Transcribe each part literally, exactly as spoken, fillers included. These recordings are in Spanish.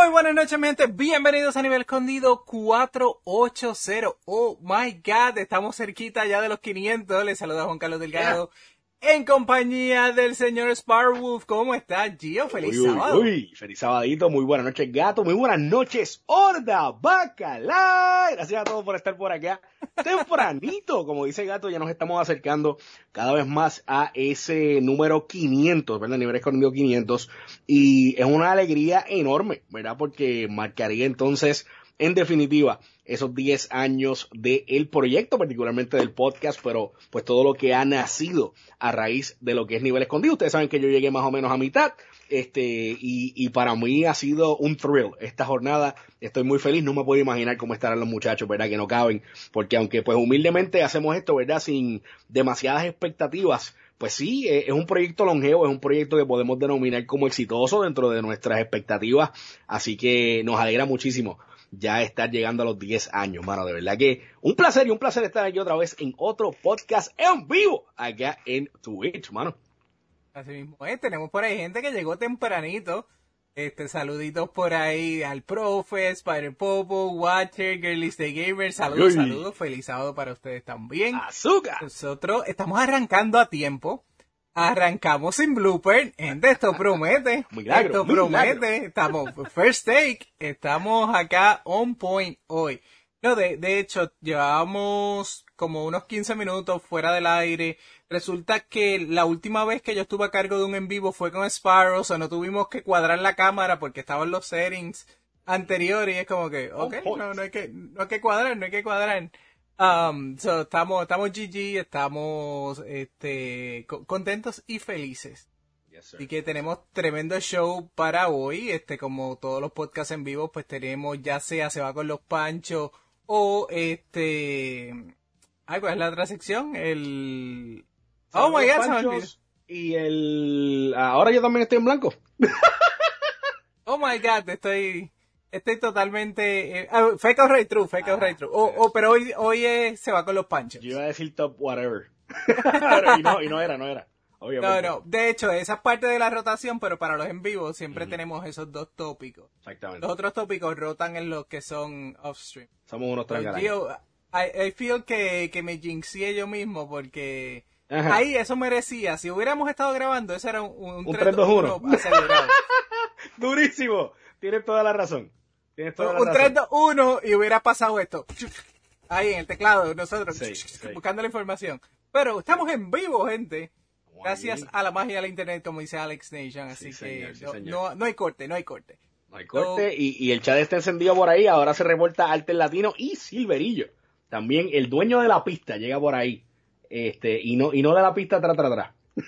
Muy buenas noches, mi gente. Bienvenidos a Nivel Escondido cuatrocientos ochenta. Oh my God, estamos cerquita ya de los quinientos. Les saluda Juan Carlos Delgado. Yeah. En compañía del señor Sparwolf. ¿Cómo está, Gio? Feliz uy, sábado. Uy, uy, feliz sabadito. Muy buenas noches, gato. Muy buenas noches, Horda Bacalá. Gracias a todos por estar por acá. Tempranito, como dice Gato, ya nos estamos acercando cada vez más a ese número quinientos, ¿verdad? Nivel Escondido quinientos. Y es una alegría enorme, ¿verdad? Porque marcaría entonces, en definitiva, esos diez años del proyecto, particularmente del podcast, pero pues todo lo que ha nacido a raíz de lo que es Nivel Escondido. Ustedes saben que yo llegué más o menos a mitad, este, y, y para mí ha sido un thrill esta jornada. Estoy muy feliz, no me puedo imaginar cómo estarán los muchachos, ¿verdad? Que no caben, porque aunque pues humildemente hacemos esto, ¿verdad? Sin demasiadas expectativas, pues sí, es un proyecto longevo, es un proyecto que podemos denominar como exitoso dentro de nuestras expectativas, así que nos alegra muchísimo ya estar llegando a los diez años, mano. De verdad que un placer y un placer estar aquí otra vez en otro podcast en vivo acá en Twitch, mano. Así mismo es, tenemos por ahí gente que llegó tempranito. Este, saluditos por ahí al Profe, Spider Popo, Watcher, Girlies the Gamer. Saludos, Uy. saludos. Feliz sábado para ustedes también. ¡Azúcar! Nosotros estamos arrancando a tiempo. Arrancamos sin blooper. Gente, esto promete. Milagro, esto milagro. promete. Estamos first take. Estamos acá on point hoy. No, de, de hecho, llevábamos como unos quince minutos fuera del aire. Resulta que la última vez que yo estuve a cargo de un en vivo fue con Sparrow, o sea, no tuvimos que cuadrar la cámara porque estaban los settings anteriores y es como que, ok, no, no hay que, no hay que cuadrar, no hay que cuadrar. Um, so, estamos, estamos G G, estamos, este, co- contentos y felices. Yes, Así que tenemos tremendo show para hoy, este, como todos los podcasts en vivo, pues tenemos, ya sea Se va con los Panchos, o este, ay, ¿cuál es la otra sección? El, Se oh my God, Panchos se me olvidó. Y el, ahora yo también estoy en blanco. Oh my God, estoy, estoy totalmente, eh, ah, fake or right true, fake or Ah, right true. O, o, pero hoy, hoy es, Se va con los Panchos. Yo iba a decir top whatever. y, no, y no era, no era. Obviamente. No, no, de hecho, esa es parte de la rotación, pero para los en vivo siempre Mm. tenemos esos dos tópicos. Exactamente. Los otros tópicos rotan en los que son off-stream. Somos unos Pero, trancarayos. Gio, I, I feel que, que me jinxié yo mismo porque Ajá. ahí eso merecía. Si hubiéramos estado grabando, ese era un, un, Un tres dos uno asegurado. Durísimo. Tienes toda la razón. Tienes toda la Un razón. tres dos uno y hubiera pasado esto. Ahí en el teclado, nosotros Sí, sí. buscando la información. Pero estamos en vivo, gente. Muy Gracias bien. a la magia de la internet, como dice Alex Nation. Así Sí, que señor, sí, no, señor. no, no hay corte, no hay corte. No hay corte. Y, y el chat está encendido por ahí. Ahora se reporta Alter Latino y Silverillo. También el dueño de la pista llega por ahí. Este, y no, y no de la pista atrás, atrás,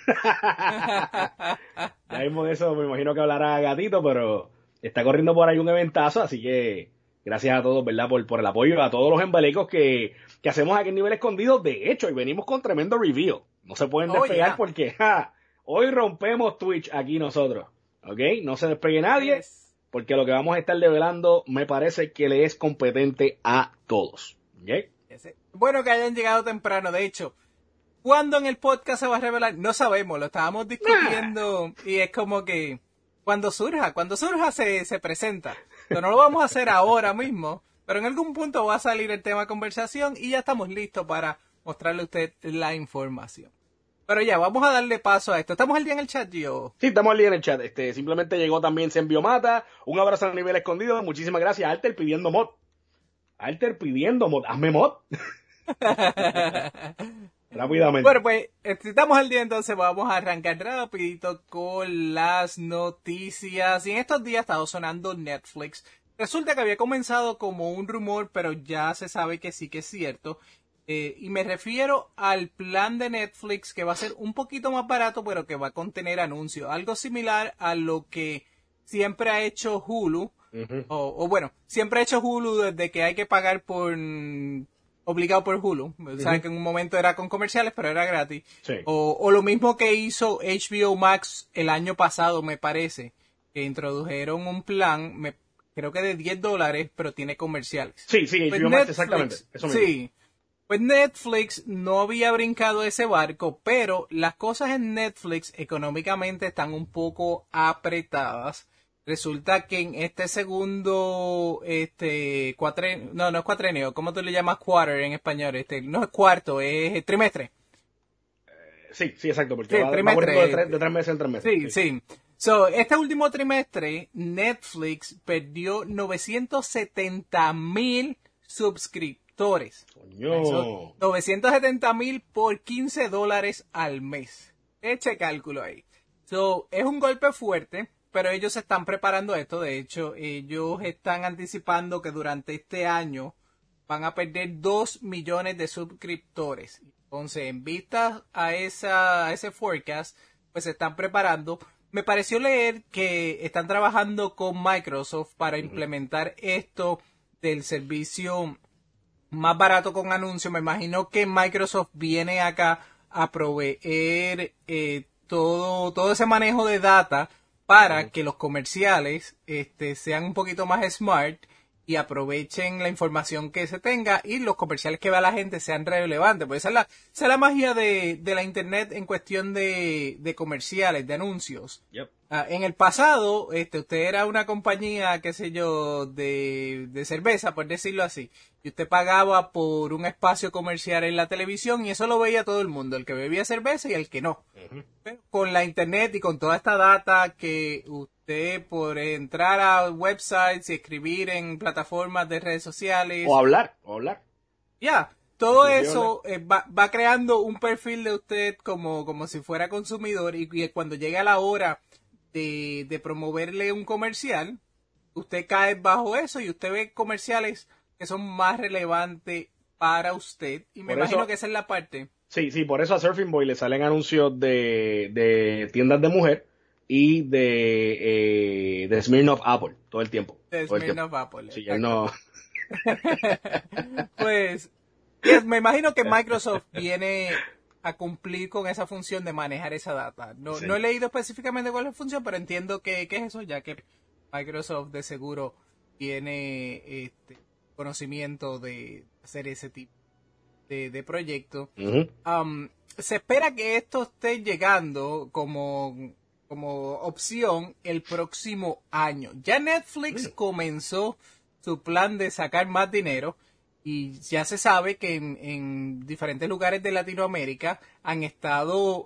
atrás. Ya mismo de eso me imagino que hablará Gatito, pero está corriendo por ahí un eventazo, así que gracias a todos, ¿verdad? Por, por el apoyo, a todos los embelecos que, que hacemos aquí en Nivel Escondido. De hecho, y venimos con tremendo reveal. No se pueden Oh, despegar yeah. porque ja, hoy rompemos Twitch aquí nosotros. ¿Ok? No se despegue nadie. Yes. Porque lo que vamos a estar develando me parece que le es competente a todos. ¿Ok? Ese- Bueno que hayan llegado temprano. De hecho, ¿cuándo en el podcast se va a revelar? No sabemos, lo estábamos discutiendo y es como que cuando surja, cuando surja se, se presenta. Pero no lo vamos a hacer ahora mismo, pero en algún punto va a salir el tema de conversación y ya estamos listos para mostrarle a usted la información. Pero ya, vamos a darle paso a esto. ¿Estamos al día en el chat, Gio? Sí, estamos al día en el chat. Este, simplemente llegó también Senbio Mata. Un abrazo a Nivel Escondido. Muchísimas gracias. Alter pidiendo mod. Alter pidiendo mod. Hazme mod. Rápidamente. Bueno, pues este, estamos al día, entonces vamos a arrancar rapidito con las noticias. Y en estos días ha estado sonando Netflix. Resulta que había comenzado como un rumor, pero ya se sabe que sí que es cierto. Eh, y me refiero al plan de Netflix que va a ser un poquito más barato, pero que va a contener anuncios. Algo similar a lo que siempre ha hecho Hulu. Uh-huh. O, o bueno, siempre ha hecho Hulu desde que hay que pagar por... obligado por Hulu. Uh-huh. Saben que en un momento era con comerciales, pero era gratis. Sí. O, o lo mismo que hizo H B O Max el año pasado, me parece. Que introdujeron un plan, me, creo que de diez dólares, pero tiene comerciales. Sí, sí, Pues H B O Max, Netflix, exactamente. Eso mismo. Sí. Pues Netflix no había brincado ese barco, pero las cosas en Netflix económicamente están un poco apretadas. Resulta que en este segundo, este, cuatrenio, no, no es cuatrenio, ¿cómo tú le llamas quarter en español? Este, no es cuarto, es trimestre. Sí, sí, exacto, porque Sí, va, va trimestre. corriendo de tres, de tres meses en tres meses. Sí, sí. So, este último trimestre, Netflix perdió novecientos setenta mil suscriptores. Coño. So, novecientos setenta mil por quince dólares al mes. Eche cálculo ahí. So, es un golpe fuerte, pero ellos se están preparando esto. De hecho, ellos están anticipando que durante este año van a perder dos millones de suscriptores. Entonces, en vista a, esa, a ese forecast, pues se están preparando. Me pareció leer que están trabajando con Microsoft para implementar esto del servicio más barato con anuncios. Me imagino que Microsoft viene acá a proveer eh, todo, todo ese manejo de data para que los comerciales este, sean un poquito más smart y aprovechen la información que se tenga y los comerciales que vea la gente sean relevantes. Pues esa es la, esa es la magia de, de la internet en cuestión de, de comerciales, de anuncios. Yep. Uh, en el pasado, este, usted era una compañía, qué sé yo, de, de cerveza, por decirlo así, y usted pagaba por un espacio comercial en la televisión y eso lo veía todo el mundo, el que bebía cerveza y el que no. Uh-huh. Pero con la internet y con toda esta data que usted por entrar a websites y escribir en plataformas de redes sociales. O hablar, o hablar. Ya, yeah, todo eso eh, va, va creando un perfil de usted como, como si fuera consumidor y, y cuando llega la hora de, de promoverle un comercial, usted cae bajo eso y usted ve comerciales que son más relevantes para usted. Y me por imagino eso, que esa es la parte. Sí, sí, por eso a Surfing Boy le salen anuncios de, de tiendas de mujer y de, eh, de Smirnoff Apple todo el tiempo. De Smirnoff Apple. Sí, él no... Pues, yes, me imagino que Microsoft viene a cumplir con esa función de manejar esa data. No, sí. no he leído específicamente cuál es la función, pero entiendo que, que es eso, ya que Microsoft de seguro tiene este conocimiento de hacer ese tipo de, de proyecto. Uh-huh. Um, se espera que esto esté llegando como, como opción el próximo año. Ya Netflix uh-huh. comenzó su plan de sacar más dinero. Y ya se sabe que en, en diferentes lugares de Latinoamérica han estado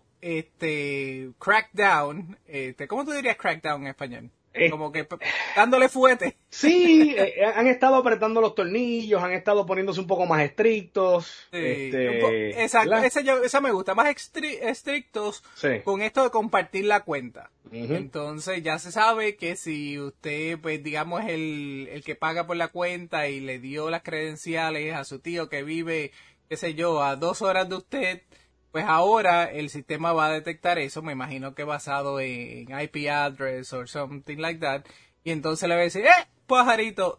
este crackdown, este, ¿cómo tú dirías crackdown en español? Eh, Como que dándole fuete. Sí, eh, han estado apretando los tornillos, han estado poniéndose un poco más estrictos. Sí, este, exacto, esa, esa me gusta, más estri- estrictos sí. con esto de compartir la cuenta. Uh-huh. Entonces ya se sabe que si usted, pues digamos, es el, el que paga por la cuenta y le dio las credenciales a su tío que vive, qué sé yo, a dos horas de usted, pues ahora el sistema va a detectar eso, me imagino que basado en I P address or something like that, y entonces le va a decir, ¡eh, pajarito!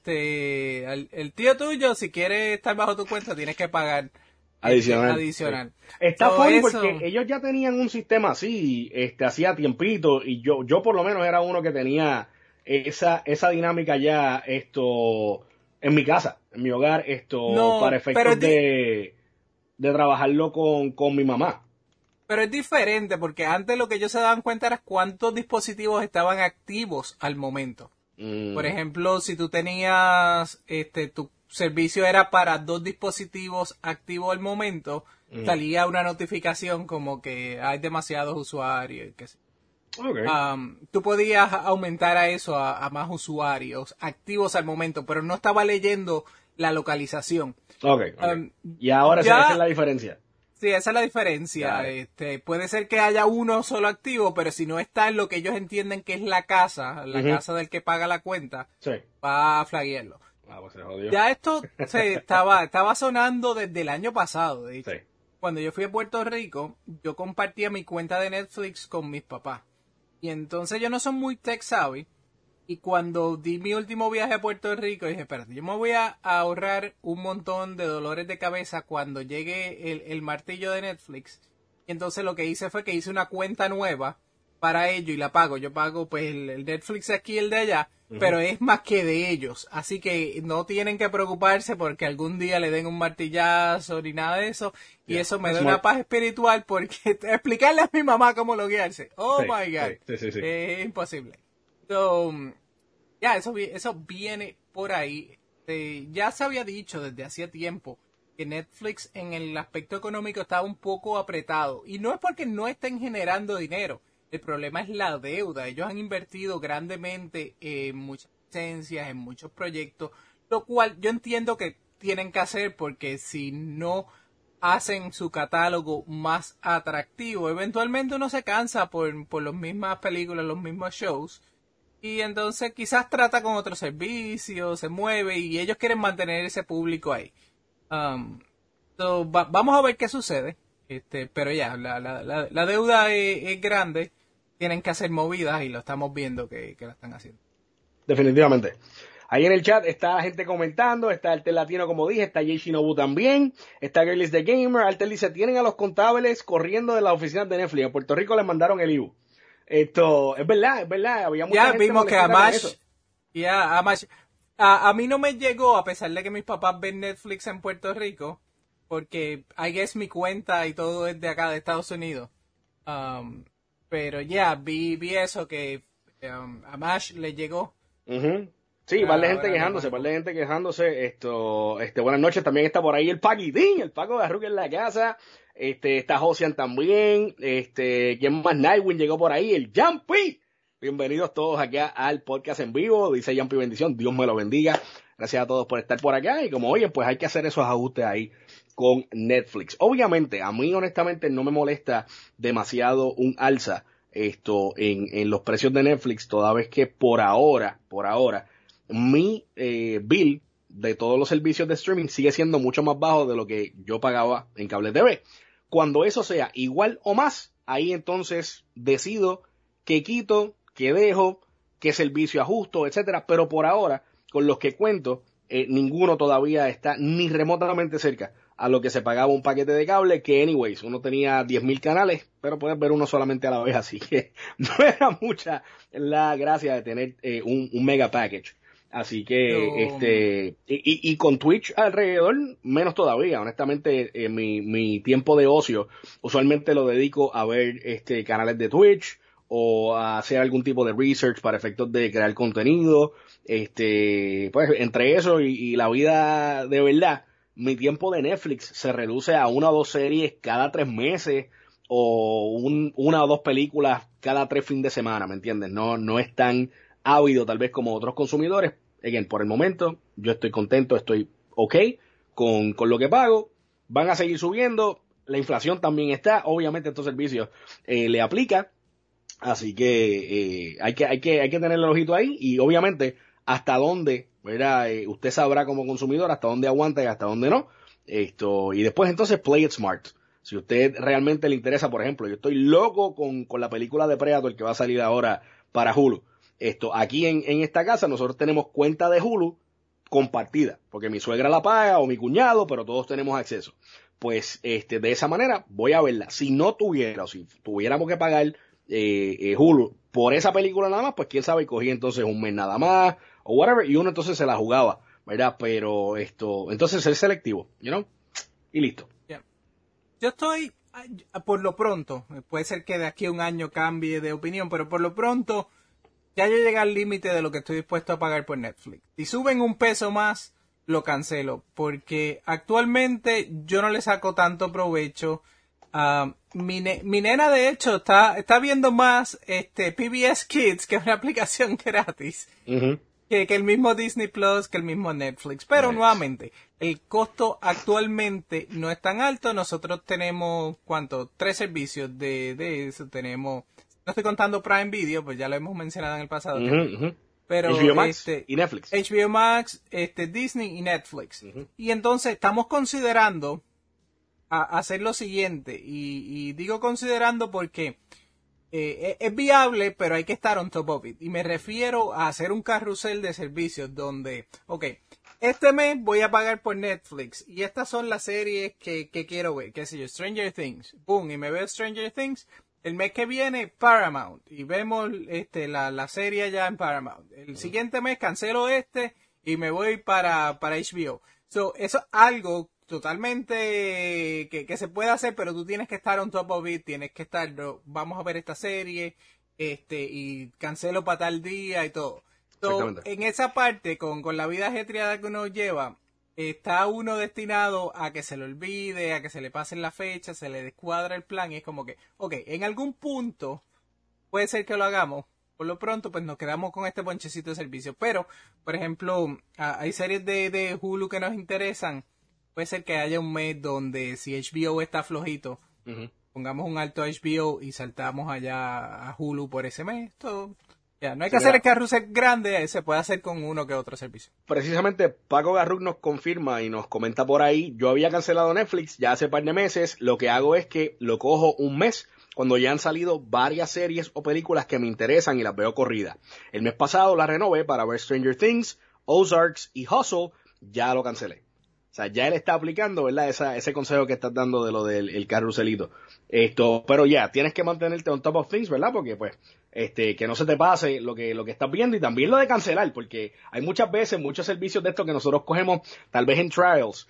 Este, el, el tío tuyo, si quiere estar bajo tu cuenta, tienes que pagar adicional. Este, adicional. Sí. Está so, funny eso... porque ellos ya tenían un sistema así, este, hacía tiempito, y yo, yo por lo menos era uno que tenía esa, esa dinámica ya, esto, en mi casa, en mi hogar, esto, no, para efectos de... de trabajarlo con, con mi mamá. Pero es diferente, porque antes lo que ellos se daban cuenta era cuántos dispositivos estaban activos al momento. Mm. Por ejemplo, si tú tenías, este, tu servicio era para dos dispositivos activos al momento, mm. salía una notificación como que hay demasiados usuarios. Que okay. um, tú podías aumentar a eso, a, a más usuarios activos al momento, pero no estaba leyendo la localización. Okay, okay. Um, y ahora ya, esa es la diferencia. Sí, esa es la diferencia. Este, puede ser que haya uno solo activo, pero si no está en lo que ellos entienden que es la casa, la uh-huh. casa del que paga la cuenta, sí. va a flaguearlo. Ah, pues se jodió. Ya esto se estaba, estaba sonando desde el año pasado. De hecho. Sí. Cuando yo fui a Puerto Rico, yo compartía mi cuenta de Netflix con mis papás. Y entonces ellos no son muy tech savvy. Y cuando di mi último viaje a Puerto Rico, dije, espérate, yo me voy a ahorrar un montón de dolores de cabeza cuando llegue el, el martillo de Netflix. Y entonces lo que hice fue que hice una cuenta nueva para ello y la pago. Yo pago pues el, el Netflix aquí y el de allá, uh-huh. pero es más que de ellos. Así que no tienen que preocuparse porque algún día le den un martillazo ni nada de eso. Y yeah. eso me da una paz espiritual porque explicarle a mi mamá cómo loguearse. Oh sí, my God. Sí, sí, sí, sí. Es imposible. So, ya, eso, vi- eso viene por ahí. Eh, ya se había dicho desde hacía tiempo que Netflix en el aspecto económico estaba un poco apretado. Y no es porque no estén generando dinero. El problema es la deuda. Ellos han invertido grandemente en muchas licencias, en muchos proyectos, lo cual yo entiendo que tienen que hacer porque si no hacen su catálogo más atractivo, eventualmente uno se cansa por, por las mismas películas, los mismos shows. Y entonces quizás trata con otros servicios, se mueve y ellos quieren mantener ese público ahí. Um, so, va- vamos a ver qué sucede. Este, pero ya, la, la, la, la deuda es, es grande. Tienen que hacer movidas y lo estamos viendo que, que la están haciendo. Definitivamente. Ahí en el chat está la gente comentando, está Alter Latino como dije, está Jay Shinobu también, está Girlies the Gamer, Alter dice, tienen a los contables corriendo de las oficinas de Netflix, en Puerto Rico les mandaron el I V U. Esto, es verdad, es verdad, había mucha Ya gente vimos que molesta con Amash, eso. ya Amash, a, a mí no me llegó a pesar de que mis papás ven Netflix en Puerto Rico, porque I guess mi cuenta y todo es de acá de Estados Unidos. Um, pero ya vi, vi eso que um, a Mash le llegó. Ujú. Sí, par de Ahora, gente ahora le quejándose, par llegó. de gente quejándose. Esto, este, buenas noches, también está por ahí el Paquitín, el Paco de Arruque en la casa. Este, está Josian también. Este, ¿quién más? Nightwing llegó por ahí, el Jumpy. Bienvenidos todos acá al podcast en vivo. Dice Jumpy bendición, Dios me lo bendiga. Gracias a todos por estar por acá. Y como oyen, pues hay que hacer esos ajustes ahí con Netflix. Obviamente, a mí honestamente no me molesta demasiado un alza esto en, en los precios de Netflix, toda vez que por ahora, por ahora, mi eh, bill de todos los servicios de streaming sigue siendo mucho más bajo de lo que yo pagaba en cable T V. Cuando eso sea igual o más, ahí entonces decido qué quito, qué dejo, qué servicio ajusto, etcétera. Pero por ahora, con los que cuento, eh, ninguno todavía está ni remotamente cerca a lo que se pagaba un paquete de cable, que anyways, uno tenía diez mil canales, pero puedes ver uno solamente a la vez, así que no era mucha la gracia de tener eh, un, un mega package. Así que, Yo, um, este, y, y con Twitch alrededor, menos todavía. Honestamente, eh, mi, mi tiempo de ocio usualmente lo dedico a ver este canales de Twitch o a hacer algún tipo de research para efectos de crear contenido. Este, pues entre eso y, y la vida de verdad, mi tiempo de Netflix se reduce a una o dos series cada tres meses o un, una o dos películas cada tres fines de semana, ¿me entiendes? No, no es tan ávido tal vez como otros consumidores. Again, por el momento, yo estoy contento, estoy ok con, con lo que pago. Van a seguir subiendo. La inflación también está. Obviamente estos servicios eh, le aplica. Así que, eh, hay que hay que hay que tener el ojito ahí. Y obviamente hasta dónde, ¿verdad? Eh, usted sabrá como consumidor hasta dónde aguanta y hasta dónde no. Esto, y después entonces play it smart. Si usted realmente le interesa, por ejemplo, yo estoy loco con, con la película de Predator que va a salir ahora para Hulu. Esto, aquí en, en esta casa nosotros tenemos cuenta de Hulu compartida, porque mi suegra la paga o mi cuñado, pero todos tenemos acceso. Pues este, de esa manera voy a verla. Si no tuviera, o si tuviéramos que pagar eh, eh, Hulu por esa película nada más, pues quién sabe, y cogí entonces un mes nada más, o whatever, y uno entonces se la jugaba, ¿verdad? Pero esto, entonces ser selectivo, you know, y listo. yeah. Yo estoy, por lo pronto, puede ser que de aquí a un año cambie de opinión, pero por lo pronto, ya yo llegué al límite de lo que estoy dispuesto a pagar por Netflix. Si suben un peso más, lo cancelo, porque actualmente yo no le saco tanto provecho. Uh, mi, ne mi nena de hecho está, está viendo más este P B S Kids, que es una aplicación gratis, Uh-huh. que, que el mismo Disney Plus, que el mismo Netflix. Pero Nice. nuevamente, el costo actualmente no es tan alto. Nosotros tenemos, ¿cuánto? Tres servicios de, de eso. Tenemos, no estoy contando Prime Video, pues ya lo hemos mencionado en el pasado. Que, Uh-huh, uh-huh. pero H B O Max este y Netflix. H B O Max, este Disney y Netflix. Uh-huh. Y entonces estamos considerando a, a hacer lo siguiente. Y, y digo considerando porque eh, es, es viable, pero hay que estar on top of it. Y me refiero a hacer un carrusel de servicios donde, ok, este mes voy a pagar por Netflix y estas son las series que, que quiero ver, qué sé yo, Stranger Things, boom, y me veo Stranger Things. El mes que viene, Paramount, y vemos este, la, la serie ya en Paramount. El siguiente mes cancelo este y me voy para, para H B O. So, eso es algo totalmente que, que se puede hacer, pero tú tienes que estar on top of it, tienes que estar, no, vamos a ver esta serie, este, y cancelo para tal día y todo. So, en esa parte, con, con la vida ajetreada que uno lleva, está uno destinado a que se le olvide, a que se le pasen la fecha, se le descuadra el plan, y es como que, ok, en algún punto puede ser que lo hagamos. Por lo pronto, pues nos quedamos con este ponchecito de servicio. Pero, por ejemplo, hay series de, de Hulu que nos interesan. Puede ser que haya un mes donde si H B O está flojito, uh-huh. pongamos un alto a H B O y saltamos allá a Hulu por ese mes. Todo. Ya, no hay que sí, hacer el carrusel grande, se puede hacer con uno que otro servicio. Precisamente Paco Garruc nos confirma y nos comenta por ahí, yo había cancelado Netflix ya hace par de meses, lo que hago es que lo cojo un mes cuando ya han salido varias series o películas que me interesan y las veo corridas. El mes pasado la renové para ver Stranger Things, Ozarks y Hustle, ya lo cancelé. O sea, ya él está aplicando, ¿verdad? Esa, ese consejo que estás dando de lo del el carruselito. Esto, pero ya, tienes que mantenerte on top of things, ¿verdad? Porque, pues, este, que no se te pase lo que, lo que estás viendo y también lo de cancelar, porque hay muchas veces, muchos servicios de estos que nosotros cogemos, tal vez en trials,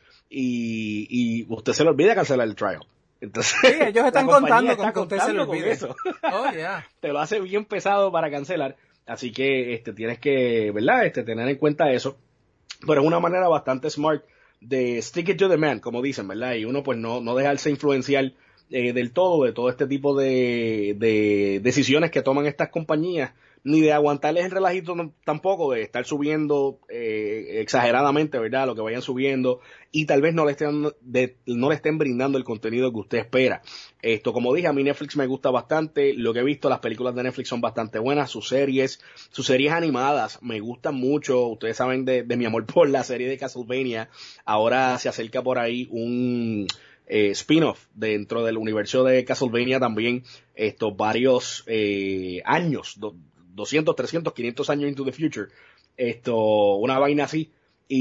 y, y usted se le olvida cancelar el trial. Entonces, sí, ellos están contando está con que usted se le olvide eso. Oh, yeah. Te lo hace bien pesado para cancelar, así que, este, tienes que, ¿verdad? Este, tener en cuenta eso. Pero es una manera bastante smart de stick it to the man, como dicen, ¿verdad? Y uno pues no, no dejarse influenciar eh, del todo de todo este tipo de, de decisiones que toman estas compañías, ni de aguantarles el relajito no, tampoco, de estar subiendo eh, exageradamente, ¿verdad? Lo que vayan subiendo y tal vez no le estén de, no le estén brindando el contenido que usted espera. Esto, como dije, a mí Netflix me gusta bastante, lo que he visto, las películas de Netflix son bastante buenas, sus series, sus series animadas me gustan mucho, ustedes saben de, de mi amor por la serie de Castlevania, ahora se acerca por ahí un eh, spin-off dentro del universo de Castlevania también, estos varios eh, años, do, doscientos, trescientos, quinientos años into the future, esto, una vaina así,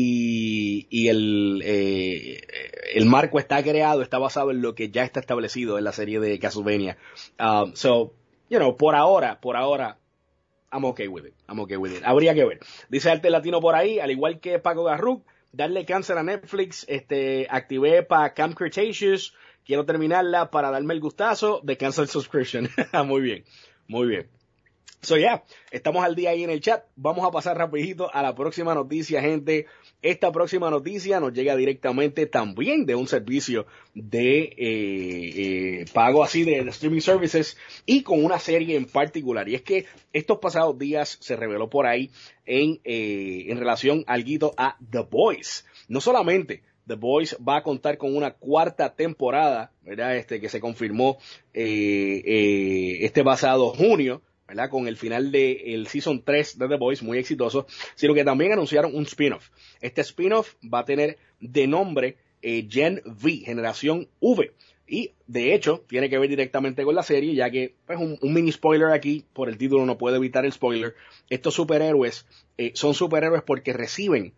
y, y el, eh, el marco está creado, está basado en lo que ya está establecido en la serie de Castlevania. Um, so, you know, por ahora, por ahora, I'm okay with it, I'm okay with it. Habría que ver. Dice Arte Latino por ahí, al igual que Paco Garruc, darle cáncer a Netflix, este, activé para Camp Cretaceous, quiero terminarla para darme el gustazo de cancel subscription. Muy bien, muy bien. So yeah, estamos al día ahí en el chat. Vamos a pasar rapidito a la próxima noticia, gente. Esta próxima noticia nos llega directamente también de un servicio de eh, eh, pago así de, de streaming services y con una serie en particular. Y es que estos pasados días se reveló por ahí en, eh, en relación algo a The Boys. No solamente The Boys va a contar con una cuarta temporada, ¿verdad? Este que se confirmó eh, eh, este pasado junio, ¿verdad? Con el final del de Season tres de The Boys, muy exitoso, sino que también anunciaron un spin-off. Este spin-off va a tener de nombre eh, Gen V, Generación V. Y, de hecho, tiene que ver directamente con la serie, ya que, pues, un, un mini spoiler aquí, por el título no puedo evitar el spoiler. Estos superhéroes eh, son superhéroes porque reciben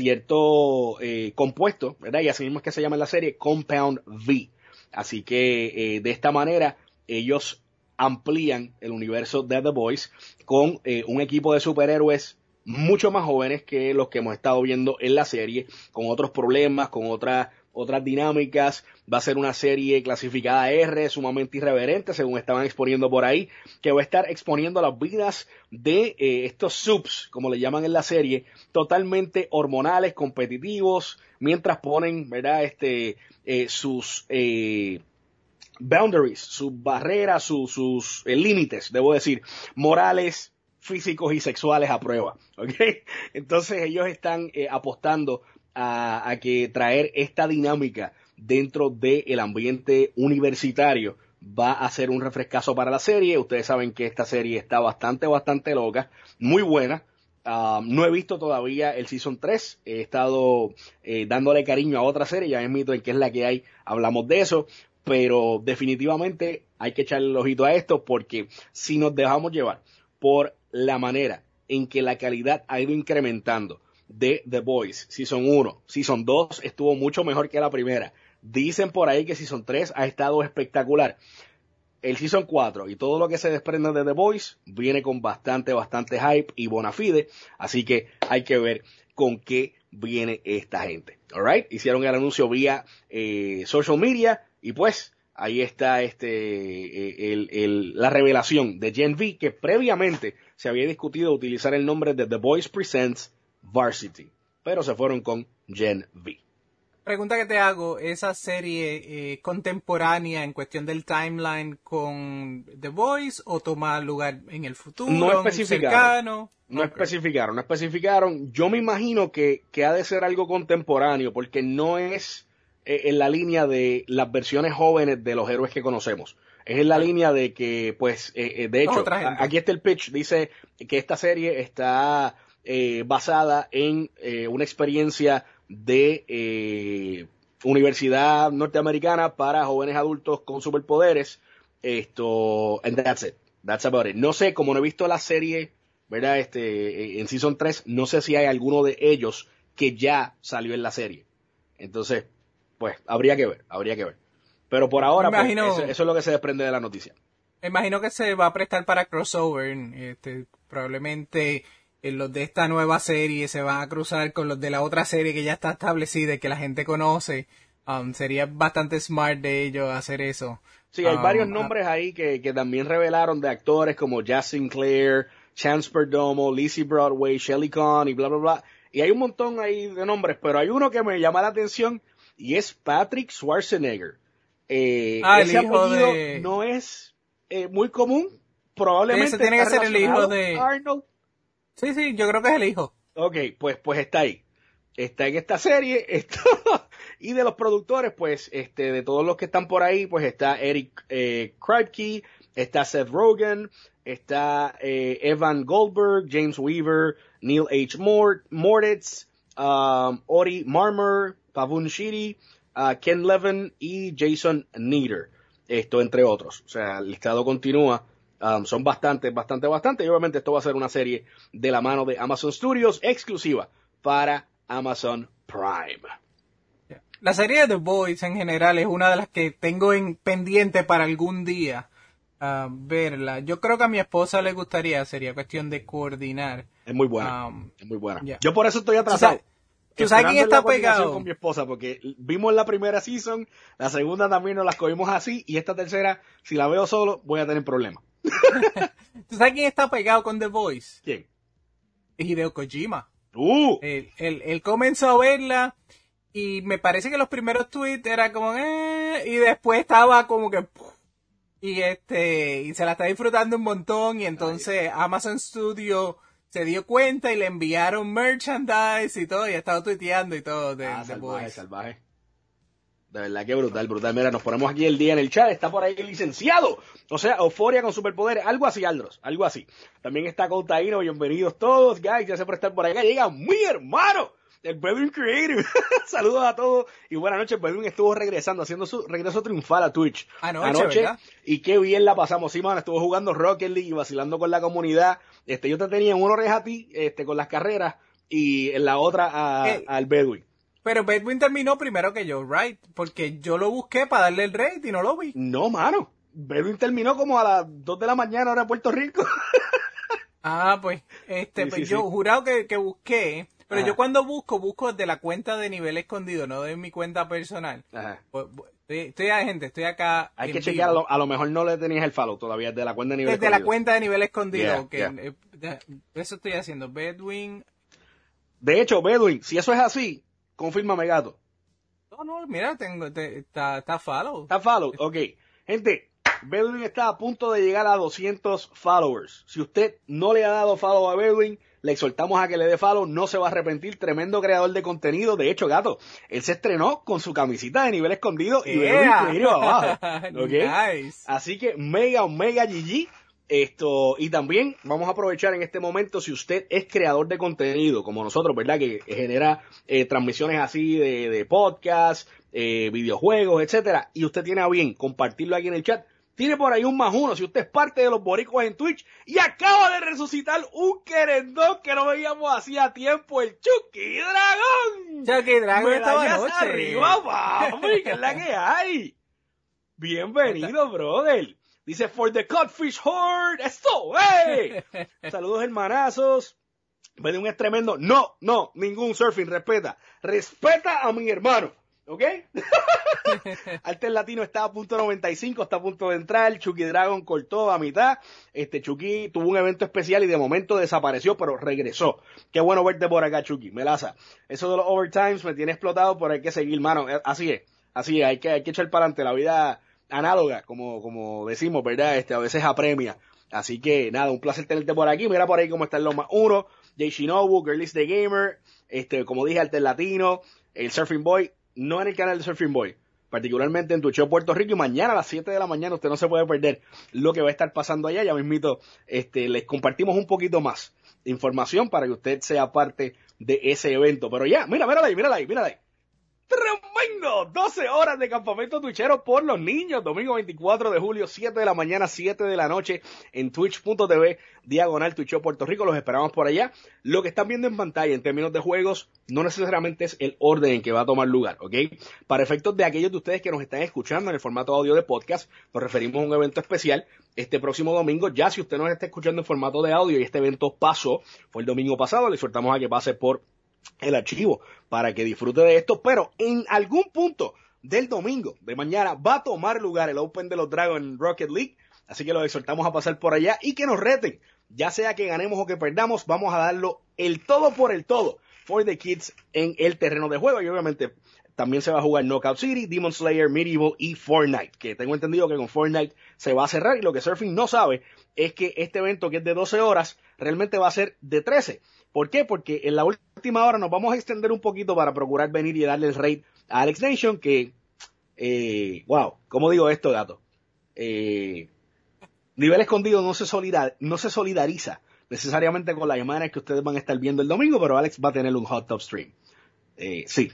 cierto eh, compuesto, ¿verdad? Y así mismo es que se llama en la serie, Compound V. Así que, eh, de esta manera, ellos amplían el universo de The Boys con eh, un equipo de superhéroes mucho más jóvenes que los que hemos estado viendo en la serie, con otros problemas, con otras otras dinámicas. Va a ser una serie clasificada R, sumamente irreverente, según estaban exponiendo por ahí, que va a estar exponiendo las vidas de eh, estos subs, como le llaman en la serie, totalmente hormonales, competitivos, mientras ponen, ¿verdad?, este, eh, sus eh, boundaries, sus barreras, sus, sus eh, límites, debo decir, morales, físicos y sexuales a prueba, ¿ok? Entonces ellos están eh, apostando a, a que traer esta dinámica dentro del ambiente universitario va a ser un refrescazo para la serie. Ustedes saben que esta serie está bastante, bastante loca, muy buena. Uh, no he visto todavía el Season tres, he estado eh, dándole cariño a otra serie, ya admito en qué es la que hay, hablamos de eso, pero definitivamente hay que echarle el ojito a esto, porque si nos dejamos llevar por la manera en que la calidad ha ido incrementando de The Boys, Season uno, Season dos estuvo mucho mejor que la primera, dicen por ahí que Season tres ha estado espectacular, el Season cuatro y todo lo que se desprende de The Boys viene con bastante, bastante hype y bona fide, así que hay que ver con qué viene esta gente. Alright, hicieron el anuncio vía eh, social media y pues ahí está este el, el, la revelación de Gen V, que previamente se había discutido utilizar el nombre de The Boys Presents Varsity, pero se fueron con Gen V. Pregunta que te hago, ¿esa serie eh, contemporánea en cuestión del timeline con The Boys o toma lugar en el futuro, no especificaron, cercano? No okay. especificaron, no especificaron. Yo me imagino que, que ha de ser algo contemporáneo, porque no es eh, en la línea de las versiones jóvenes de los héroes que conocemos. Es en la okay. línea de que, pues, eh, eh, de hecho, a, aquí está el pitch, dice que esta serie está eh, basada en eh, una experiencia de eh, universidad norteamericana para jóvenes adultos con superpoderes. Esto, and that's it. That's about it. No sé, como no he visto la serie, ¿verdad? Este, en Season tres, no sé si hay alguno de ellos que ya salió en la serie. Entonces, pues, habría que ver, habría que ver. Pero por ahora, imagino, pues, eso, eso es lo que se desprende de la noticia. Me imagino que se va a prestar para crossover. Este, probablemente eh, los de esta nueva serie se van a cruzar con los de la otra serie que ya está establecida y que la gente conoce. Um, sería bastante smart de ellos hacer eso. Sí, hay um, varios nombres ahí que, que también revelaron de actores como Jazz Sinclair, Chance Perdomo, Lizzie Broadway, Shelly Conn y bla, bla, bla. Y hay un montón ahí de nombres, pero hay uno que me llama la atención y es Patrick Schwarzenegger. Eh, ah, ese el hijo apellido de... no es eh, muy común. Probablemente ese tiene que ser el hijo de Arnold. Sí, sí, yo creo que es el hijo. Ok, pues, pues está ahí. Está en esta serie. Está... y de los productores, pues, este, de todos los que están por ahí, pues está Eric eh, Kripke, está Seth Rogen, está eh, Evan Goldberg, James Weaver, Neil H. Mort, Moritz, um, Ori Marmer, Pavun Shiri, uh, Ken Levin y Jason Nieder. Esto entre otros. O sea, el listado continúa. Um, son bastantes, bastante, bastante. Y obviamente esto va a ser una serie de la mano de Amazon Studios, exclusiva para Amazon Prime. La serie de The Boys en general es una de las que tengo en pendiente para algún día uh, verla. Yo creo que a mi esposa le gustaría, sería cuestión de coordinar. Es muy buena, um, es muy buena. Yeah. Yo por eso estoy ¿Tú atrasado. sabes, ¿tú sabes quién está pegado? Con mi esposa, porque vimos la primera season, la segunda también nos las cogimos así, y esta tercera, si la veo solo, voy a tener problemas. ¿Tú sabes quién está pegado con The Voice? ¿Quién? Hideo Kojima. Uh. Él, él, él comenzó a verla y me parece que los primeros tweets era como eh, y después estaba como que y este y se la está disfrutando un montón y entonces Ay. Amazon Studio se dio cuenta y le enviaron merchandise y todo y ha estado tuiteando y todo de ah, The salvaje, Voice. salvaje. De verdad que brutal, brutal. Mira, nos ponemos aquí el día en el chat. Está por ahí el licenciado. O sea, Euforia con superpoderes. Algo así, Aldros. Algo así. También está Contaíno. Bienvenidos todos, guys. Gracias por estar por acá. Llega mi hermano, el Bedouin Creative. Saludos a todos. Y buenas noches. Bedouin estuvo regresando, haciendo su regreso triunfal a Twitch. Anoche, Anoche. ¿verdad? Y qué bien la pasamos. Sí, man. Estuvo jugando Rocket League y vacilando con la comunidad. Este, yo te tenía en una oreja a ti, este, con las carreras. Y en la otra a, eh. al Bedouin. Pero Bedouin terminó primero que yo, right? Porque yo lo busqué para darle el rate y no lo vi. No, mano. Bedouin terminó como a las dos de la mañana hora de Puerto Rico. ah, pues, este, sí, pues sí, yo sí. jurado que, que busqué. Pero Ajá. yo cuando busco, busco de la cuenta de nivel escondido, no de mi cuenta personal. Ajá. Pues, estoy, estoy, gente, estoy acá. Hay que chequear, a lo, a lo mejor no le tenías el follow todavía de la cuenta de nivel Desde escondido. la cuenta de nivel escondido. Yeah, que, yeah. eh, eso estoy haciendo. Bedouin. De hecho, Bedouin, si eso es así, confírmame, gato. No, no, mira, tengo, te, está, está follow. Está follow, ok. Gente, Bedouin está a punto de llegar a doscientos followers. Si usted no le ha dado follow a Bedouin, le exhortamos a que le dé follow, no se va a arrepentir. Tremendo creador de contenido. De hecho, gato, él se estrenó con su camisita de nivel escondido y yeah. Bedouin abajo. ¿Okay? Nice. Así que mega, mega G G. Esto, y también vamos a aprovechar en este momento, si usted es creador de contenido, como nosotros, ¿verdad? Que genera eh, transmisiones así de, de podcast, eh, videojuegos, etcétera, y usted tiene a bien compartirlo aquí en el chat, tiene por ahí un más uno, si usted es parte de los boricuas en Twitch, y acaba de resucitar un querendón que no veíamos hacía tiempo, el Chucky Dragón. Chucky Dragón estaba anoche. Arriba, papi, que es la que hay. Bienvenido, brother. Dice, for the Codfish Horde, ¡esto, hey! Saludos, hermanazos. Bedouin es tremendo. No, no, ningún surfing, respeta. Respeta a mi hermano, ¿Ok? Arte Latino está a punto noventa y cinco, está a punto de entrar. Chucky Dragon cortó a mitad. Este Chucky tuvo un evento especial y de momento desapareció, pero regresó. Qué bueno verte por acá, Chucky. Melaza. Eso de los overtimes me tiene explotado, pero hay que seguir, mano. Así es. Así es. Hay que, hay que echar para adelante. La vida análoga, como, como decimos, ¿verdad? Este, a veces apremia. Así que nada, un placer tenerte por aquí. Mira por ahí cómo están los más uno. Jay Shinobu, Girlies the Gamer. Este, como dije, Arte Latino. El Surfing Boy. No en el canal de Surfing Boy, particularmente en Twitch Puerto Rico, y mañana a las siete de la mañana usted no se puede perder lo que va a estar pasando allá. Ya mismito, este, les compartimos un poquito más de información para que usted sea parte de ese evento. Pero ya, mira, mírala ahí, mírala ahí, mírala ahí. ¡Tremendo! doce horas de campamento twitchero por los niños. Domingo veinticuatro de julio, siete de la mañana, siete de la noche, en twitch punto t v, diagonal Twitch Puerto Rico. Los esperamos por allá. Lo que están viendo en pantalla en términos de juegos no necesariamente es el orden en que va a tomar lugar, ¿ok? Para efectos de aquellos de ustedes que nos están escuchando en el formato audio de podcast, nos referimos a un evento especial este próximo domingo. Ya si usted nos está escuchando en formato de audio y este evento pasó, fue el domingo pasado, le exhortamos a que pase por el archivo para que disfrute de esto, pero en algún punto del domingo de mañana va a tomar lugar el Open de los Dragons en Rocket League, así que los exhortamos a pasar por allá y que nos reten, ya sea que ganemos o que perdamos, vamos a darlo el todo por el todo for the kids en el terreno de juego. Y obviamente también se va a jugar Knockout City, Demon Slayer, Medieval y Fortnite, que tengo entendido que con Fortnite se va a cerrar, y lo que Surfing no sabe es que este evento, que es de doce horas, realmente va a ser de trece. ¿Por qué? Porque en la última hora nos vamos a extender un poquito para procurar venir y darle el raid a Alex Nation, que, eh, wow, ¿cómo digo esto, gato? Eh, nivel escondido no se, solidar, no se solidariza necesariamente con las imágenes que ustedes van a estar viendo el domingo, pero Alex va a tener un hot top stream. Eh, sí.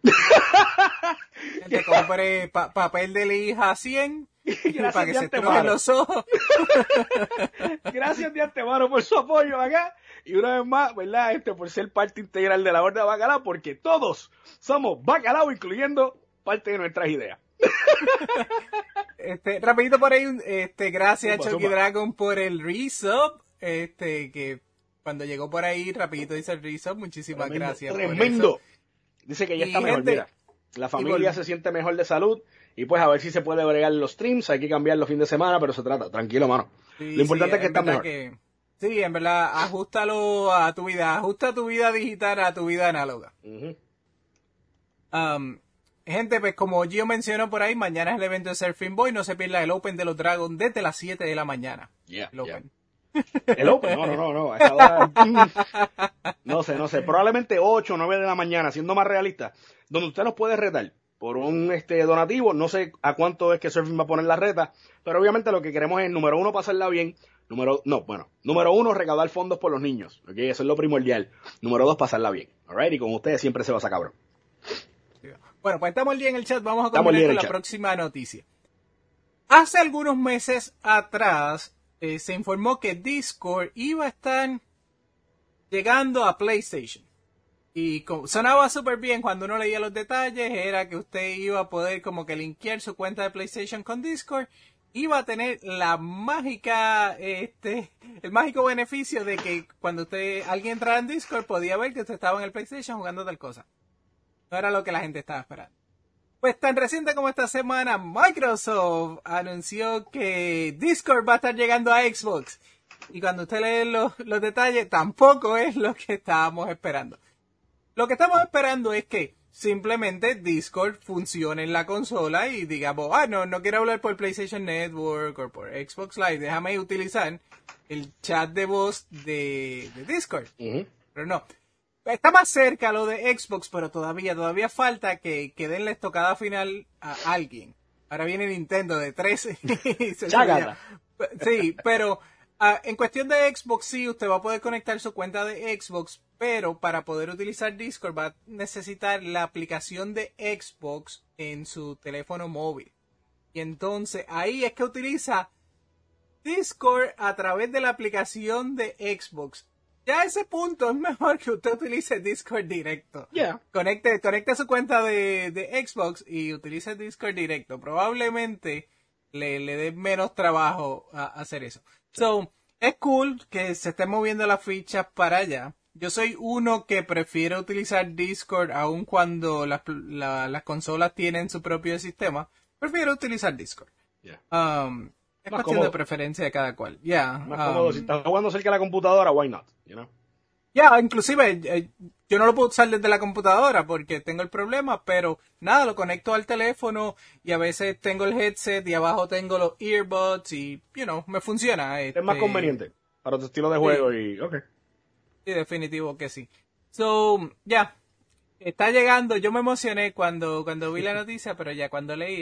Te compré pa papel de lija cien para que se te mojen los ojos. Gracias de antemano por su apoyo acá. Y una vez más, ¿verdad? Este, por ser parte integral de la Horda Bacalao, porque todos somos Bacalao, incluyendo parte de nuestras ideas. Este, rapidito por ahí, este, gracias Zumba, a Chucky zumba. Dragon por el resub, este, que cuando llegó por ahí, rapidito dice el resub, muchísimas Tremendo, gracias. Tremendo. Por eso. Dice que ya Y está mejor, gente, mira. La familia se siente mejor de salud, y pues a ver si se puede bregar los streams. Hay que cambiar los fines de semana, pero se trata, tranquilo, mano. Sí, Lo importante sí, es que está mejor. Que, sí, en verdad, ajustalo a tu vida, ajusta tu vida digital a tu vida análoga. Uh-huh. Um, gente, pues como Gio mencionó por ahí, mañana es el evento de Surfing Boy, no se pierda el Open de los Dragons desde las siete de la mañana. Yeah, el Open. Yeah. El Open, no, no, no, no. A esa hora, no sé, no sé. Probablemente ocho o nueve de la mañana, siendo más realista, donde usted nos puede retar por un este donativo. No sé a cuánto es que Surfing va a poner la reta, pero obviamente lo que queremos es, número uno, pasarla bien. Número, no, bueno, número uno, recaudar fondos por los niños. ¿Ok? Eso es lo primordial. Número dos, pasarla bien. Alright, y con ustedes siempre se va a sacar, cabrón. Bueno, pues estamos al día en el chat. Vamos a Estamos continuar con la chat. próxima noticia. Hace algunos meses atrás eh, se informó que Discord iba a estar llegando a PlayStation. Y como, sonaba súper bien cuando uno leía los detalles. Era que usted iba a poder como que linkear su cuenta de PlayStation con Discord. Iba a tener la mágica, este, el mágico beneficio de que cuando usted, alguien entrara en Discord podía ver que usted estaba en el PlayStation jugando tal cosa. No era lo que la gente estaba esperando. Pues tan reciente como esta semana, Microsoft anunció que Discord va a estar llegando a Xbox. Y cuando usted lee los, los detalles, tampoco es lo que estábamos esperando. Lo que estamos esperando es que simplemente Discord funcione en la consola y digamos, ah, no, no quiero hablar por PlayStation Network o por Xbox Live, déjame utilizar el chat de voz de, de Discord. Uh-huh. Pero no. Está más cerca lo de Xbox, pero todavía, todavía falta que, que den la estocada final a alguien. Ahora viene Nintendo de trece. Sí, pero uh, en cuestión de Xbox, sí, usted va a poder conectar su cuenta de Xbox, pero para poder utilizar Discord va a necesitar la aplicación de Xbox en su teléfono móvil. Y entonces ahí es que utiliza Discord a través de la aplicación de Xbox. Ya a ese punto es mejor que usted utilice Discord directo. Yeah. Conecte, conecte su cuenta de, de Xbox y utilice Discord directo. Probablemente le, le dé menos trabajo a, a hacer eso. So, es cool que se estén moviendo las fichas para allá. yo soy uno que prefiere utilizar Discord aun cuando las, la, las consolas tienen su propio sistema. Prefiero utilizar Discord. Yeah. Um, es Más cuestión cómodo. de preferencia de cada cual. Ya. Más um, cómodo. Si estás jugando cerca de la computadora, why not? You know? Ya, yeah, inclusive eh, yo no lo puedo usar desde la computadora porque tengo el problema, pero nada, lo conecto al teléfono y a veces tengo el headset y abajo tengo los earbuds y, you know, me funciona. Este, Es más conveniente para tu estilo de sí, juego y... Ok. sí, definitivo que sí. So, ya, yeah, está llegando. Yo me emocioné cuando, cuando vi la noticia, pero ya cuando leí,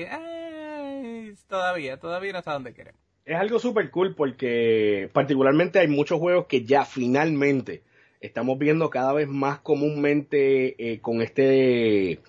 ay, todavía, todavía no está donde queremos. Es algo súper cool porque particularmente hay muchos juegos que ya finalmente estamos viendo cada vez más comúnmente eh, con este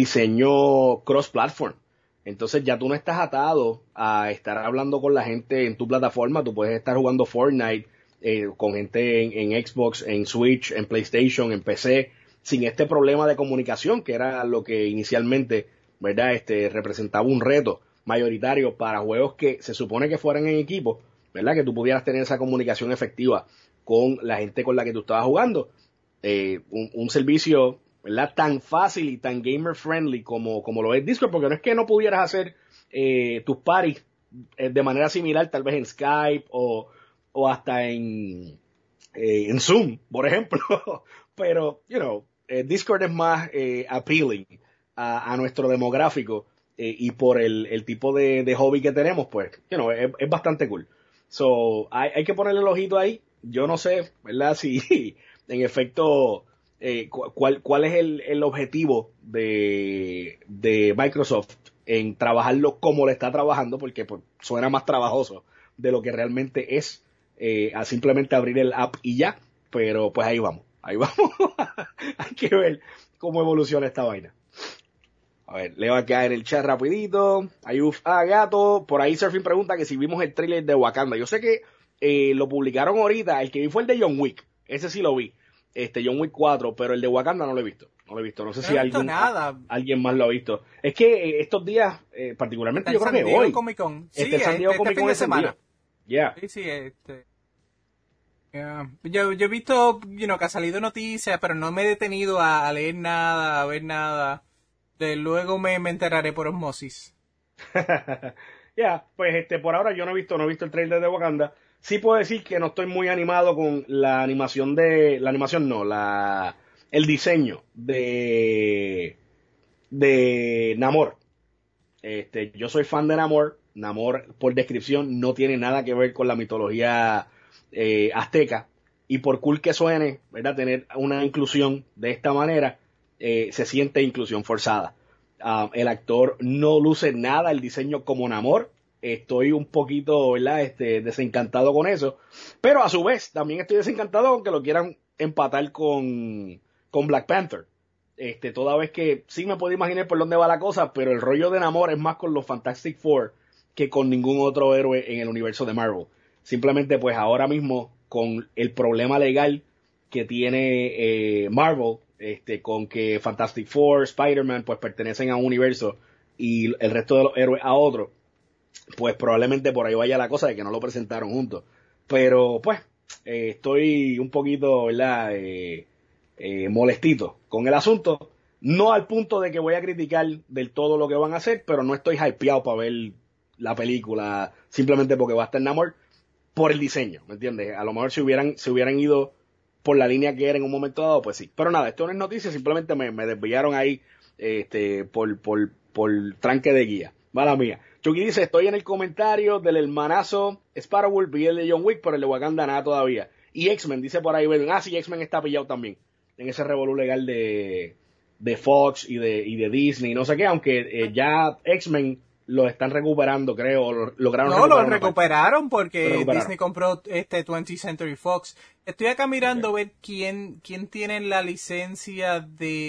diseño cross-platform. Entonces ya tú no estás atado a estar hablando con la gente en tu plataforma, tú puedes estar jugando Fortnite eh, con gente en, en Xbox, en Switch, en PlayStation, en P C, sin este problema de comunicación que era lo que inicialmente, ¿verdad? Este representaba un reto mayoritario para juegos que se supone que fueran en equipo, ¿verdad? Que tú pudieras tener esa comunicación efectiva con la gente con la que tú estabas jugando. Eh, un, un servicio, ¿verdad? Tan fácil y tan gamer friendly como, como lo es Discord, porque no es que no pudieras hacer eh, tus parties eh, de manera similar, tal vez en Skype o, o hasta en, eh, en Zoom, por ejemplo. Pero, you know, eh, Discord es más eh, appealing a, a nuestro demográfico eh, y por el, el tipo de, de hobby que tenemos, pues, you know, es, es bastante cool. So, hay, hay que ponerle el ojito ahí. Yo no sé, ¿verdad? Si en efecto, eh, cuál, cuál es el, el objetivo de, de Microsoft en trabajarlo como lo está trabajando, porque pues, suena más trabajoso de lo que realmente es eh, a simplemente abrir el app y ya. Pero pues ahí vamos, ahí vamos. Hay que ver cómo evoluciona esta vaina. A ver, le va a caer el chat rapidito. Ayuf, ah, gato. Por ahí Surfing pregunta que si vimos el trailer de Wakanda. Yo sé que eh, lo publicaron ahorita. El que vi fue el de John Wick. Ese sí lo vi. Este, John Wick cuatro. Pero el de Wakanda no lo he visto. No lo he visto. No sé Yo si no he visto algún, nada. a, alguien más lo ha visto. Es que eh, estos días, eh, particularmente Está yo en creo San que Diego hoy. Comic Con. Sí, Este San Diego este, Comic este Con fin de es el semana. día. Yeah. Sí, sí, este. Yeah. Yo, yo he visto, you know, que ha salido noticias, pero no me he detenido a, a leer nada, a ver nada. De, luego me, me enteraré por osmosis. Ya, yeah, pues este, por ahora yo no he visto, no he visto el trailer de Wakanda. Sí puedo decir que no estoy muy animado con la animación de, la animación no, la, el diseño de, de Namor. Este, yo soy fan de Namor. Namor, por descripción, no tiene nada que ver con la mitología eh, azteca. Y por cool que suene, ¿verdad? Tener una inclusión de esta manera, eh, se siente inclusión forzada. Uh, el actor no luce nada el diseño como Namor. Estoy un poquito, ¿verdad? Este, desencantado con eso. Pero a su vez, también estoy desencantado con que lo quieran empatar con, con Black Panther. Este, toda vez que sí me puedo imaginar por dónde va la cosa, pero el rollo de Namor es más con los Fantastic Four que con ningún otro héroe en el universo de Marvel. Simplemente, pues ahora mismo, con el problema legal que tiene eh, Marvel, este, con que Fantastic Four, Spider-Man, pues pertenecen a un universo y el resto de los héroes a otro, pues probablemente por ahí vaya la cosa de que no lo presentaron juntos. Pero, pues, eh, estoy un poquito, ¿verdad? Eh, eh, molestito con el asunto. No al punto de que voy a criticar del todo lo que van a hacer, pero no estoy hypeado para ver la película simplemente porque va a estar Namor por el diseño, ¿me entiendes? A lo mejor si hubieran, si hubieran ido por la línea que era en un momento dado, pues sí. Pero nada, esto no es noticia, simplemente me, me desviaron ahí este, por, por, por tranque de guía. Mala mía. Chucky dice, estoy en el comentario del hermanazo Sparrowwolf, vi el de John Wick, pero el de Wakanda nada todavía. Y X-Men, dice por ahí, ah sí, X-Men está pillado también, en ese revolú legal de, de Fox y de, y de Disney, no sé qué, aunque eh, ya X-Men lo están recuperando, creo, lo, lograron No, recuperar lo recuperaron porque lo recuperaron. Disney compró este twentieth Century Fox. Estoy acá mirando okay. ver quién, quién tiene la licencia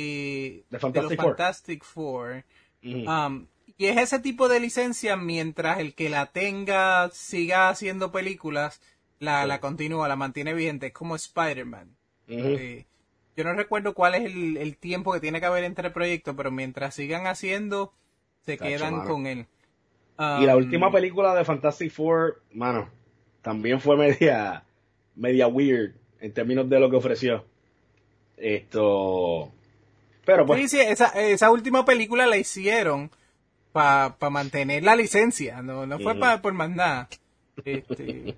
de, de, Fantastic de los Four. Fantastic Four. Mm-hmm. Um, y es ese tipo de licencia mientras el que la tenga siga haciendo películas, la, sí. la continúa, la mantiene vigente. Es como Spider-Man. Mm-hmm. eh, yo no recuerdo cuál es el, el tiempo que tiene que haber entre proyectos, pero mientras sigan haciendo, se Tacho, quedan mano. con él. Um, y la última película de Fantastic Four, mano, también fue media, media weird en términos de lo que ofreció. Esto, pero pues. Sí, sí, esa, esa última película la hicieron para pa mantener la licencia, no, no fue Uh-huh. para por más nada. Este...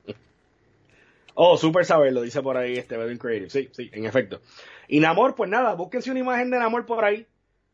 Oh, super saber, lo dice por ahí este Bedouin Creative. Sí, sí, en efecto. Y Namor, pues nada, búsquense una imagen de Namor por ahí.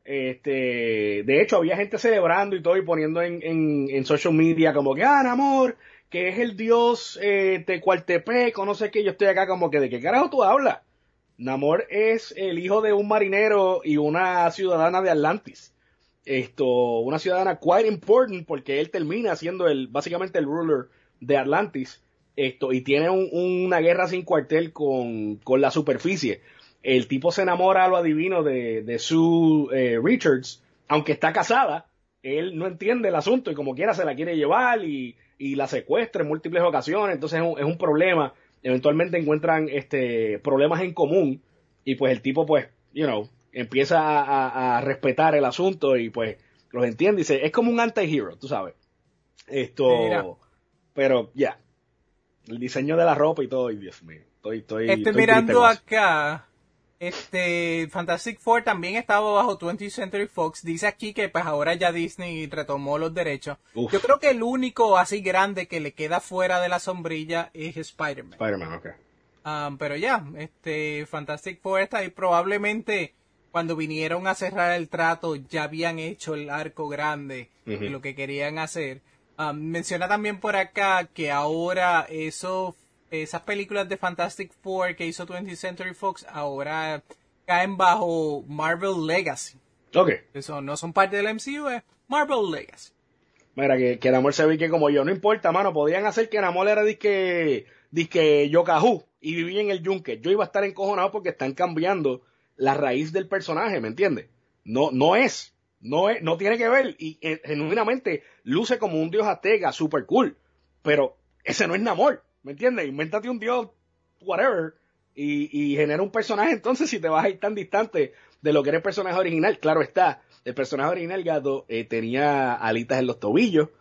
Este, de hecho, había gente celebrando y todo y poniendo en, en, en social media como que, ah, Namor, que es el dios eh, Tecualtepec, o no sé qué. Yo estoy acá como que, ¿de qué carajo tú hablas? Namor es el hijo de un marinero y una ciudadana de Atlantis. Esto, una ciudadana quite important porque él termina siendo el, básicamente el ruler de Atlantis. Esto, y tiene un, una guerra sin cuartel con, con la superficie. El tipo se enamora a lo adivino de, de Sue eh, Richards, aunque está casada, él no entiende el asunto y como quiera se la quiere llevar y, y la secuestra en múltiples ocasiones, entonces es un, es un problema. Eventualmente encuentran este problemas en común y pues el tipo pues, you know, empieza a, a, a respetar el asunto y pues los entiende y dice, es como un anti-hero, tú sabes. Esto, Mira, pero ya, yeah, el diseño de la ropa y todo, y Dios mío, estoy, estoy, estoy estoy triste mirando con eso. acá, este, Fantastic Four también estaba bajo twentieth Century Fox. Dice aquí que pues ahora ya Disney retomó los derechos. Uf. Yo creo que el único así grande que le queda fuera de la sombrilla es Spider-Man. Spider-Man, ok. Um, pero ya, este, Fantastic Four está ahí. Probablemente cuando vinieron a cerrar el trato ya habían hecho el arco grande Uh-huh. de lo que querían hacer. Um, menciona también por acá que ahora eso, esas películas de Fantastic Four que hizo twentieth Century Fox ahora caen bajo Marvel Legacy. Ok. Eso no son parte del M C U, es Marvel Legacy. Mira, que, que Namor se ve que como yo, no importa, mano, podían hacer que Namor era disque, disque Yokahu y vivía en el yunque. Yo iba a estar encojonado porque están cambiando la raíz del personaje, ¿me entiendes? No, no es, no es, no tiene que ver y eh, genuinamente luce como un dios azteca, super cool, pero ese no es Namor, ¿me entiendes? Invéntate un dios, whatever, y, y genera un personaje entonces si te vas a ir tan distante de lo que era el personaje original, claro está. El personaje original, gato, eh, tenía alitas en los tobillos,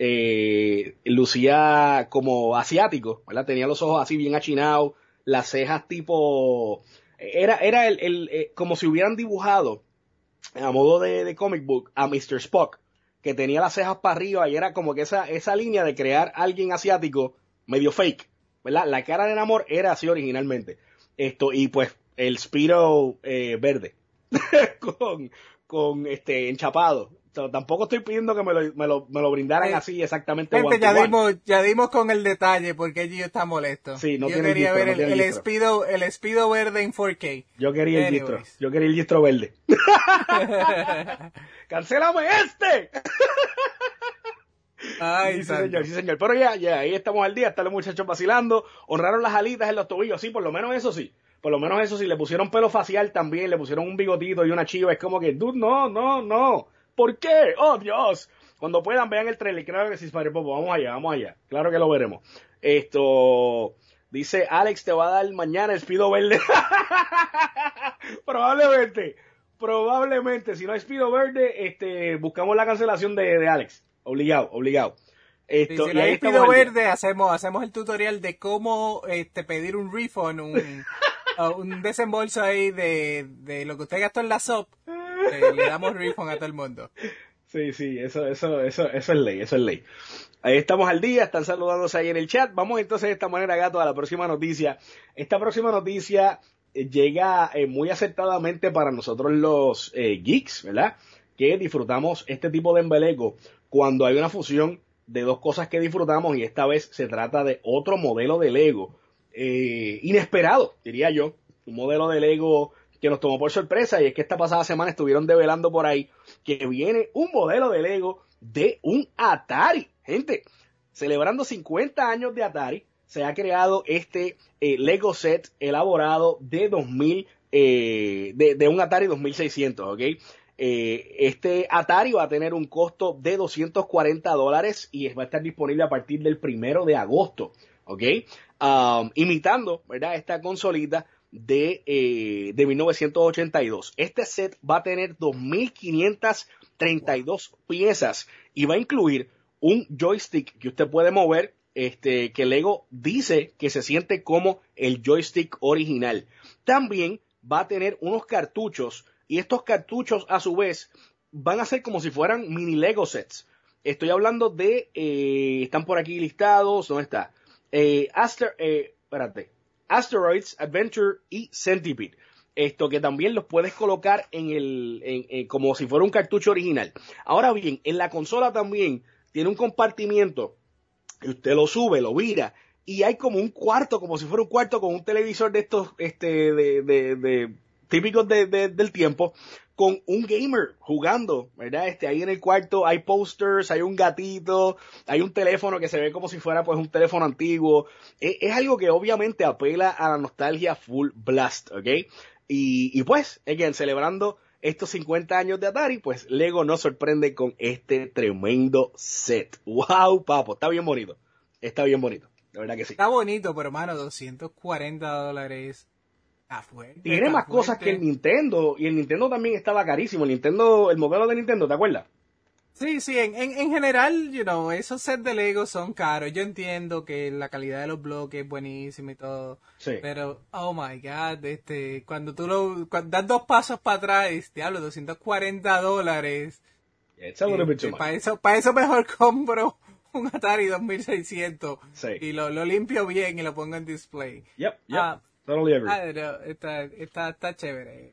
eh, lucía como asiático, ¿verdad? Tenía los ojos así bien achinados, las cejas tipo... Era, era el, el eh, como si hubieran dibujado, a modo de, de comic book, a mister Spock, que tenía las cejas para arriba y era como que esa, esa línea de crear a alguien asiático medio fake, ¿verdad? La cara de Namor era así originalmente. Esto, y pues el Speedo eh, verde, con... con este enchapado. O sea, tampoco estoy pidiendo que me lo, me lo, me lo brindaran Eh, así exactamente Gente, one to ya one. dimos, ya dimos con el detalle porque Gio está molesto. Sí, no Yo tiene el quería distro, ver no el, tiene el el distro. Speedo, el Speedo verde en four K. Yo quería el distro. Anyways. Yo quería el distro verde. ¡Cancélame este! Ay, Sí, sí, santo. señor, sí, señor. Pero ya, ya, ahí estamos al día. Están los muchachos vacilando. Honraron las alitas en los tobillos. Sí, por lo menos eso sí. Por lo menos eso sí. Le pusieron pelo facial también. Le pusieron un bigotito y una chiva. Es como que, dude, no, no, no. ¿Por qué? ¡Oh, Dios! Cuando puedan, vean el trailer. Claro que sí, Padre Popo. Vamos allá, vamos allá. Claro que lo veremos. Esto... Dice, Alex te va a dar mañana el Speedo verde. Probablemente. Probablemente. Si no hay Speedo verde, este, buscamos la cancelación de, de Alex. Obligado, obligado. Esto, Si y no ahí hay estamos Speedo al día. verde, hacemos, hacemos el tutorial de cómo este, pedir un refund, un, uh, un desembolso ahí de, de lo que usted gastó en la S O P. Eh, le damos refund a todo el mundo. Sí, sí, eso, eso, eso, eso es ley, eso es ley. Ahí estamos al día, están saludándose ahí en el chat. Vamos entonces de esta manera, gato, a la próxima noticia. Esta próxima noticia eh, llega eh, muy acertadamente para nosotros los eh, geeks, ¿verdad? Que disfrutamos este tipo de embeleco cuando hay una fusión de dos cosas que disfrutamos y esta vez se trata de otro modelo de Lego eh, inesperado, diría yo. Un modelo de Lego que nos tomó por sorpresa y es que esta pasada semana estuvieron develando por ahí que viene un modelo de Lego de un Atari. Gente, celebrando cincuenta años de Atari, se ha creado este eh, Lego set elaborado de dos mil, eh, de, de un Atari dos mil seiscientos, ¿ok? Eh, este Atari va a tener un costo de doscientos cuarenta dólares y va a estar disponible a partir del primero de agosto, ¿ok? Um, imitando, ¿verdad? Esta consolita de, eh, de mil novecientos ochenta y dos. Este set va a tener dos mil quinientas treinta y dos piezas y va a incluir un joystick que usted puede mover, este, que Lego dice que se siente como el joystick original. También va a tener unos cartuchos y estos cartuchos a su vez van a ser como si fueran mini Lego sets. Estoy hablando de, eh, están por aquí listados, ¿dónde está? Eh, Aster, eh, espérate, Asteroids, Adventure y Centipede. Esto que también los puedes colocar en el, en, en, como si fuera un cartucho original. Ahora bien, en la consola también tiene un compartimiento y usted lo sube, lo vira y hay como un cuarto, como si fuera un cuarto con un televisor de estos, este, de, de, de típicos de, de, del tiempo, con un gamer jugando, ¿verdad? Este, ahí en el cuarto hay posters, hay un gatito, hay un teléfono que se ve como si fuera pues un teléfono antiguo. Es, es algo que obviamente apela a la nostalgia full blast, ¿ok? Y, y pues, again, celebrando estos cincuenta años de Atari, pues Lego nos sorprende con este tremendo set. ¡Wow, papo! Está bien bonito. Está bien bonito. De verdad que sí. Está bonito, pero hermano, doscientos cuarenta dólares. Está fuerte. Tiene está más fuerte. cosas que el Nintendo. Y el Nintendo también estaba carísimo. El Nintendo, el modelo de Nintendo, ¿te acuerdas? Sí, sí, en, en, en general, you know, esos sets de Lego son caros. Yo entiendo que la calidad de los bloques es buenísima y todo. Sí. Pero, oh my God, este, cuando tú lo, cuando das dos pasos para atrás, diablo, doscientos cuarenta dólares. It's a little bit too Este, much. para eso, para eso mejor compro un Atari dos mil seiscientos Sí. y lo, lo limpio bien y lo pongo en display. Yep, yep. Ah, Totally agree. I don't know, está, está, está chévere.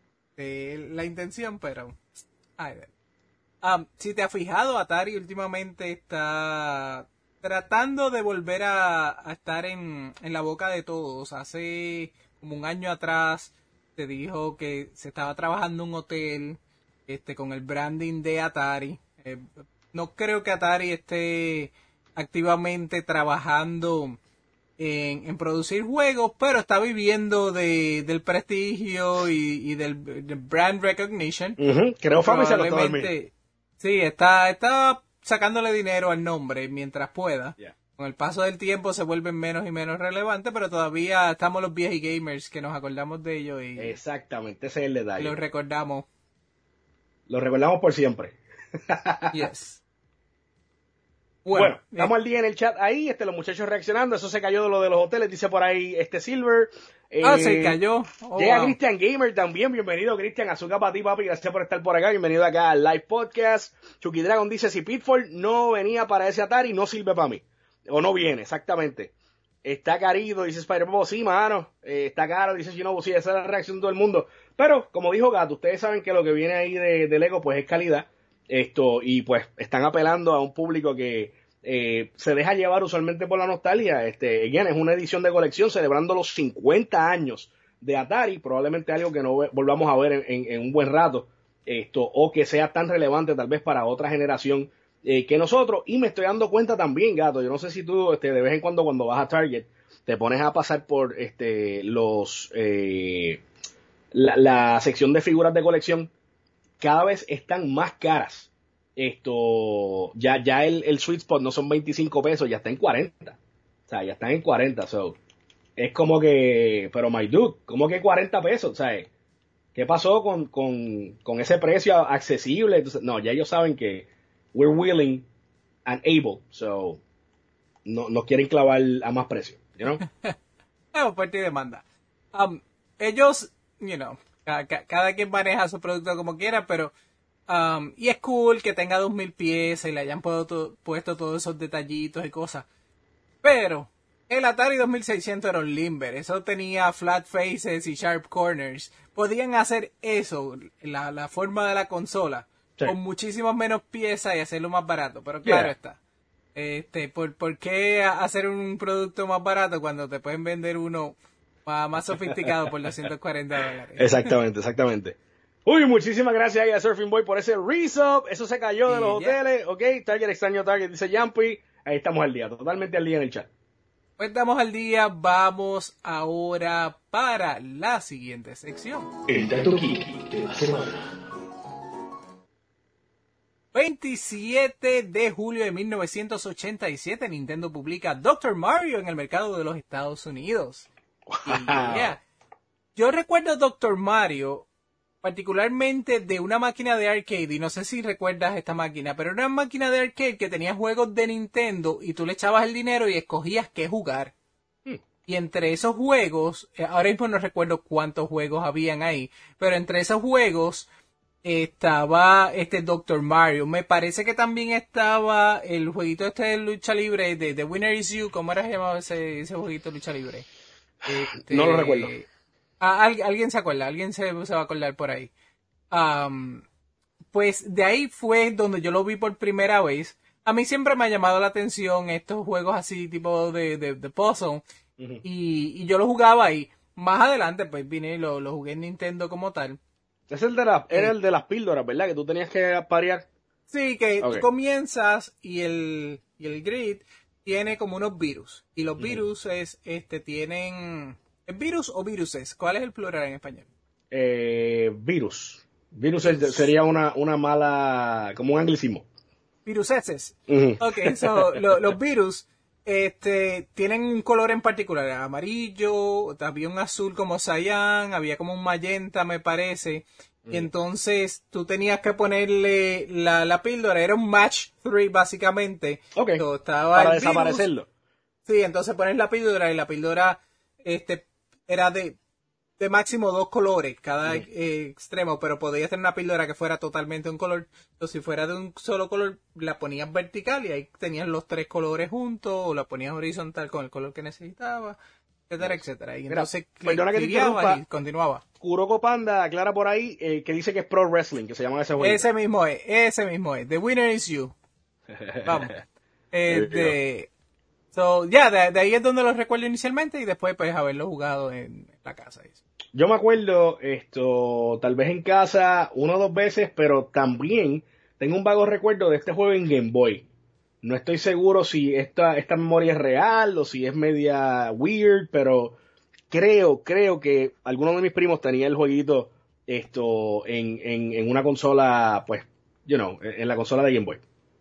Eh, la intención, pero, I don't know. Um, si te has fijado, Atari últimamente está tratando de volver a, a estar en, en la boca de todos. Hace como un año atrás te dijo que se estaba trabajando un hotel este, con el branding de Atari. Eh, no creo que Atari esté activamente trabajando en, en producir juegos, pero está viviendo de, del prestigio y, y del, del brand recognition. Uh-huh. Creo fama y se lo Probablemente, sí, está, está sacándole dinero al nombre mientras pueda. Yeah. Con el paso del tiempo se vuelven menos y menos relevantes, pero todavía estamos los viejos gamers que nos acordamos de ellos y, Exactamente, ese es el detalle. y los recordamos. Lo recordamos por siempre. Yes. Bueno, Bueno, estamos eh, al día en el chat ahí, este, los muchachos reaccionando, eso se cayó de lo de los hoteles, dice por ahí este Silver. Eh, ah, se cayó. Oh, llega wow. Christian Gamer también, bienvenido Christian, azúcar para ti papi, gracias por estar por acá, bienvenido acá al live podcast. Chucky Dragon dice, si Pitfall no venía para ese Atari, no sirve para mí, o no viene, exactamente. Está carido, dice Spider-Man, sí, mano, eh, está caro, dice Shinobu, sí, esa es la reacción de todo el mundo. Pero, como dijo Gato, ustedes saben que lo que viene ahí de, de Lego, pues es calidad, esto, y pues están apelando a un público que Eh, se deja llevar usualmente por la nostalgia. Este, again, es una edición de colección celebrando los cincuenta años de Atari, probablemente algo que no ve, volvamos a ver en, en, en un buen rato, esto, o que sea tan relevante tal vez para otra generación eh, que nosotros. Y me estoy dando cuenta también, Gato, yo no sé si tú este, de vez en cuando cuando vas a Target te pones a pasar por este los eh, la, la sección de figuras de colección, cada vez están más caras. Esto, ya, ya el, el sweet spot no son veinticinco pesos, ya está en cuarenta. O sea, ya están en cuarenta, so. Es como que, pero my dude, ¿cómo que cuarenta pesos? O sea, ¿qué pasó con, con, con ese precio accesible? Entonces, no, ya ellos saben que we're willing and able, so, no, no quieren clavar a más precio, you know? Es oferta y demanda. Um, ellos, you know, ca- ca- cada quien maneja su producto como quiera, pero Um, y es cool que tenga dos mil piezas y le hayan puesto, puesto todos esos detallitos y cosas. Pero el Atari dos mil seiscientos era un limber. Eso tenía flat faces y sharp corners. Podían hacer eso, la, la forma de la consola, sí, con muchísimas menos piezas y hacerlo más barato. Pero claro, yeah, está. Este, ¿por, ¿Por qué hacer un producto más barato cuando te pueden vender uno más, más sofisticado por doscientos cuarenta dólares? Exactamente, exactamente. Uy, muchísimas gracias a Surfing Boy por ese resub. Eso se cayó de los yeah. hoteles. Ok, Target extraño Target, dice Jumpy. Ahí estamos al día, totalmente al día en el chat. Pues estamos al día. Vamos ahora para la siguiente sección. El dato geek de la semana. veintisiete de julio de mil novecientos ochenta y siete, Nintendo publica doctor Mario en el mercado de los Estados Unidos. Wow. Yeah. Yo recuerdo doctor Mario particularmente de una máquina de arcade, y no sé si recuerdas esta máquina, pero era una máquina de arcade que tenía juegos de Nintendo y tú le echabas el dinero y escogías qué jugar. Hmm. Y entre esos juegos, eh, ahora mismo no recuerdo cuántos juegos habían ahí, pero entre esos juegos estaba este doctor Mario. Me parece que también estaba el jueguito este de lucha libre de The Winner Is You. ¿Cómo era llamado ese, ese jueguito de lucha libre? Este, no lo recuerdo. Ah, ¿al- ¿Alguien se acuerda? ¿Alguien se, se va a acordar por ahí? Am, pues de ahí fue donde yo lo vi por primera vez. A mí siempre me ha llamado la atención estos juegos así tipo de, de, de puzzle. Ujú. Y, y yo lo jugaba ahí. Más adelante pues vine y lo, lo jugué en Nintendo como tal. Es el de la, era el de las píldoras, ¿verdad? Que tú tenías que parear. Sí, que Ok. tú comienzas y el, y el grid tiene como unos virus. Y los Ujú. virus es, este, tienen... ¿Es virus o viruses? ¿Cuál es el plural en español? Eh, virus. Virus es- Virus. sería una, una mala, como un anglicismo. Viruseses. Ujú. Ok, so, lo- los virus este, tienen un color en particular, amarillo, había un azul como cyan, había como un magenta, me parece. Y entonces tú tenías que ponerle la, la píldora, era un match three básicamente. Ok. So, estaba Para el virus. desaparecerlo. Sí, entonces pones la píldora y la píldora este, era de, de máximo dos colores cada Ujú. eh, extremo, pero podías tener una píldora que fuera totalmente un color. Entonces, si fuera de un solo color, la ponías vertical y ahí tenías los tres colores juntos, o la ponías horizontal con el color que necesitabas, etcétera, etcétera. Y Mira, entonces perdona que te cliqueabas interrumpa. y continuaba. Kuroko Panda aclara por ahí eh, que dice que es Pro Wrestling, que se llama ese juego. Ese mismo es, ese mismo es. The winner is you. Vamos. There Eh, you de, so, ya, de, de ahí es donde lo recuerdo inicialmente y después pues haberlo jugado en la casa. y eso. Yo me acuerdo esto, tal vez en casa una o dos veces, pero también tengo un vago recuerdo de este juego en Game Boy. No estoy seguro si esta, esta memoria es real o si es media weird, pero creo, creo que alguno de mis primos tenía el jueguito esto en, en, en una consola, pues, you know, en en la consola de Game Boy.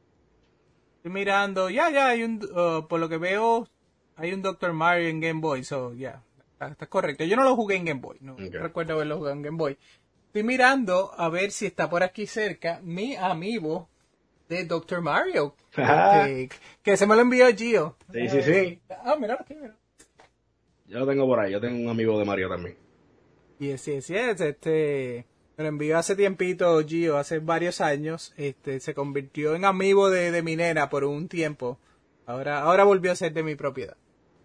Estoy mirando, ya, ya, hay un, uh, por lo que veo, hay un doctor Mario en Game Boy, so, ya, está, está correcto. Yo no lo jugué en Game Boy, no Okay. recuerdo haberlo jugado en Game Boy. Estoy mirando a ver si está por aquí cerca mi amigo de doctor Mario, este, que se me lo envió Gio. Sí, sí, sí. Ah, mira aquí, mira. Yo lo tengo por ahí, yo tengo un amigo de Mario también. Yes, yes, yes, este, me lo envió hace tiempito Gio, hace varios años, este, se convirtió en amigo de, de mi nena por un tiempo, ahora, ahora volvió a ser de mi propiedad.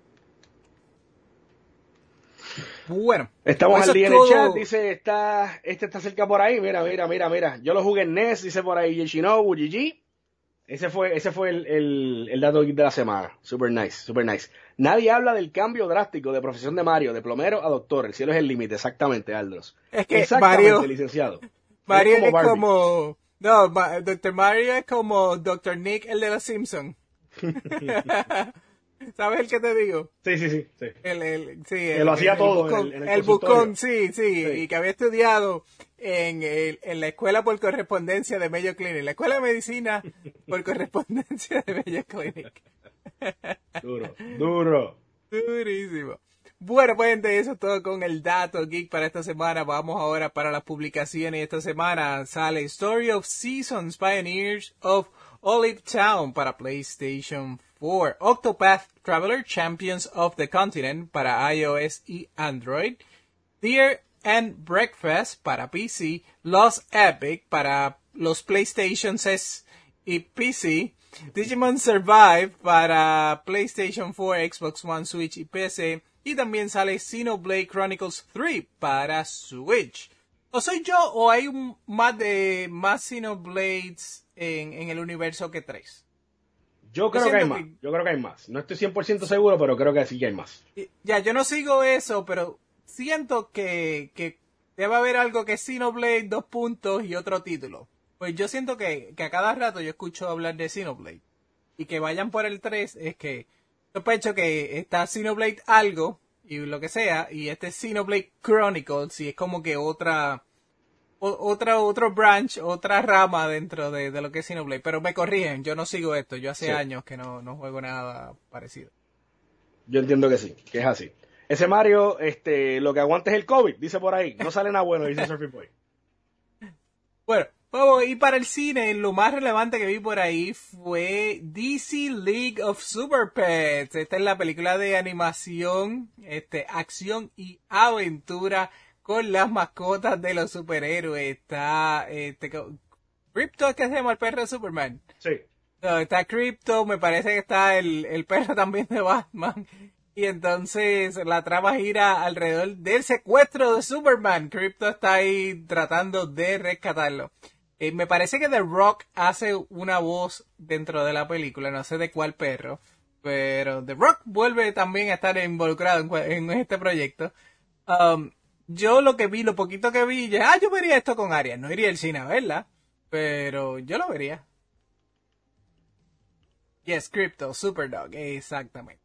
Bueno, Estamos eso al día es en el todo. chat, dice, está, este está cerca por ahí, mira, mira, mira, mira. Yo lo jugué en N E S, dice por ahí Yoshinobu, G G. Ese fue, ese fue el, el, el dato geek de la semana. Super nice, super nice. Nadie habla del cambio drástico de profesión de Mario, de plomero a doctor. El cielo es el límite, exactamente, Aldros. Es que Exactamente, Mario- licenciado. Mario Eres es Barbie. como, no, Ma- doctor Mario es como doctor Nick, el de los Simpsons. ¿Sabes el que te digo? Sí, sí, sí, sí. El, el, sí, Que el, lo hacía el todo bucón, en el- en el el consultorio. bucón, sí, sí, Sí. y que había estudiado en, el- en la escuela por correspondencia de Mayo Clinic, la escuela de medicina por correspondencia de Mayo Clinic. Duro, duro. Durísimo. Bueno, pues gente, eso es todo con el dato geek para esta semana. Vamos ahora para las publicaciones. Esta semana sale Story of Seasons, Pioneers of Olive Town para PlayStation cuatro, Octopath Traveler, Champions of the Continent para iOS y Android, Deer and Breakfast para P C, Lost Epic para los PlayStations y P C, Digimon Survive para PlayStation cuatro, Xbox One, Switch y P C, y también sale Xenoblade Chronicles tres para Switch. ¿O soy yo o hay un, más de más Xenoblades en, en el universo que tres? Yo creo que hay siento más, que- yo creo que hay más. No estoy cien por ciento seguro, pero creo que sí que hay más. Y- Ya, yo no sigo eso, pero siento que, que debe haber algo que es Xenoblade, dos puntos y otro título. Pues yo siento que, que a cada rato yo escucho hablar de Xenoblade. Y que vayan por el tres es que sospecho que está Xenoblade algo y lo que sea, y este Xenoblade Chronicles y es como que otra o- otra otro branch, otra rama dentro de, de lo que es Xenoblade. Pero me corrigen, yo no sigo esto, yo hace Sí. años que no, no juego nada parecido. Yo entiendo que sí, que es así. Ese Mario, este, lo que aguanta es el COVID, dice por ahí. No sale nada bueno, dice Surfing Boy. Bueno, Vamos, y para el cine, lo más relevante que vi por ahí fue D C League of Super Pets. Esta es la película de animación, este, acción y aventura con las mascotas de los superhéroes. Está, este, Crypto, ¿qué se llama el perro de Superman? Sí. No, está Crypto, me parece que está el, el perro también de Batman. Y entonces la trama gira alrededor del secuestro de Superman. Crypto está ahí tratando de rescatarlo. Eh, me parece que The Rock hace una voz dentro de la película, no sé de cuál perro, pero The Rock vuelve también a estar involucrado en, en este proyecto. Um, yo lo que vi, lo poquito que vi, ya, ah, yo vería esto con Arias, no iría al cine a verla, pero yo lo vería. Yes, Crypto, Superdog, exactamente.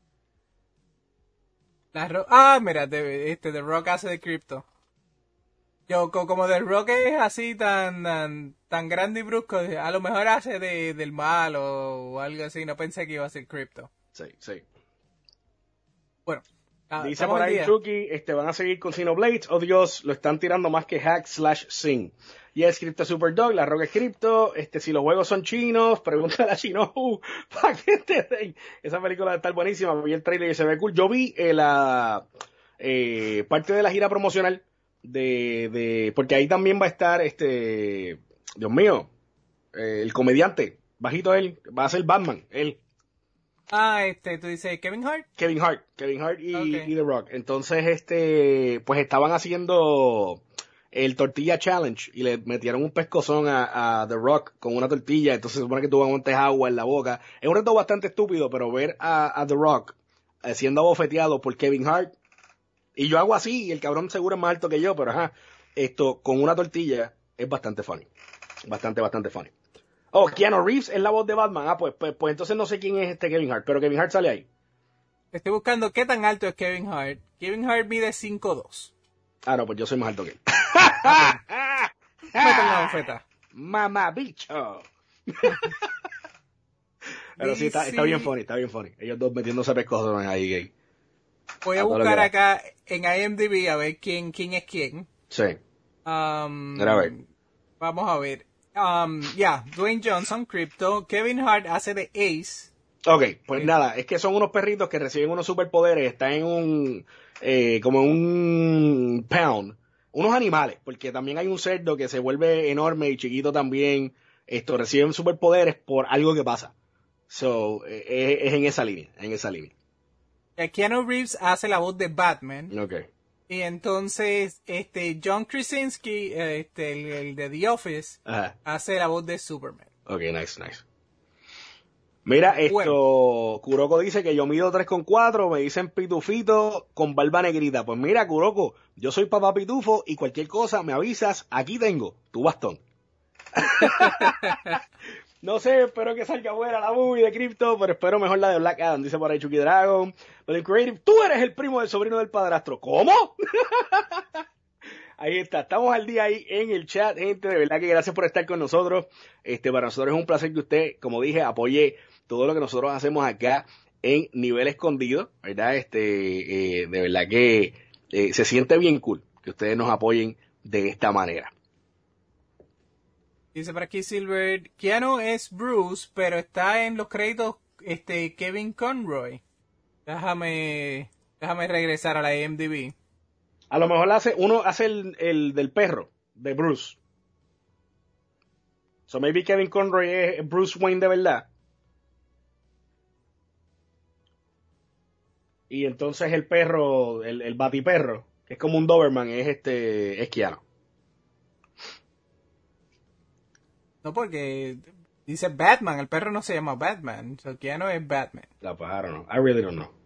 La Ro ah, mira, de, este The Rock hace de Crypto. Yo, como The Rock es así tan, tan, tan grande y brusco, a lo mejor hace de, del mal o, o algo así. No pensé que iba a ser Crypto. Sí, sí. Bueno. Ah, dice por ahí Chucky, este, van a seguir con Xenoblades. Oh Dios, lo están tirando más que hack slash sin. Y es Crypto Superdog, la Rock es Crypto. Este, si los juegos son chinos, pregúntale a Chino para que te den. Esa película está buenísima. Vi el trailer y se ve cool. Yo vi eh, la eh, parte de la gira promocional. De, de, porque ahí también va a estar este, Dios mío, eh, el comediante, bajito él, va a ser Batman, él. Ah, este, tú dices Kevin Hart. Kevin Hart, Kevin Hart y, okay. y The Rock. Entonces, este, pues estaban haciendo el Tortilla Challenge y le metieron un pescozón a, a The Rock con una tortilla. Entonces se supone que tuvo un agua en la boca. Es un reto bastante estúpido, pero ver a, a The Rock eh, siendo abofeteado por Kevin Hart. Y yo hago así, y el cabrón seguro es más alto que yo, pero ajá, esto con una tortilla es bastante funny. Bastante, bastante funny. Oh, Keanu Reeves es la voz de Batman. Ah, pues, pues, pues entonces no sé quién es este Kevin Hart, pero Kevin Hart sale ahí. Estoy buscando qué tan alto es Kevin Hart. Kevin Hart mide cinco dos. Ah, no, pues yo soy más alto que él. Mete la bofeta. Mamá bicho. Pero sí, está, está bien funny, está bien funny. Ellos dos metiéndose pescozones ahí, gay. Voy a, a buscar acá en I M D B a ver quién, quién es quién. Sí. Um, a ver. Vamos a ver. Um, ya, yeah, Dwayne Johnson, Crypto. Kevin Hart hace de Ace. Ok, pues sí. Nada, es que son unos perritos que reciben unos superpoderes. Están en un, eh, como en un pound. Unos animales, porque también hay un cerdo que se vuelve enorme y chiquito también. Esto reciben superpoderes por algo que pasa. So, eh, es en esa línea, en esa línea. Keanu Reeves hace la voz de Batman. Ok. Y entonces, este, John Krasinski, este, el, el de The Office, Ajá. hace la voz de Superman. Ok, nice, nice. Mira, esto, bueno. Kuroko dice que yo mido tres con cuatro, me dicen pitufito con barba negrita. Pues mira, Kuroko, yo soy papá pitufo y cualquier cosa me avisas, aquí tengo tu bastón. No sé, espero que salga buena la movie de Crypto, pero espero mejor la de Black Adam, dice por ahí Chucky Dragon. Pero el Creative, tú eres el primo del sobrino del padrastro. ¿Cómo? Ahí está, estamos al día ahí en el chat, gente, de verdad que gracias por estar con nosotros. Este, para nosotros es un placer que usted, como dije, apoye todo lo que nosotros hacemos acá en Nivel Escondido, ¿verdad? Este, eh, de verdad que eh, se siente bien cool que ustedes nos apoyen de esta manera. Dice por aquí Silver, Keanu es Bruce, pero está en los créditos este Kevin Conroy. Déjame, déjame regresar a la I M D B. A lo mejor hace, uno hace el, el del perro, de Bruce. So maybe Kevin Conroy es Bruce Wayne de verdad. Y entonces el perro, el, el batiperro, que es como un Doberman, es este, es Keanu. No, porque dice Batman, el perro no se llama Batman, so Keanu es Batman. No, pues I don't know, I really don't know.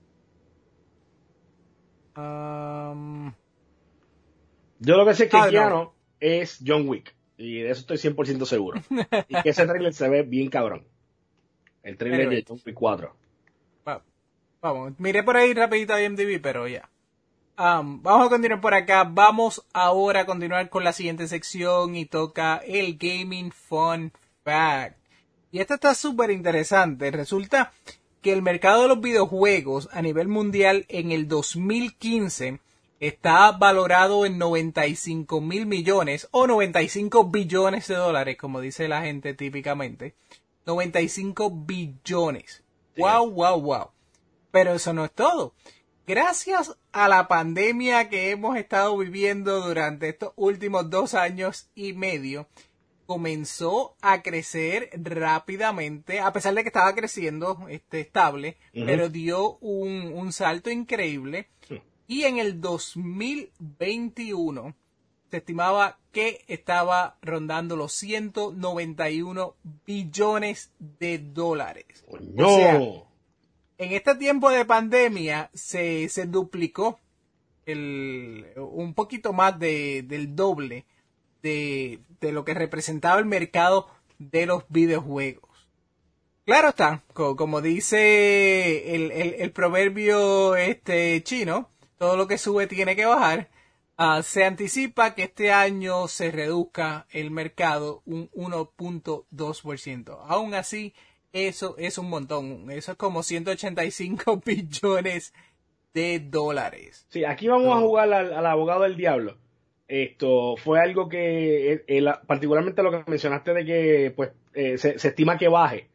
Um, Yo lo que sé es que ah, Keanu no. es John Wick, y de eso estoy cien por ciento seguro. Y que ese trailer se ve bien cabrón. El trailer anyway. De John Wick cuatro. Va, vamos, miré por ahí rapidito a I M D B, pero ya. Um, vamos a continuar por acá. Vamos ahora a continuar con la siguiente sección y toca el Gaming Fun Fact. Y esto está súper interesante. Resulta que el mercado de los videojuegos a nivel mundial en el dos mil quince está valorado en noventa y cinco mil millones o noventa y cinco billones de dólares, como dice la gente típicamente. noventa y cinco billones. Wow, wow, wow. Pero eso no es todo. Gracias a la pandemia que hemos estado viviendo durante estos últimos dos años y medio, comenzó a crecer rápidamente, a pesar de que estaba creciendo este, estable, uh-huh. pero dio un, un salto increíble. Sí. Y en el dos mil veintiuno se estimaba que estaba rondando los ciento noventa y uno billones de dólares. Oh, no. O sea, en este tiempo de pandemia se, se duplicó el, un poquito más de, del doble de, de lo que representaba el mercado de los videojuegos. Claro está, como dice el, el, el proverbio este chino, todo lo que sube tiene que bajar. Uh, se anticipa que este año se reduzca el mercado un uno punto dos por ciento. Aún así, eso es un montón. Eso es como ciento ochenta y cinco billones de dólares. Sí, aquí vamos so, a jugar al, al abogado del diablo. Esto fue algo que, el, particularmente lo que mencionaste de que pues eh, se, se estima que baje.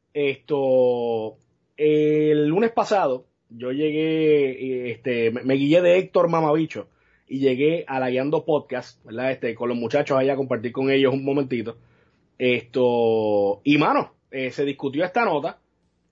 Esto, el lunes pasado, yo llegué, este, me, me guié de Héctor Mamabicho y llegué a la Guiando Podcast, ¿verdad? Este, con los muchachos allá a compartir con ellos un momentito. Esto, y mano, eh, se discutió esta nota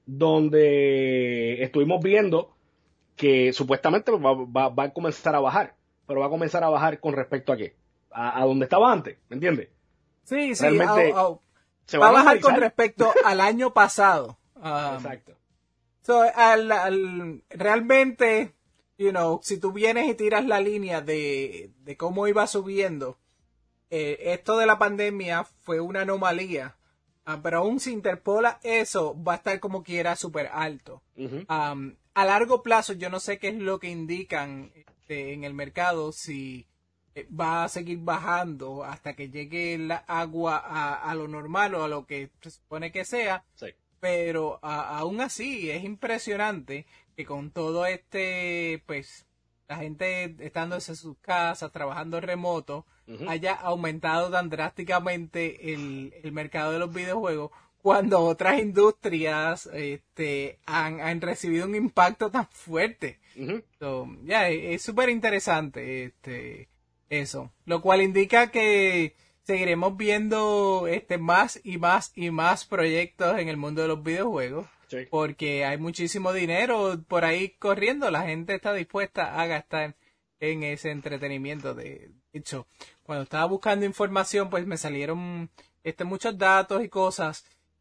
donde estuvimos viendo que supuestamente va, va, va a comenzar a bajar, pero va a comenzar a bajar con respecto a qué, a, a donde estaba antes, ¿me entiendes? Sí, sí, Realmente, a, a, se va a bajar con respecto al año pasado. Um, Exacto. So, al, al, realmente, you know, si tú vienes y tiras la línea de, de cómo iba subiendo, eh, esto de la pandemia fue una anomalía. Uh, pero aún si interpola eso, va a estar como quiera súper alto. Uh-huh. Um, a largo plazo, yo no sé qué es lo que indican este, en el mercado, si eh, va a seguir bajando hasta que llegue la agua a, a lo normal o a lo que se supone que sea. Sí. Pero a, aún así es impresionante que con todo este, pues, la gente estando en sus casas, trabajando remoto, uh-huh. haya aumentado tan drásticamente el, el mercado de los videojuegos, cuando otras industrias este, han, han recibido un impacto tan fuerte. Uh-huh. So, yeah, es súper interesante este, eso, lo cual indica que seguiremos viendo este, más y más y más proyectos en el mundo de los videojuegos. Sí. Porque hay muchísimo dinero por ahí corriendo, la gente está dispuesta a gastar en ese entretenimiento. De hecho, cuando estaba buscando información, pues me salieron este, muchos datos y cosas.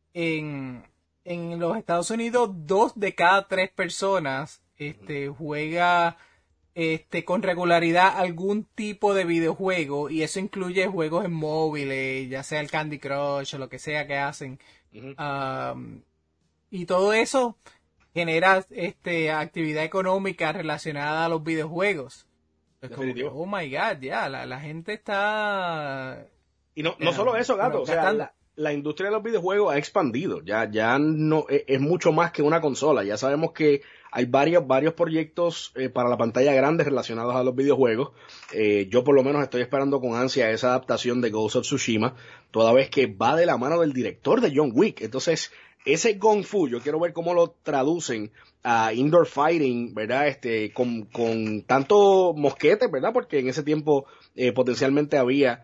En, en los Estados Unidos, dos de cada tres personas este, juega este, con regularidad algún tipo de videojuego, y eso incluye juegos en móviles, ya sea el Candy Crush o lo que sea que hacen. Uh-huh. Um, Y todo eso genera este, actividad económica relacionada a los videojuegos. Es como que, oh my God, ya, yeah, la, la gente está... Y no, no solo eso, Gato, o sea, la, la industria de los videojuegos ha expandido. Ya, ya no es, es mucho más que una consola. Ya sabemos que hay varios, varios proyectos eh, para la pantalla grande relacionados a los videojuegos. Eh, yo por lo menos estoy esperando con ansia esa adaptación de Ghost of Tsushima, toda vez que va de la mano del director de John Wick. Entonces, ese Kung Fu, yo quiero ver cómo lo traducen a indoor fighting, ¿verdad? Este, con, con tanto mosquetes, ¿verdad? Porque en ese tiempo eh, potencialmente había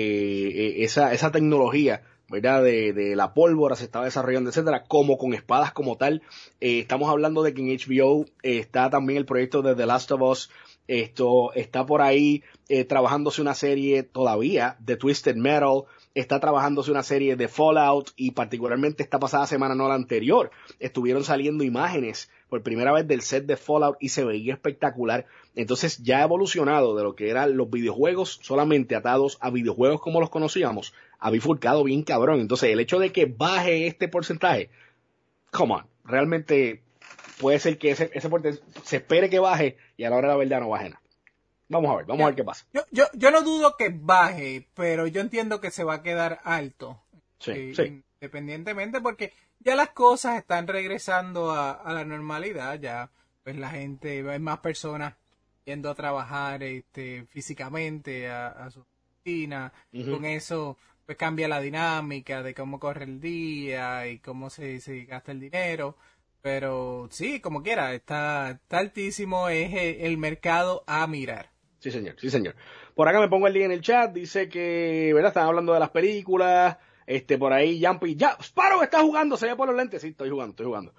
eh, esa, esa tecnología, ¿verdad? De, de la pólvora se estaba desarrollando, etcétera, como con espadas como tal. Eh, estamos hablando de que en H B O eh, está también el proyecto de The Last of Us. Esto está por ahí eh, trabajándose una serie todavía de Twisted Metal. Está trabajándose una serie de Fallout, y particularmente esta pasada semana, no la anterior, estuvieron saliendo imágenes por primera vez del set de Fallout y se veía espectacular. Entonces ya ha evolucionado de lo que eran los videojuegos solamente atados a videojuegos como los conocíamos, ha bifurcado bien cabrón. Entonces el hecho de que baje este porcentaje, come on, realmente puede ser que ese, ese porcentaje se espere que baje y a la hora de la verdad no baje nada. Vamos a ver, vamos ya, a ver qué pasa. Yo, yo, yo no dudo que baje, pero yo entiendo que se va a quedar alto. Sí, eh, sí. Independientemente, porque ya las cosas están regresando a, a la normalidad, ya pues la gente, hay más personas yendo a trabajar este, físicamente a, a su oficina. Uh-huh. Con eso pues cambia la dinámica de cómo corre el día y cómo se, se gasta el dinero. Pero sí, como quiera, está, está altísimo, es el mercado a mirar. Sí, señor, sí, señor. Por acá me pongo el día en el chat, dice que, ¿verdad? Están hablando de las películas, este, por ahí, Jumpy, ya, Sparrow está jugando, se ve por los lentes, sí, estoy jugando, estoy jugando.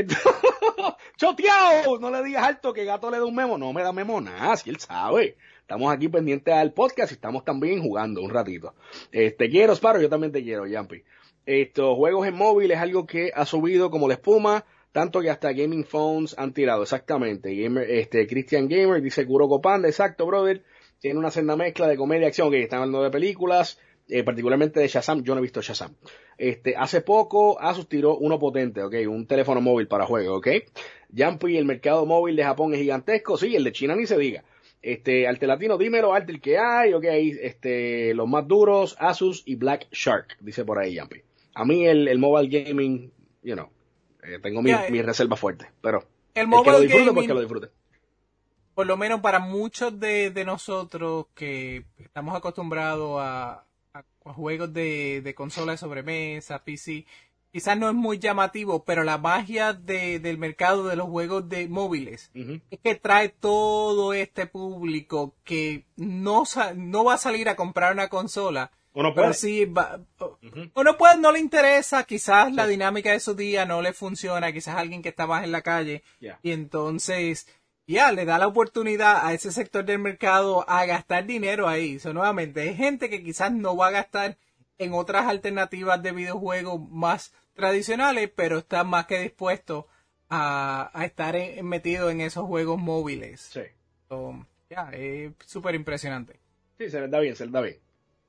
¡Choteado! No le digas alto que Gato le da un memo, no me da memo nada, si él sabe. Estamos aquí pendientes al podcast y estamos también jugando un ratito. Este, quiero, Sparrow, yo también te quiero, Jumpy. Estos juegos en móvil es algo que ha subido como la espuma, tanto que hasta gaming phones han tirado, exactamente. Gamer, este, Christian Gamer dice Kuroko Panda, exacto, brother. Tiene una senda mezcla de comedia y acción, que están hablando de películas, eh, particularmente de Shazam. Yo no he visto Shazam. Este, hace poco Asus tiró uno potente, ok, un teléfono móvil para juegos, ok. Jumpy, el mercado móvil de Japón es gigantesco, sí, el de China ni se diga. Este, Arte Latino, dímelo, Arte, el que hay, ok, este, los más duros, Asus y Black Shark, dice por ahí Jumpy. A mí el, el mobile gaming, you know, Eh, tengo mi, yeah, mi reserva fuerte, pero el, el mobile que lo disfrute gaming, porque lo disfrute. Por lo menos para muchos de, de nosotros que estamos acostumbrados a, a, a juegos de, de consola de sobremesa, P C, quizás no es muy llamativo, pero la magia de, del mercado de los juegos de móviles uh-huh. es que trae todo este público que no, no va a salir a comprar una consola. Uno puede. Pero sí, va, uh-huh. uno puede, no le interesa, quizás sí. La dinámica de su día no le funciona, quizás alguien que está más en la calle, yeah. y entonces, ya, yeah, le da la oportunidad a ese sector del mercado a gastar dinero ahí. So, nuevamente, hay gente que quizás no va a gastar en otras alternativas de videojuegos más tradicionales, pero está más que dispuesto a, a estar en, metido en esos juegos móviles. Sí. So, ya, yeah, es súper impresionante. Sí, se les da bien, se les da bien.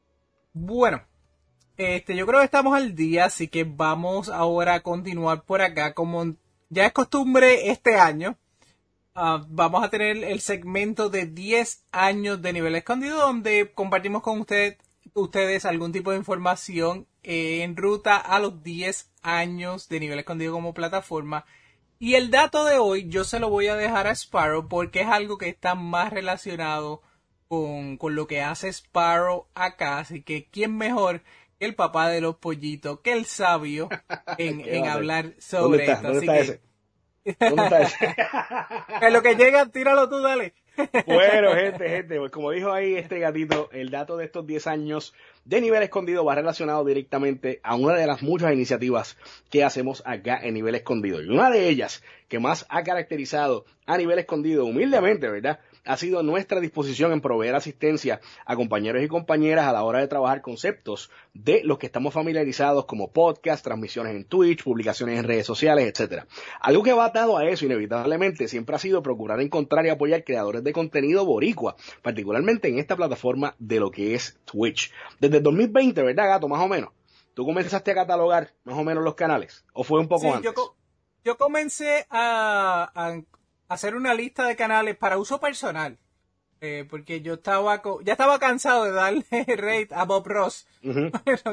Bueno, este, yo creo que estamos al día, así que vamos ahora a continuar por acá. Como ya es costumbre este año, uh, vamos a tener el segmento de diez años de Nivel Escondido, donde compartimos con usted, ustedes algún tipo de información eh, en ruta a los diez años de Nivel Escondido como plataforma. Y el dato de hoy yo se lo voy a dejar a Sparrow porque es algo que está más relacionado Con, con lo que hace Sparrow acá, así que quién mejor que el papá de los pollitos, que el sabio en, en hablar sobre esto. ¿Dónde así está que... ese? ¿Dónde está ese? En lo que llega, tíralo tú, dale. Bueno, gente, gente, pues como dijo ahí este gatito, el dato de estos diez años de Nivel Escondido va relacionado directamente a una de las muchas iniciativas que hacemos acá en Nivel Escondido. Y una de ellas que más ha caracterizado a Nivel Escondido humildemente, ¿verdad?, ha sido nuestra disposición en proveer asistencia a compañeros y compañeras a la hora de trabajar conceptos de los que estamos familiarizados como podcast, transmisiones en Twitch, publicaciones en redes sociales, etcétera. Algo que va atado a eso inevitablemente siempre ha sido procurar encontrar y apoyar creadores de contenido boricua, particularmente en esta plataforma de lo que es Twitch. Desde el dos mil veinte, ¿verdad, Gato? Más o menos. ¿Tú comenzaste a catalogar más o menos los canales? ¿O fue un poco sí, antes? Yo, yo comencé a... a... hacer una lista de canales para uso personal, eh, porque yo estaba ya estaba cansado de darle rate a Bob Ross. Uh-huh.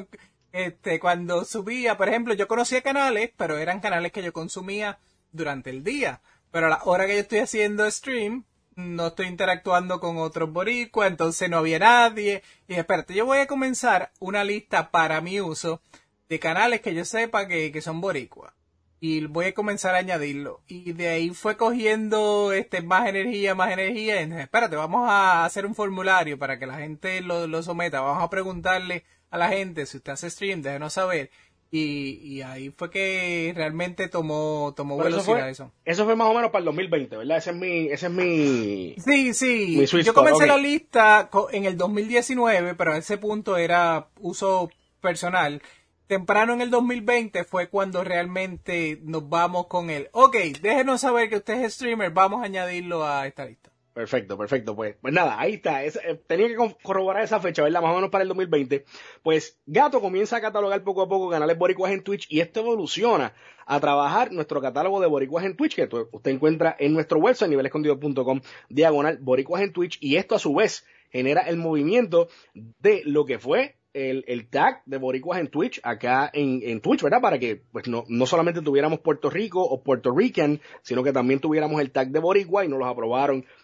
este, cuando subía, por ejemplo, yo conocía canales, pero eran canales que yo consumía durante el día, pero a la hora que yo estoy haciendo stream, no estoy interactuando con otros boricuas, entonces no había nadie, y espérate, yo voy a comenzar una lista para mi uso de canales que yo sepa que, que son boricuas. Y voy a comenzar a añadirlo. Y de ahí fue cogiendo este más energía, más energía. Y entonces, espérate, vamos a hacer un formulario para que la gente lo, lo someta. Vamos a preguntarle a la gente si usted hace stream, déjenos saber. Y, y ahí fue que realmente tomó, tomó Pero velocidad eso, eso. Eso fue más o menos para el dos mil veinte, ¿verdad? Ese es mi... Ese es mi sí, sí. Mi Yo comencé okay. la lista en el dos mil diecinueve, pero a ese punto era uso personal. Temprano en el dos mil veinte fue cuando realmente nos vamos con él. Ok, déjenos saber que usted es streamer, vamos a añadirlo a esta lista. Perfecto, perfecto. Pues, pues nada, ahí está. Es, eh, tenía que corroborar esa fecha, ¿verdad? Más o menos para el dos mil veinte. Pues Gato comienza a catalogar poco a poco canales boricuas en Twitch y esto evoluciona a trabajar nuestro catálogo de boricuas en Twitch que usted encuentra en nuestro website nivel escondido punto com diagonal boricuas en Twitch y esto a su vez genera el movimiento de lo que fue El, el tag de boricuas en Twitch, acá en, en Twitch, ¿verdad? Para que pues no, no solamente tuviéramos Puerto Rico o Puerto Rican, sino que también tuviéramos el tag de boricua y nos los aprobaron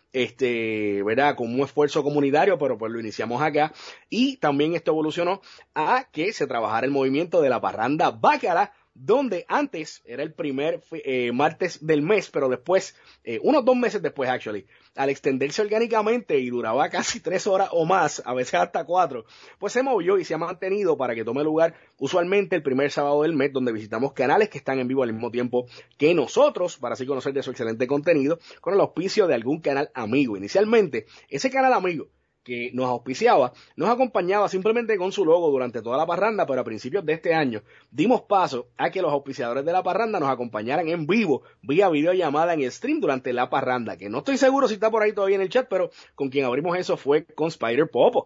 este, ¿verdad? Con un esfuerzo comunitario, pero pues lo iniciamos acá. Y también esto evolucionó a que se trabajara el movimiento de la parranda bacala, donde antes era el primer eh, martes del mes, pero después, eh, unos dos meses después, actually, al extenderse orgánicamente y duraba casi tres horas o más, a veces hasta cuatro, pues se movió y se ha mantenido para que tome lugar usualmente el primer sábado del mes, donde visitamos canales que están en vivo al mismo tiempo que nosotros, para así conocer de su excelente contenido, con el auspicio de algún canal amigo. Inicialmente, ese canal amigo que nos auspiciaba, nos acompañaba simplemente con su logo durante toda la parranda, pero a principios de este año dimos paso a que los auspiciadores de la parranda nos acompañaran en vivo, vía videollamada en stream durante la parranda, que no estoy seguro si está por ahí todavía en el chat, pero con quien abrimos eso fue con Spider Popo.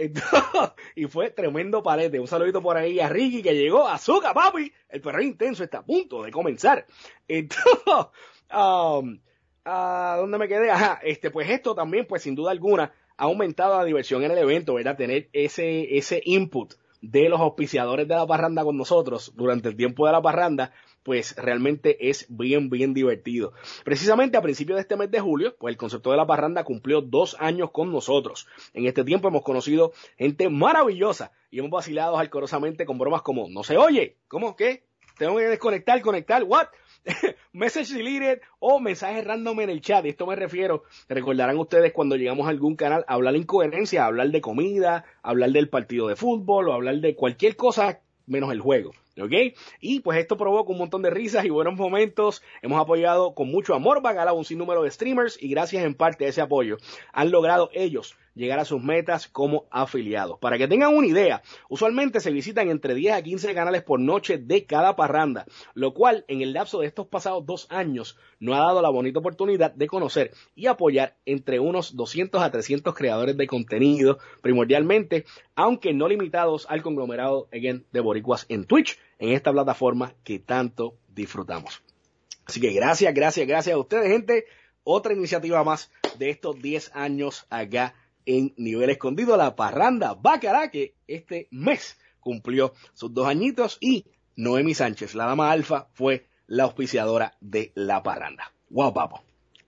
Y fue tremendo palete. Un saludito por ahí a Ricky, que llegó. Azúcar, papi, el perro intenso está a punto de comenzar. Entonces, um, ¿a dónde me quedé? Ajá, este, pues esto también, pues sin duda alguna, ha aumentado la diversión en el evento, ¿verdad? Tener ese, ese input de los auspiciadores de la parranda con nosotros durante el tiempo de la parranda, pues realmente es bien, bien divertido. Precisamente a principios de este mes de julio, pues el concepto de la parranda cumplió dos años con nosotros. En este tiempo hemos conocido gente maravillosa y hemos vacilado alcorosamente con bromas como, no se oye, ¿cómo? ¿Qué? Tengo que desconectar, conectar, ¿what? Message deleted o mensajes random en el chat. Y esto me refiero, recordarán ustedes cuando llegamos a algún canal a hablar incoherencia, a hablar de comida, a hablar del partido de fútbol o a hablar de cualquier cosa menos el juego, ¿ok? Y pues esto provoca un montón de risas y buenos momentos. Hemos apoyado con mucho amor Bacala un sinnúmero de streamers y gracias en parte a ese apoyo han logrado ellos llegar a sus metas como afiliados. Para que tengan una idea, usualmente se visitan entre diez a quince canales por noche de cada parranda, lo cual en el lapso de estos pasados dos años nos ha dado la bonita oportunidad de conocer y apoyar entre unos doscientos a trescientos creadores de contenido, primordialmente, aunque no limitados al conglomerado again, de boricuas en Twitch, en esta plataforma que tanto disfrutamos. Así que gracias, gracias, gracias a ustedes, gente. Otra iniciativa más de estos diez años acá en Nivel Escondido, la parranda bacala, que este mes cumplió sus dos añitos, y Noemi Sánchez, la dama alfa, fue la auspiciadora de la parranda. Wow, papo.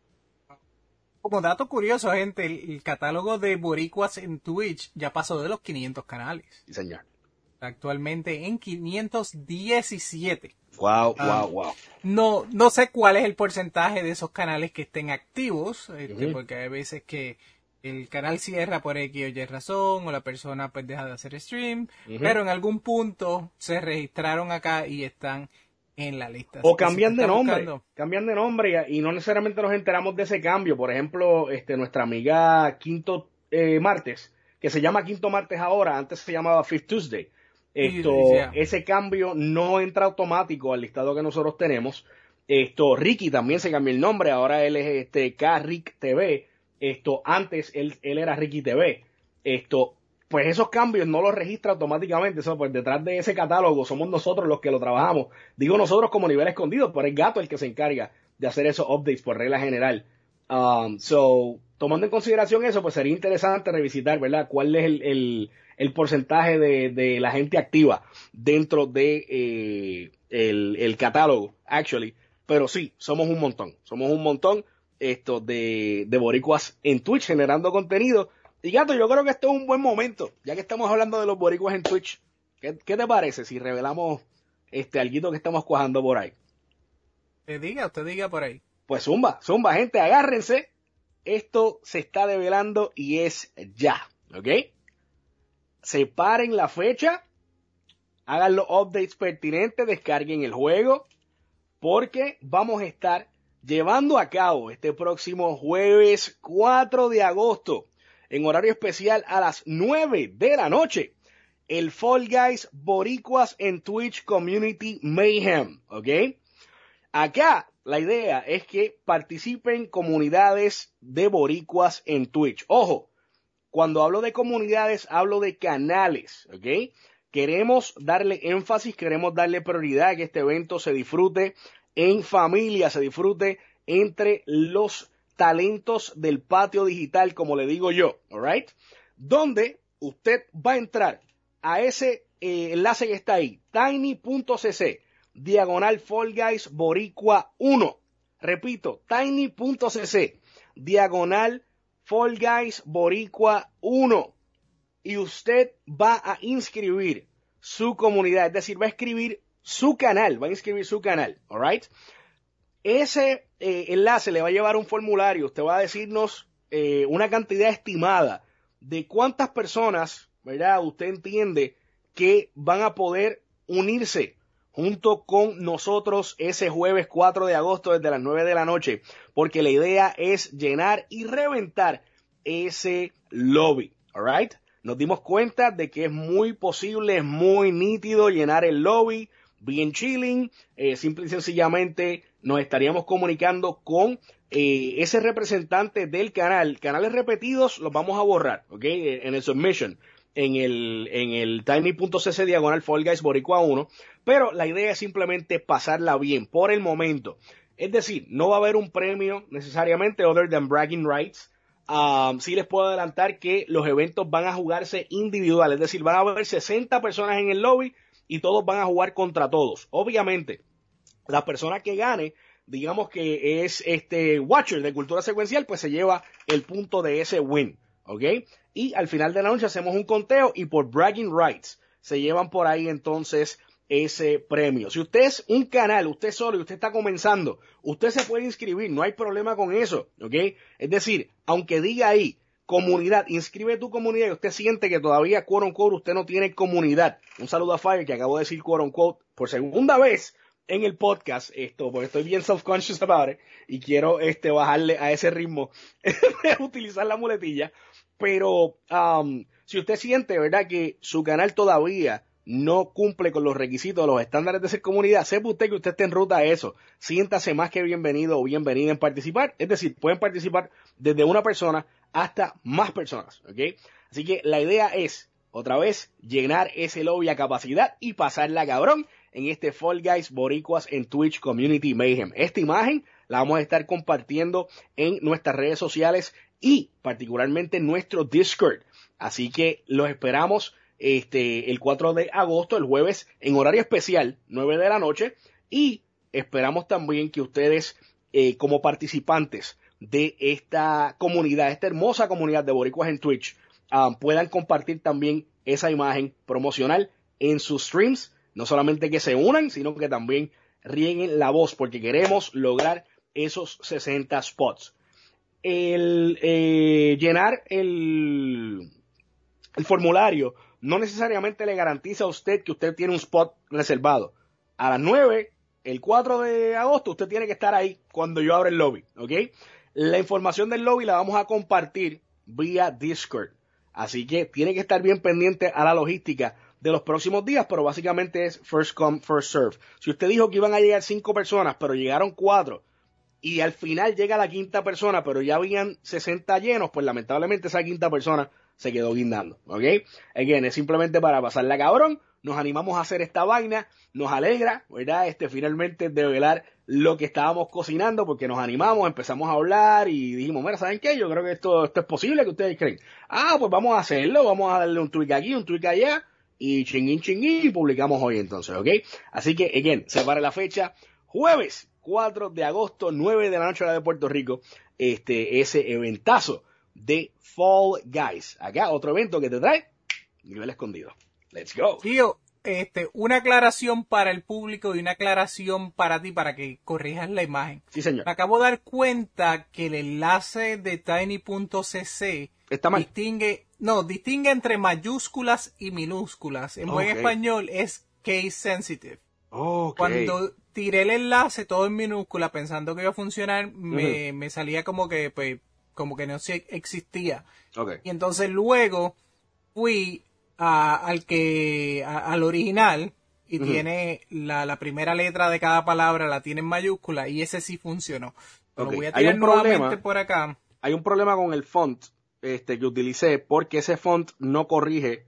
Como dato curioso, gente, el, el catálogo de boricuas en Twitch ya pasó de los quinientos canales. Sí, señor. Actualmente en quinientos diecisiete. Wow, Ah, wow, wow. No, no sé cuál es el porcentaje de esos canales que estén activos, este, Uh-huh. porque hay veces que el canal cierra por X o Y razón, o la persona pues deja de hacer stream, Uh-huh. pero en algún punto se registraron acá y están en la lista. O Así que si cambian te de está nombre, buscando- cambian de nombre y, y no necesariamente nos enteramos de ese cambio. Por ejemplo, este, nuestra amiga Quinto eh, Martes, que se llama Quinto Martes ahora, antes se llamaba Fifth Tuesday. Esto, Y- y ya. ese cambio no entra automático al listado que nosotros tenemos. Esto, Ricky también se cambió el nombre, ahora él es este K Rick T V. Esto, antes él, él era Ricky T V. Esto, pues esos cambios no los registra automáticamente. Eso, pues detrás de ese catálogo somos nosotros los que lo trabajamos. Digo nosotros como Nivel Escondido, pero es Gato el que se encarga de hacer esos updates por regla general. Um, so, tomando en consideración eso, pues sería interesante revisitar, ¿verdad? Cuál es el, el, el porcentaje de, de la gente activa dentro de eh, el, el catálogo, actually. Pero sí, somos un montón. Somos un montón esto de, de boricuas en Twitch generando contenido. Y Gato, yo creo que esto es un buen momento, ya que estamos hablando de los boricuas en Twitch. ¿Qué, qué te parece si revelamos este alguito que estamos cuajando por ahí? Usted diga, usted diga por ahí. Pues zumba, zumba, gente, agárrense. Esto se está develando y es ya, ¿ok? Separen la fecha, hagan los updates pertinentes, descarguen el juego, porque vamos a estar llevando a cabo este próximo jueves cuatro de agosto, en horario especial a las nueve de la noche, el Fall Guys Boricuas en Twitch Community Mayhem, ¿ok? Acá la idea es que participen comunidades de boricuas en Twitch. Ojo, cuando hablo de comunidades, hablo de canales, ¿ok? Queremos darle énfasis, queremos darle prioridad a que este evento se disfrute en familia, se disfrute entre los talentos del patio digital, como le digo yo, ¿all right? Donde usted va a entrar a ese eh, enlace que está ahí, tiny.cc, diagonal Fall Guys Boricua uno. Repito, tiny.cc, diagonal Fall Guys Boricua uno. Y usted va a inscribir su comunidad, es decir, va a escribir su canal, va a inscribir su canal, alright. Ese eh, enlace le va a llevar un formulario, usted va a decirnos eh, una cantidad estimada de cuántas personas, ¿verdad? Usted entiende que van a poder unirse junto con nosotros ese jueves cuatro de agosto desde las nueve de la noche, porque la idea es llenar y reventar ese lobby, alright. Nos dimos cuenta de que es muy posible, es muy nítido llenar el lobby, bien chilling, eh, simple y sencillamente nos estaríamos comunicando con eh, ese representante del canal. Canales repetidos los vamos a borrar, ¿ok? En el submission, en el, en el tiny.cc diagonal Fall Guys Boricua uno, pero la idea es simplemente pasarla bien por el momento. Es decir, no va a haber un premio necesariamente other than bragging rights. Um, sí les puedo adelantar que los eventos van a jugarse individual, es decir, van a haber sesenta personas en el lobby y todos van a jugar contra todos. Obviamente, la persona que gane, digamos que es este Watcher de Cultura Secuencial, pues se lleva el punto de ese win, ¿ok? Y al final de la noche hacemos un conteo y por bragging rights se llevan por ahí entonces ese premio. Si usted es un canal, usted solo y usted está comenzando, usted se puede inscribir, no hay problema con eso, ¿ok? Es decir, aunque diga ahí comunidad, inscribe tu comunidad y usted siente que todavía, quote unquote, usted no tiene comunidad. Un saludo a Fire, que acabo de decir, quote unquote, por segunda vez en el podcast, esto, porque estoy bien self-conscious about it, y quiero este, bajarle a ese ritmo de utilizar la muletilla, pero um, si usted siente, ¿verdad?, que su canal todavía no cumple con los requisitos, los estándares de ser comunidad, sepa usted que usted está en ruta a eso. Siéntase más que bienvenido o bienvenida en participar. Es decir, pueden participar desde una persona hasta más personas, ¿ok? Así que la idea es, otra vez, llenar ese lobby a capacidad y pasarla cabrón en este Fall Guys Boricuas en Twitch Community Mayhem. Esta imagen la vamos a estar compartiendo en nuestras redes sociales y particularmente en nuestro Discord. Así que los esperamos Este, el cuatro de agosto, el jueves, en horario especial, nueve de la noche, y esperamos también que ustedes, eh, como participantes de esta comunidad, esta hermosa comunidad de boricuas en Twitch, um, puedan compartir también esa imagen promocional en sus streams, no solamente que se unan, sino que también rieguen la voz, porque queremos lograr esos sesenta spots. El eh, llenar el, el formulario no necesariamente le garantiza a usted que usted tiene un spot reservado. A las nueve, el cuatro de agosto, usted tiene que estar ahí cuando yo abra el lobby, ¿ok? La información del lobby la vamos a compartir vía Discord. Así que tiene que estar bien pendiente a la logística de los próximos días, pero básicamente es first come, first serve. Si usted dijo que iban a llegar cinco personas, pero llegaron cuatro, y al final llega la quinta persona, pero ya habían sesenta llenos, pues lamentablemente esa quinta persona se quedó guindando, ¿ok? Again, es simplemente para pasarla cabrón, nos animamos a hacer esta vaina, nos alegra, ¿verdad? Este, finalmente develar lo que estábamos cocinando, porque nos animamos, empezamos a hablar y dijimos, mira, ¿saben qué? Yo creo que esto, esto es posible, que ustedes creen. Ah, pues vamos a hacerlo, vamos a darle un tweak aquí, un tweak allá, y chinguín, chinguín, y publicamos hoy entonces, ¿ok? Así que, again, separe la fecha, jueves cuatro de agosto, nueve de la noche hora de Puerto Rico, este, ese eventazo de Fall Guys. Acá otro evento que te trae nivel escondido. Let's go. Tío, este, una aclaración para el público y una aclaración para ti para que corrijas la imagen. Sí, señor. Me acabo de dar cuenta que el enlace de tiny.cc está mal. Distingue, no, distingue entre mayúsculas y minúsculas. En buen Okay. español es case sensitive. Okay. Cuando tiré el enlace todo en minúscula pensando que iba a funcionar, me, uh-huh. me salía como que, pues, como que no existía. Okay. Y entonces luego fui a, al que a, al original y uh-huh. tiene la, la primera letra de cada palabra la tiene en mayúscula y ese sí funcionó. Pero okay. voy a tirar hay un nuevamente problema, por acá. Hay un problema con el font este que utilicé porque ese font no corrige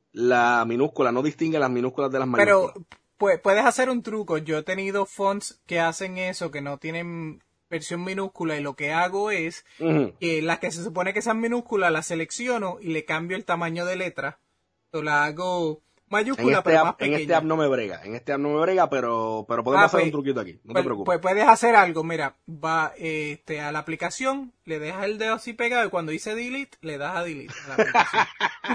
la minúscula, no distingue las minúsculas de las mayúsculas. Pero pues, puedes hacer un truco. Yo he tenido fonts que hacen eso, que no tienen versión minúscula, y lo que hago es uh-huh. que las que se supone que sean minúsculas las selecciono y le cambio el tamaño de letra. Yo la hago, mayúscula, en este pero app, más en pequeña. este app no me brega, en este app no me brega, pero, pero podemos Ah, hacer pues, un truquito aquí, no pues, te preocupes. pues puedes hacer algo, mira, va este, a la aplicación, le dejas el dedo así pegado y cuando dice delete, le das a delete a la aplicación.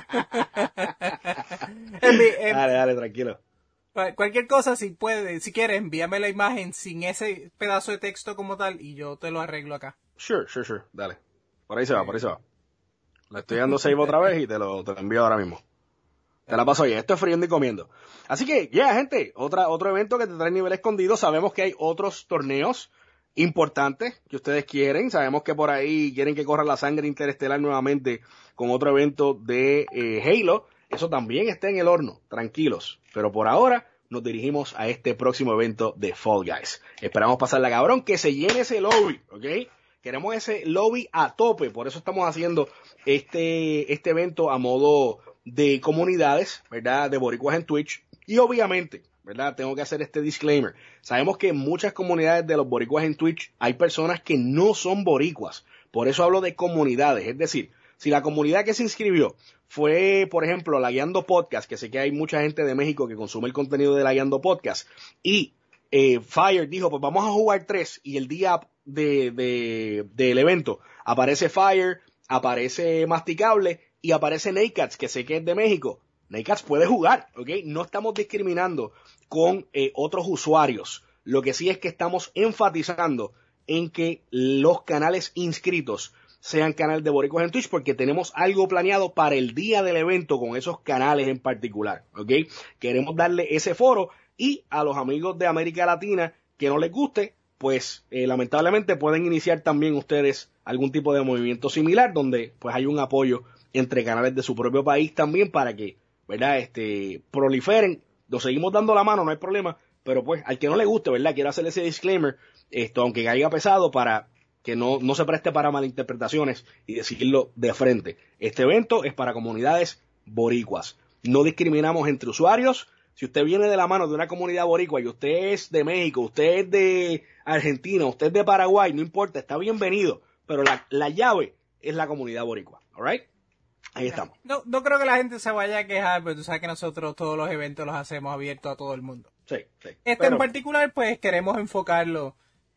Envi- en- Dale, dale, tranquilo. cual- cualquier cosa, si puedes, si quieres, envíame la imagen sin ese pedazo de texto como tal y yo te lo arreglo acá. Sure, sure, sure, dale. Por ahí se va, por ahí se va. Le estoy dando save otra vez y te lo, te lo envío ahora mismo. Te la paso ya. Esto es friendo y comiendo. Así que, ya, yeah, gente, otra, otro evento que te trae nivel escondido. Sabemos que hay otros torneos importantes que ustedes quieren. Sabemos que por ahí quieren que corra la sangre interestelar nuevamente con otro evento de eh, Halo. Eso también está en el horno. Tranquilos. Pero por ahora nos dirigimos a este próximo evento de Fall Guys. Esperamos pasarla, cabrón, que se llene ese lobby, ¿ok? Queremos ese lobby a tope. Por eso estamos haciendo este, este evento a modo de comunidades, ¿verdad? De boricuas en Twitch. Y obviamente, ¿verdad? Tengo que hacer este disclaimer. Sabemos que en muchas comunidades de los boricuas en Twitch hay personas que no son boricuas. Por eso hablo de comunidades. Es decir, si la comunidad que se inscribió fue, por ejemplo, la Guiando Podcast, que sé que hay mucha gente de México que consume el contenido de la Guiando Podcast, y eh, Fire dijo, pues vamos a jugar tres, y el día de, de, del evento aparece Fire, aparece Masticable, y aparece Nakeds, que sé que es de México. Nakeds puede jugar, ¿ok? No estamos discriminando con eh, otros usuarios. Lo que sí es que estamos enfatizando en que los canales inscritos sean canales de boricuas en Twitch, porque tenemos algo planeado para el día del evento con esos canales en particular, ¿ok? Queremos darle ese foro, y a los amigos de América Latina que no les guste, pues eh, lamentablemente pueden iniciar también ustedes algún tipo de movimiento similar, donde pues hay un apoyo entre canales de su propio país también para que, ¿verdad? Este, proliferen. Lo seguimos dando la mano, no hay problema, pero pues al que no le guste, ¿verdad? Quiero hacer ese disclaimer, esto, aunque caiga pesado, para que no, no se preste para malinterpretaciones y decirlo de frente. Este evento es para comunidades boricuas. No discriminamos entre usuarios. Si usted viene de la mano de una comunidad boricua y usted es de México, usted es de Argentina, usted es de Paraguay, no importa, está bienvenido, pero la, la llave es la comunidad boricua, ¿alright? Ahí estamos. No, no creo que la gente se vaya a quejar, pero tú sabes que nosotros todos los eventos los hacemos abiertos a todo el mundo. Sí, sí. Este pero, en particular, pues queremos enfocarlo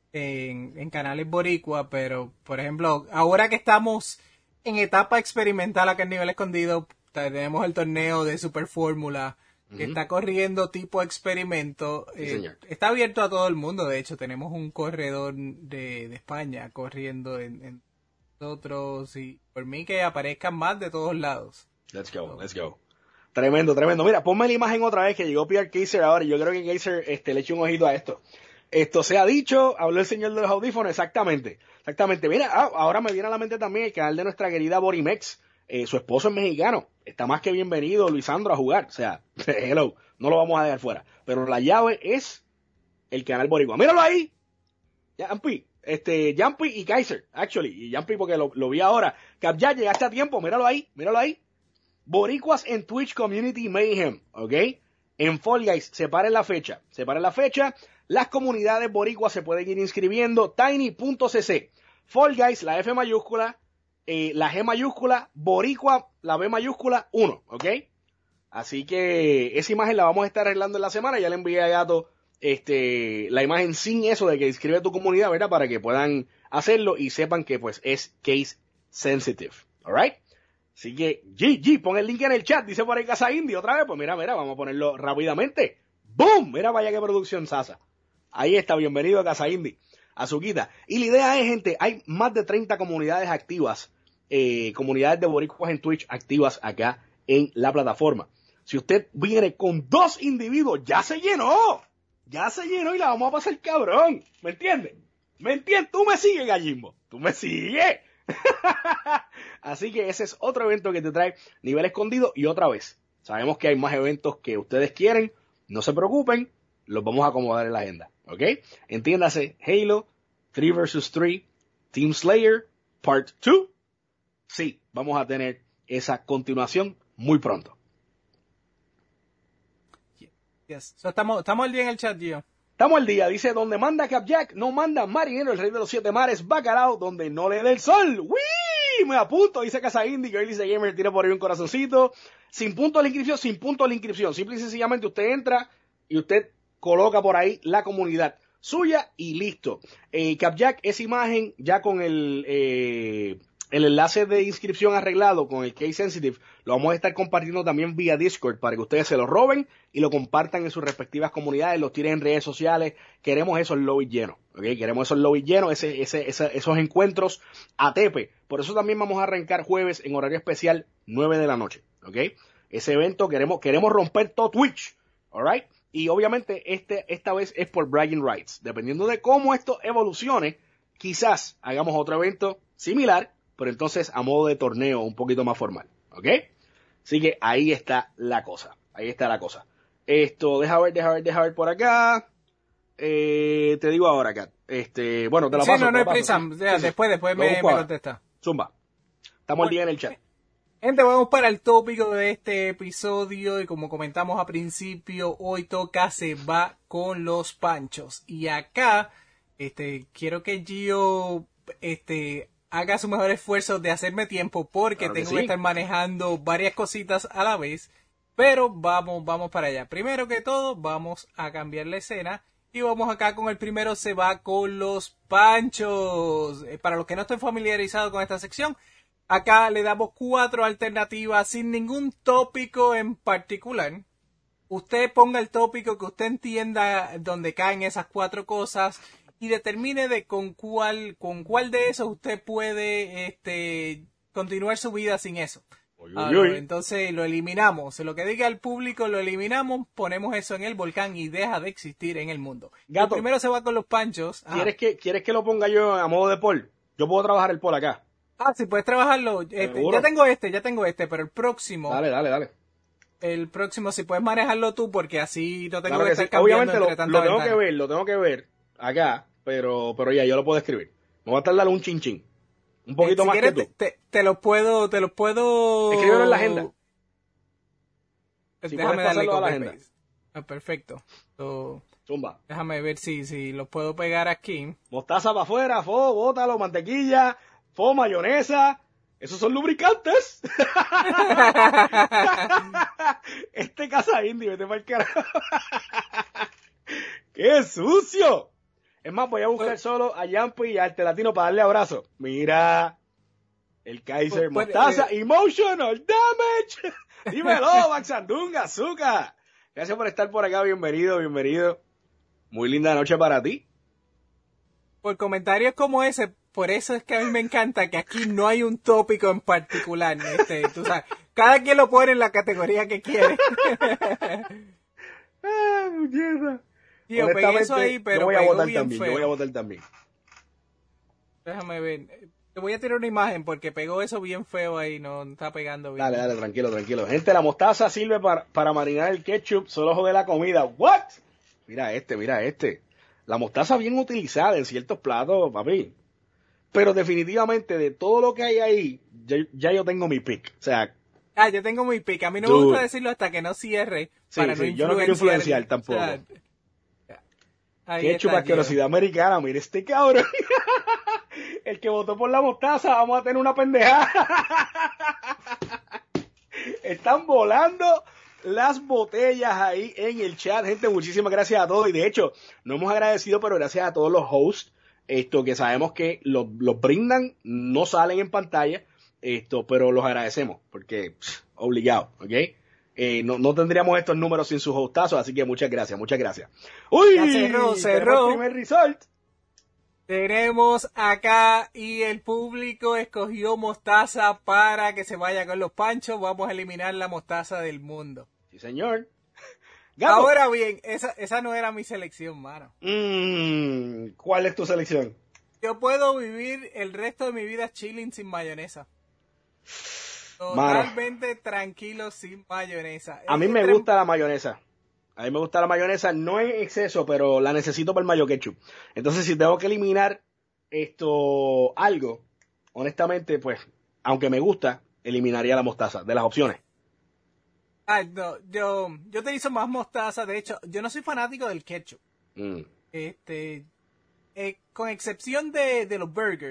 en, en canales boricua, pero por ejemplo, ahora que estamos en etapa experimental acá en Nivel Escondido, tenemos el torneo de Super Fórmula que uh-huh. está corriendo tipo experimento. Sí, eh, está abierto a todo el mundo. De hecho, tenemos un corredor de, de España corriendo en, en nosotros, y por mí que aparezcan más de todos lados. Let's go, let's go. Tremendo, tremendo. Mira, ponme la imagen otra vez que llegó Pierre Kaiser ahora, y yo creo que Kaiser este, le eche un ojito a esto. Esto se ha dicho, habló el señor de los audífonos, exactamente, exactamente. Mira, ah, ahora me viene a la mente también el canal de nuestra querida Borimex. Eh, su esposo es mexicano, está más que bienvenido Luisandro a jugar, o sea, hello, no lo vamos a dejar fuera. Pero la llave es el canal boricua. Míralo ahí, Jampi, este, Jampi y Kaiser, actually, y Jampi porque lo, lo vi ahora. Cap, ya llegaste a tiempo, míralo ahí, míralo ahí. Boricuas en Twitch Community Mayhem, ¿ok? En Fall Guys, separen la fecha, separen la fecha. Las comunidades boricuas se pueden ir inscribiendo, tiny punto c c. Fall Guys, la F mayúscula, eh, la G mayúscula, boricua, la B mayúscula, uno, ¿ok? Así que esa imagen la vamos a estar arreglando en la semana. Ya le envié a Gato este, la imagen sin eso de que inscribe tu comunidad, ¿verdad? Para que puedan hacerlo y sepan que pues es case sensitive, ¿alright? Así que, G G, pon el link en el chat, dice por ahí Casa Indie otra vez, pues mira, mira, vamos a ponerlo rápidamente. ¡Boom! Mira, vaya qué producción sasa. Ahí está, bienvenido a Casa Indie, Azuquita. Y la idea es, gente, hay más de treinta comunidades activas, eh, comunidades de boricuas en Twitch activas acá en la plataforma. Si usted viene con dos individuos, ya se llenó, ya se llenó y la vamos a pasar cabrón, ¿me entiendes? ¿Me entiendes? Tú me sigues, Gallimbo, tú me sigues. Así que ese es otro evento que te trae Nivel Escondido. Y otra vez, sabemos que hay más eventos que ustedes quieren, no se preocupen, los vamos a acomodar en la agenda, ¿ok? Entiéndase, Halo tres versus tres Team Slayer Part dos. Sí, vamos a tener esa continuación muy pronto. Yes. So, estamos, estamos al día en el chat, tío. Estamos al día, dice, donde manda Capjack, no manda marinero, el rey de los siete mares, bacalao, donde no le dé el sol. ¡Wii! ¡Uy! Me apunto, dice Casa Indie, que hoy dice Gamer, tira por ahí un corazoncito. Sin punto a la inscripción, sin punto a la inscripción. Simple y sencillamente usted entra y usted coloca por ahí la comunidad suya y listo. Eh, Capjack, esa imagen ya con el, eh, el enlace de inscripción arreglado con el Case Sensitive, lo vamos a estar compartiendo también vía Discord para que ustedes se lo roben y lo compartan en sus respectivas comunidades, los tiren en redes sociales. Queremos esos lobbies llenos, ¿ok? Queremos esos lobbies llenos, ese, ese, ese, esos encuentros a tepe. Por eso también vamos a arrancar jueves en horario especial, nueve de la noche, ¿ok? Ese evento queremos, queremos romper todo Twitch, alright? Y obviamente este, esta vez es por Bragging Rights. Dependiendo de cómo esto evolucione, quizás hagamos otro evento similar, pero entonces a modo de torneo un poquito más formal, ¿ok? Así que ahí está la cosa, ahí está la cosa. Esto, deja ver, deja ver, deja ver por acá. Eh, te digo ahora, Kat. Este, bueno, te la sí, paso. no, no hay paso. prisa. Sí, Ya, sí, después, después me, me contesta. Zumba. Estamos al día en el chat. Gente, vamos para el tópico de este episodio y como comentamos al principio, hoy toca se va con los panchos. Y acá, este, quiero que Gio, este, haga su mejor esfuerzo de hacerme tiempo porque Claro que tengo sí. que estar manejando varias cositas a la vez. Pero vamos, vamos para allá. Primero que todo, vamos a cambiar la escena. Y vamos acá con el primero, se va con los panchos. Eh, Para los que no estén familiarizados con esta sección, acá le damos cuatro alternativas sin ningún tópico en particular. Usted ponga el tópico que usted entienda donde caen esas cuatro cosas y determine de con cuál, con cuál de esos usted puede este, continuar su vida sin eso. Uy, Ah, uy, uy. entonces lo eliminamos. Lo que diga el público lo eliminamos, ponemos eso en el volcán y deja de existir en el mundo. Gato, el primero se va con los panchos. Ajá. ¿Quieres que, ¿Quieres que lo ponga yo a modo de poll? Yo puedo trabajar el poll acá. Ah, sí, puedes trabajarlo. Este, ¿Seguro? ya tengo este, ya tengo este, pero el próximo, Dale, dale, dale. el próximo, si puedes manejarlo tú, porque así no tengo Claro que, que estar sí. cambiando Obviamente lo, entre tanta lo tengo ventana. que ver, lo tengo que ver acá, pero, pero ya, yo lo puedo escribir. Me voy a tardar un chin chin. Un poquito Eh, si más quieres, que tú. Te, te, te lo puedo, te lo puedo. Escríbelo en la agenda. Déjame Si puedes darle pasarlo a la copy agenda. paste. Ah, perfecto. So, Zumba. déjame ver si, si lo puedo pegar aquí. Mostaza para afuera, fo, bótalo, mantequilla, fo, mayonesa. Esos son lubricantes. Este Casa Indie, vete para el carajo. ¡Qué sucio! Es más, voy a buscar solo a Yampi y a Arte Latino para darle abrazo. Mira, el Kaiser Pues, pues, Mostaza, eh. Emotional Damage. Dímelo, Maxandunga, Azúcar. Gracias por estar por acá, bienvenido, bienvenido. Muy linda noche para ti. Por comentarios como ese, por eso es que a mí me encanta que aquí no hay un tópico en particular. Este, tú sabes, cada quien lo pone en la categoría que quiere. Ah, muñeca. Tío, pegué eso ahí, pero yo voy a pegó votar bien también, feo. yo voy a votar también. Déjame ver. Te voy a tirar una imagen porque pegó eso bien feo ahí, no está pegando bien. Dale, dale, tranquilo, tranquilo. Gente, la mostaza sirve para, para marinar el ketchup, solo jode la comida. ¿What? Mira este, mira este. La mostaza bien utilizada en ciertos platos, papi. Pero definitivamente de todo lo que hay ahí, ya, ya yo tengo mi pick. O sea, Ah, yo tengo mi pick. A mí no Dude. me gusta decirlo hasta que no cierre. Sí, para sí, no yo no quiero influenciar tampoco. O sea, ahí ketchup está, asquerosidad americana, mire este cabrón. El que votó por la mostaza, vamos a tener una pendejada. Están volando las botellas ahí en el chat. Gente, muchísimas gracias a todos. Y de hecho, no hemos agradecido, pero gracias a todos los hosts, esto que sabemos que los, los brindan, no salen en pantalla, esto, pero los agradecemos, porque pff, obligado, ¿ok? Eh, no, no tendríamos estos números sin sus hostazos, así que muchas gracias, muchas gracias. ¡Uy! Ya cerró, cerró. El primer result. Tenemos acá y el público escogió mostaza para que se vaya con los panchos. Vamos a eliminar la mostaza del mundo. Sí, señor. Gato. Ahora bien, esa, esa no era mi selección, mano. Mm, ¿cuál es tu selección? Yo puedo vivir el resto de mi vida chilling sin mayonesa. Mano. Totalmente tranquilo sin mayonesa. A mí Es me trem- gusta la mayonesa. A mí me gusta la mayonesa, no en exceso, pero la necesito para el mayo ketchup. Entonces, si tengo que eliminar esto, algo, honestamente, pues, aunque me gusta, eliminaría la mostaza, de las opciones. Ay, no, yo, yo utilizo más mostaza. De hecho, yo no soy fanático del ketchup. Mm. Este, eh, con excepción de, de los burgers,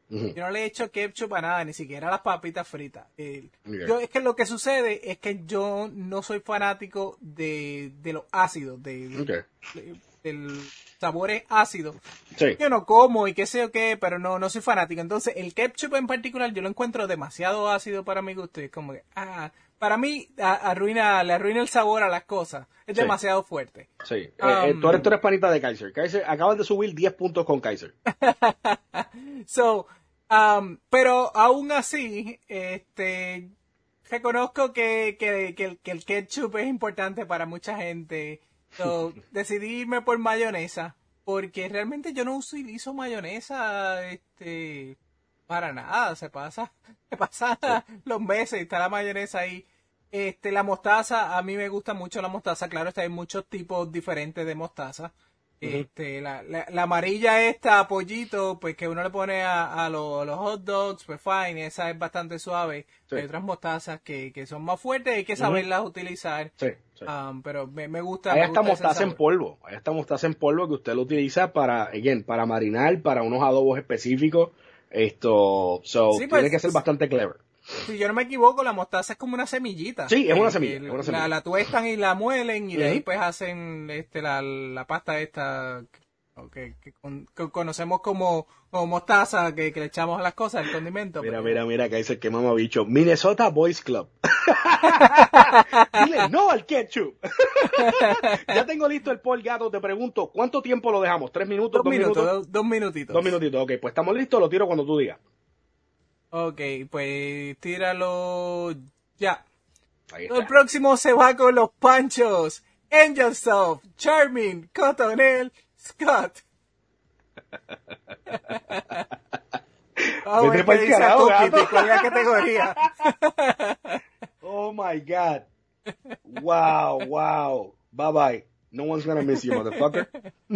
Ujú. Yo no le echo ketchup a nada, ni siquiera a las papitas fritas. Eh, Ok. yo, es que lo que sucede es que yo no soy fanático de, de los ácidos, de, de- Ok. de- del sabores ácidos. Sí. Yo no como y qué sé yo qué, pero no, no soy fanático. Entonces, el ketchup en particular yo lo encuentro demasiado ácido para mi gusto. Y es como que, ah, para mí a- arruina, le arruina el sabor a las cosas. Es Sí. demasiado fuerte. Sí. Eh, eh, Um, tú, eres, tú eres panita de Kaiser. Kaiser acabas de subir diez puntos con Kaiser. So, um, pero aún así, este, reconozco que, que, que, el, que el ketchup es importante para mucha gente. So, decidí irme por mayonesa, porque realmente yo no utilizo mayonesa, este, para nada. Se pasa, se pasa los meses y está la mayonesa ahí. Este, la mostaza, a mí me gusta mucho la mostaza. Claro, está hay muchos tipos diferentes de mostaza. Este, la, la, la amarilla esta, pollito, pues que uno le pone a, a lo- los hot dogs, pues fine, esa es bastante suave. Sí. Hay otras mostazas que, que son más fuertes, hay que saberlas utilizar. Sí, sí. Um, pero me, me gusta. Hay me hasta gusta ese mostaza en sabor. polvo. Hay hasta mostaza en polvo que usted lo utiliza para, again, para marinar, para unos adobos específicos. Esto, so, Sí, tiene pues, que ser bastante clever. Si yo no me equivoco, la mostaza es como una semillita. Sí, es una Que- semilla, que es una semilla. La, la tuestan y la muelen y de ahí Ujú. pues hacen este, la, la pasta esta que, que con- que conocemos como, como mostaza que, que le echamos a las cosas, el condimento. Mira, pero- mira, mira, Kaiser, que mamabicho. Minnesota Boys Club. Dile no al ketchup. Ya tengo listo el poll, gato. Te pregunto, ¿cuánto tiempo lo dejamos? ¿Tres minutos? Dos minutos, dos, dos minutitos. Dos minutitos, ok. Pues estamos listos, lo tiro cuando tú digas. Ok, pues tíralo ya. Ahí El está. próximo se va con los panchos. Angel Soft, Charming, Cotonel, Scott. Vamos a Vete ver pa'l qué dice carajo, Cookie, gato. de cuál es la categoría. Oh my God. Wow, wow. Bye bye. No one's gonna miss you, motherfucker.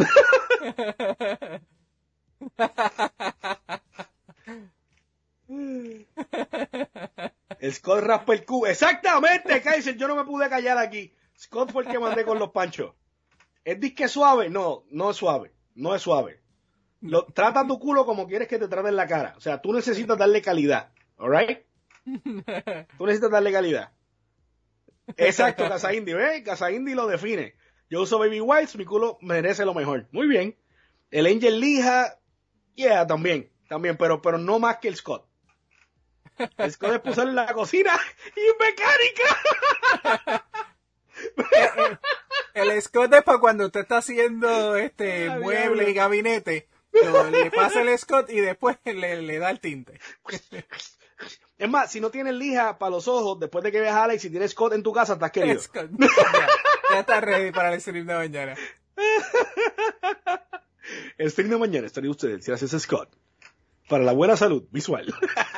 Scott raspa el cubo. Exactamente, Kaiser. Yo no me pude callar aquí. Scott fue el que mandé con los panchos. ¿Es disque suave? No, no es suave. No es suave. Lo, trata tu culo como quieres que te traten la cara. O sea, tú necesitas darle calidad. ¿Alright? Tú necesitas darle calidad. Exacto, Casa Indie, ¿ves? Casa Indie lo define. Yo uso Baby Wipes, mi culo merece lo mejor. Muy bien. El Angel Lija, yeah, también, también, pero, pero no más que el Scott. El Scott es para usarlo en la cocina y en mecánica. El Scott es para cuando usted está haciendo este Ah, mueble diablo. y gabinete. Lo- le pasa el Scott y después le, le da el tinte. Es más, si no tienes lija para los ojos, después de que veas a Alex, si tienes Scott en tu casa, estás querido. Scott. Ya, ya está ready para el stream de mañana. El stream de mañana estaría usted, gracias a Scott. Para la buena salud visual.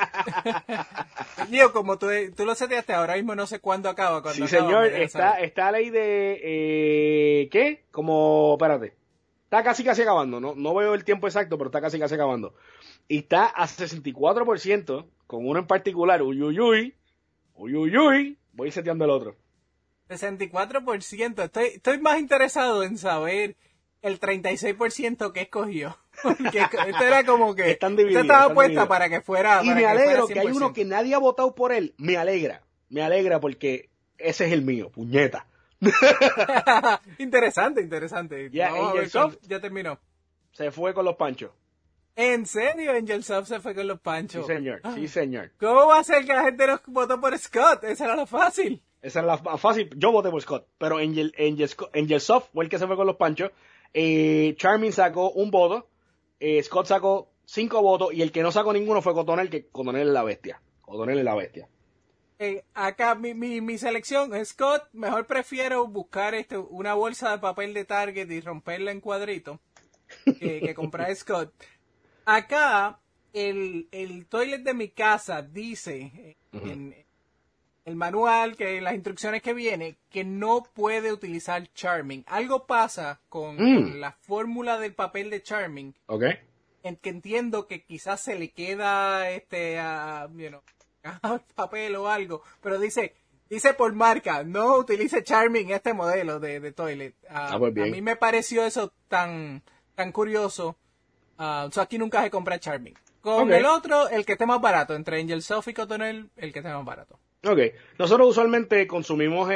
Yo, como tú, tú lo seteaste ahora mismo, no sé cuándo acaba. Cuando Sí, acaba, señor, me dejas está, saber. está ley de, eh, ¿qué? Como, espérate, está casi casi acabando, no, no veo el tiempo exacto, pero está casi casi acabando. Y está a sesenta y cuatro por ciento, con uno en particular, uy, uy, uy, uy, uy, uy, voy seteando el otro. sesenta y cuatro por ciento. Estoy, estoy más interesado en saber el treinta y seis por ciento que escogió. Porque esto era como que... Están divididos, Esto estaba están puesta divididos. para que fuera... Y para me que alegro fuera que hay uno cien por ciento. que nadie ha votado por él, me alegra, me alegra porque ese es el mío, puñeta. Interesante, interesante. Ya, Vamos a Angel ver cuándo- Soft. ya terminó. Se fue con los panchos. ¿En serio Angel Soft se fue con los Sí, panchos? señor, sí, señor. ¿Cómo va a ser que la gente no votó por Scott? Esa era lo fácil. Esa es la más fácil. Yo voté por Scott, pero Angel, Angel, Sco- Angel Soft fue el que se fue con los panchos. Eh, Charming sacó un voto. Eh, Scott sacó cinco votos. Y el que no sacó ninguno fue Cotonel, que Cotonel es la bestia. Cotonel es la bestia. Eh, acá mi, mi, mi selección, Scott, mejor prefiero buscar este, una bolsa de papel de Target y romperla en cuadritos que, que comprar Scott. Acá, el, el toilet de mi casa dice eh, Ujú. en el manual, que las instrucciones que viene, que no puede utilizar Charming. Algo pasa con, Mm. con la fórmula del papel de Charming, ¿Ok? en que entiendo que quizás se le queda este a, you know, a papel o algo, pero dice dice por marca, no utilice Charming este modelo de, de toilet. Ah, Ah, pues bien. A mí me pareció eso tan tan curioso. Ah, so aquí nunca se compra Charming. Con Okay. el otro, el que esté más barato. Entre Angel Soft y Cotonel, el que esté más barato. Ok, nosotros usualmente consumimos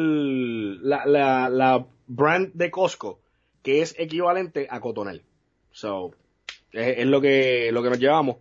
el la, la, la brand de Costco, que es equivalente a Cotonel. So, es, es lo que lo que nos llevamos.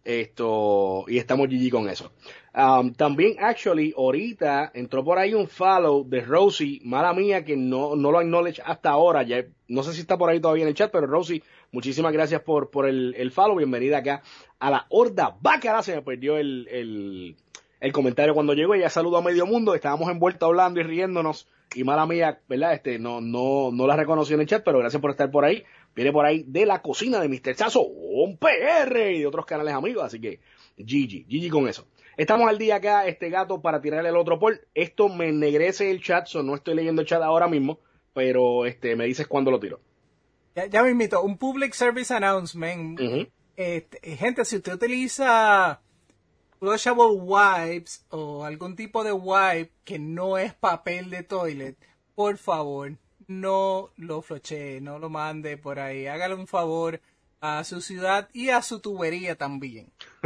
Esto, y estamos G G con eso. Um, también, actually, ahorita entró por ahí un follow de Rosie, mala mía que no, no lo acknowledge hasta ahora, ya, no sé si está por ahí todavía en el chat, pero Rosie, muchísimas gracias por, por el, el follow, bienvenida acá a la Horda Bacala, se me perdió el, el, el comentario cuando llegó, ella saludó a medio mundo, estábamos envueltos hablando y riéndonos, y mala mía, ¿verdad? Este, no, no, no la reconocí en el chat, pero gracias por estar por ahí. Viene por ahí de la cocina de mister Sasso, un P R y de otros canales amigos, así que G G, G G con eso. Estamos al día acá, este gato, para tirarle el otro poll. Esto me ennegrece el chat, so no estoy leyendo el chat ahora mismo, pero este me dices cuándo lo tiro. Ya, ya me invito. Un public service announcement. Uh-huh. Este, gente, si usted utiliza flushable wipes o algún tipo de wipe que no es papel de toilet, por favor, no lo flochee, no lo mande por ahí. Hágale un favor a su ciudad y a su tubería también.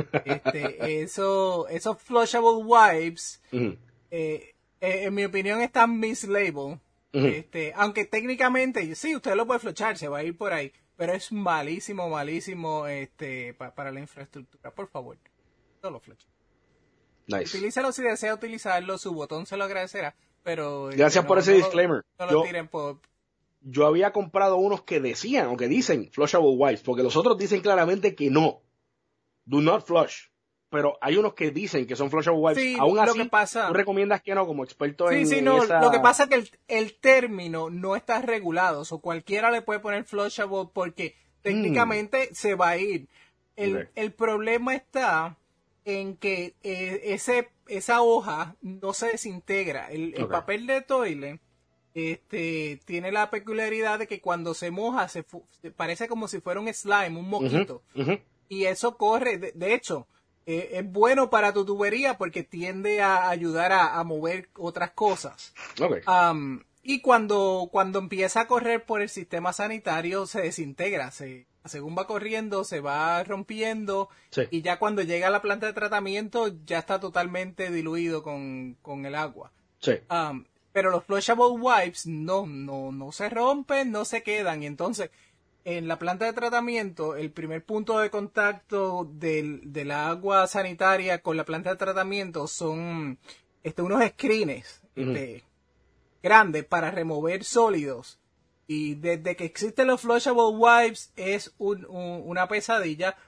Este, eso, esos flushable wipes, Uh-huh. eh, eh, en mi opinión, están mislabeled. Uh-huh. Este, aunque técnicamente, sí, usted lo puede flochar, se va a ir por ahí, pero es malísimo, malísimo este, pa- para la infraestructura. Por favor, no lo floche. Nice. Utilízalo si desea utilizarlo, su botón se lo agradecerá, pero... este, Gracias no- por ese no lo- disclaimer. No lo Yo- tiren por... Yo había comprado unos que decían, o que dicen flushable wipes, porque los otros dicen claramente que no. Do not flush. Pero hay unos que dicen que son flushable wipes. Sí, Aún lo así, que pasa- tú recomiendas que no, como experto Sí, en, sí, en no, esa... lo que pasa es que el, el término no está regulado, o cualquiera le puede poner flushable porque técnicamente se va a ir. El, Ok. el problema está en que eh, ese, esa hoja no se desintegra. El, el Ok. papel de toilet este, tiene la peculiaridad de que cuando se moja se, fu- se parece como si fuera un slime, un moquito. Ujú, ujú. Y eso corre, de, de hecho, eh, es bueno para tu tubería porque tiende a ayudar a, a mover otras cosas. Ok. Am, y cuando, cuando empieza a correr por el sistema sanitario se desintegra, se, según va corriendo se va rompiendo Sí. y ya cuando llega a la planta de tratamiento ya está totalmente diluido con, con el agua. Sí. Am, pero los flushable wipes no, no, no se rompen, no se quedan. Y entonces, en la planta de tratamiento, el primer punto de contacto del, del agua sanitaria con la planta de tratamiento son este, unos screens Ujú. este, grandes para remover sólidos. Y desde que existen los flushable wipes es un- un- una pesadilla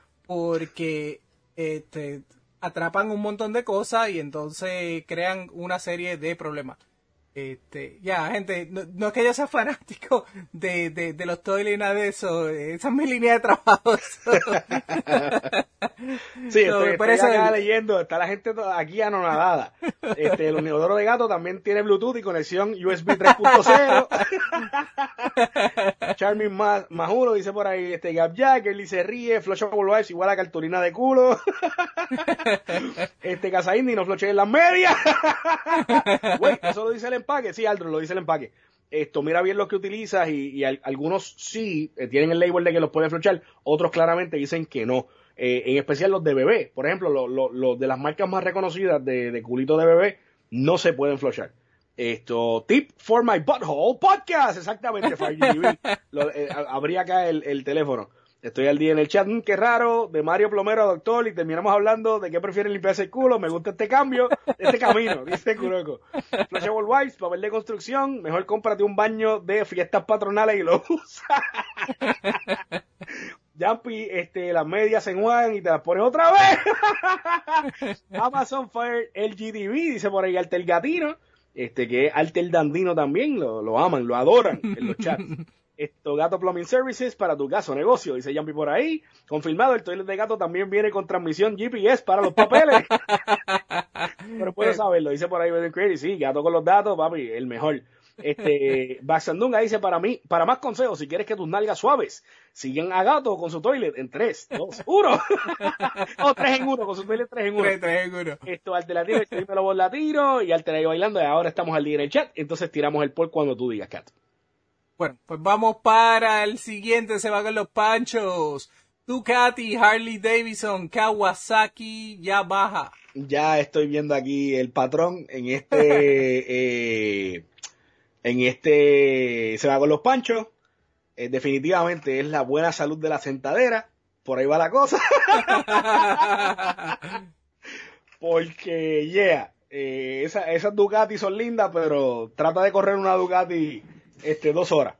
porque este, atrapan un montón de cosas y entonces crean una serie de problemas. Este, ya, gente, no, no es que yo sea fanático de, de, de los toiles y nada de eso, esa es mi línea de trabajo. Sí, So, estoy, por estoy eso acá el- leyendo, está la gente to- aquí anonadada. Este, el inodoro de gato también tiene Bluetooth y conexión U S B tres punto cero. Charming más, más uno dice por ahí, este Gap Jack, él se ríe, flushable wipes igual a cartulina de culo. Este Casa Indy no floche en las medias. Güey, eso lo dice el empaque, sí, Aldro, lo dice el empaque. Esto, mira bien lo que utilizas y, y al- algunos sí eh, tienen el label de que los pueden flochar, otros claramente dicen que no. Eh, en especial los de bebé, por ejemplo, los lo, lo de las marcas más reconocidas de, de culito de bebé, no se pueden flochar. Esto, tip for my butthole podcast, exactamente, Fire G T V. Lo, eh, a- abrí acá el, el teléfono. Estoy al día en el chat, mm, qué raro, de Mario Plomero a Doctor, y terminamos hablando de qué prefieren limpiarse el culo, me gusta este cambio, este camino, dice Kuroko. Flushable wipes, papel de construcción, mejor cómprate un baño de fiestas patronales y lo usa. Jumpy, este, las medias se enjuagan y te las pones otra vez. Amazon Fire L G T V, dice por ahí Alter Gatino, este, que es Alter Dandino también, lo, lo aman, lo adoran en los chats. Esto, Gato Plumbing Services para tu caso negocio, dice Jumpy por ahí. Confirmado, el toilet de gato también viene con transmisión G P S para los papeles. Pero puedo saberlo, dice por ahí Ben Crazy, sí, gato con los datos, papi, el mejor. Este, Baxandunga dice para mí, para más consejos, si quieres que tus nalgas suaves siguen a gato con su toilet en tres, dos, uno. O tres en uno, con su toilet tres en uno. Tres, tres en uno. Esto, alternativo, dímelo vos la tiro y alternativo bailando, y ahora estamos al día en el chat, entonces tiramos el poll cuando tú digas, Cat. Bueno, pues vamos para el siguiente, se va con los panchos. Ducati, Harley Davidson, Kawasaki, Yamaha. Ya estoy viendo aquí el patrón en este, eh, en este, se va con los panchos. Eh, definitivamente es la buena salud de la sentadera. Por ahí va la cosa. Porque, yeah, eh, esa, esas Ducati son lindas, pero trata de correr una Ducati este, dos horas.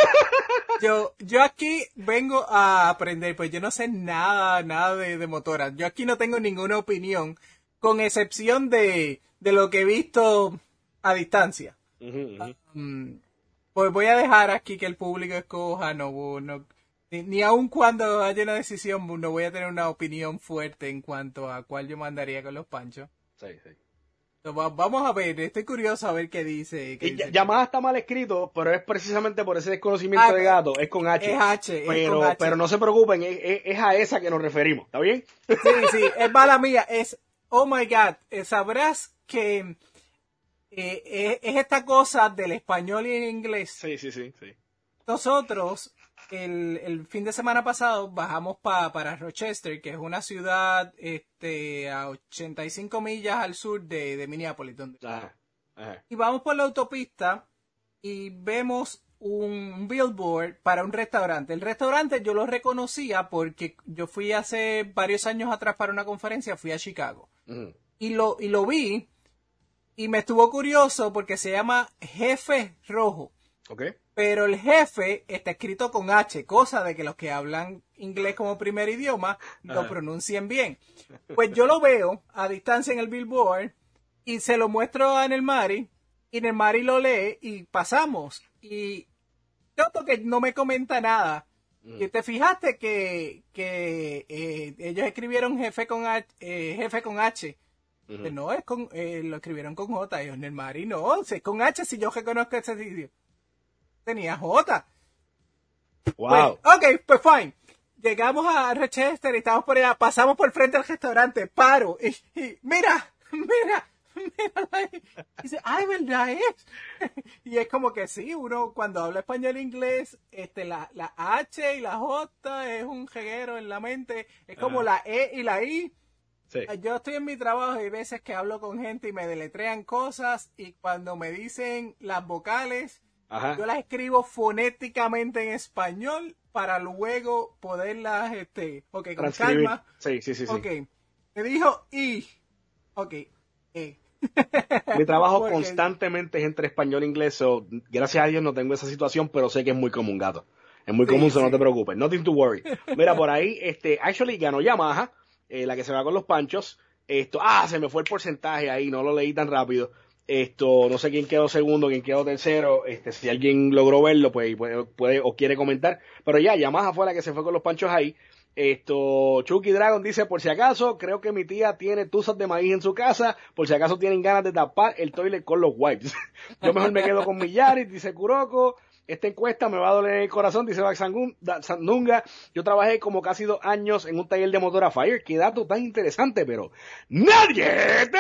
Yo, yo aquí vengo a aprender, pues yo no sé nada, nada de, de motoras. Yo aquí no tengo ninguna opinión, con excepción de, de lo que he visto a distancia. Uh-huh, uh-huh. Um, pues voy a dejar aquí que el público escoja, no, no ni, ni aun cuando haya una decisión, no voy a tener una opinión fuerte en cuanto a cuál yo mandaría con los panchos. Sí, sí. Entonces, vamos a ver, estoy curioso a ver qué dice. Qué Y dice. Yamaha está mal escrito, pero es precisamente por ese desconocimiento Ah, de gato, es con H. Es H, pero, es con H. pero no se preocupen, es, es, es a esa que nos referimos, ¿está bien? Sí, sí, es mala mía, es, oh my god, eh, sabrás que eh, es, es esta cosa del español y el inglés. Sí, sí, sí, sí. Nosotros, el, el fin de semana pasado, bajamos pa, para Rochester, que es una ciudad este, a ochenta y cinco millas al sur de, de Minneapolis. Donde... Ajá, ajá. Y vamos por la autopista y vemos un billboard para un restaurante. El restaurante yo lo reconocía porque yo fui hace varios años atrás para una conferencia, fui a Chicago. Uh-huh. Y lo, y lo vi y me estuvo curioso porque se llama Jefe Rojo. Ok. Pero el jefe está escrito con H, cosa de que los que hablan inglés como primer idioma lo Ajá. pronuncien bien. Pues yo lo veo a distancia en el billboard y se lo muestro a Nelmari y Nelmari lo lee y pasamos. Y noto que no me comenta nada. Mm. Y te fijaste que, que eh, ellos escribieron jefe con H, eh, jefe con H. Uh-huh. No, es con, eh, lo escribieron con J. Y yo, Nelmari, no, si es con H, si yo reconozco ese sitio. Tenía J. Wow. Pues, ok, pues fine. Llegamos a Rochester y estamos por allá, pasamos por frente al restaurante, paro y, y mira, mira, mira ahí. Y dice, ay, ¿verdad es? Y es como que sí, uno cuando habla español e inglés, este, la, la H y la J es un jeguero en la mente, es como Ajá. la E y la I. Sí. Yo estoy en mi trabajo y hay veces que hablo con gente y me deletrean cosas y cuando me dicen las vocales, Ajá. yo las escribo fonéticamente en español para luego poderlas, este, ok, con Transcribir. calma. Sí, sí, sí, sí. Ok, me dijo I, ok, E. Mi trabajo Porque- constantemente es entre español e inglés, so, gracias a Dios no tengo esa situación, pero sé que es muy común, gato. Es muy Sí, común, so no sí. te preocupes. Nothing to worry. Mira, por ahí, este, actually ganó Yamaha, eh, la que se va con los panchos. Esto, ah, se me fue el porcentaje ahí, no lo leí tan rápido. Esto, no sé quién quedó segundo, quién quedó tercero. Este, si alguien logró verlo, pues puede, puede o quiere comentar. Pero ya, Yamaha fue la que se fue con los panchos ahí. Esto, Chucky Dragon dice, por si acaso, creo que mi tía tiene tuzas de maíz en su casa, por si acaso tienen ganas de tapar el toilet con los wipes. Yo mejor me quedo con mi Yaris, dice Kuroko. Esta encuesta me va a doler el corazón, dice Max Sandunga. Yo trabajé como casi dos años en un taller de motor a Fire. Qué dato tan interesante, pero ¡nadie te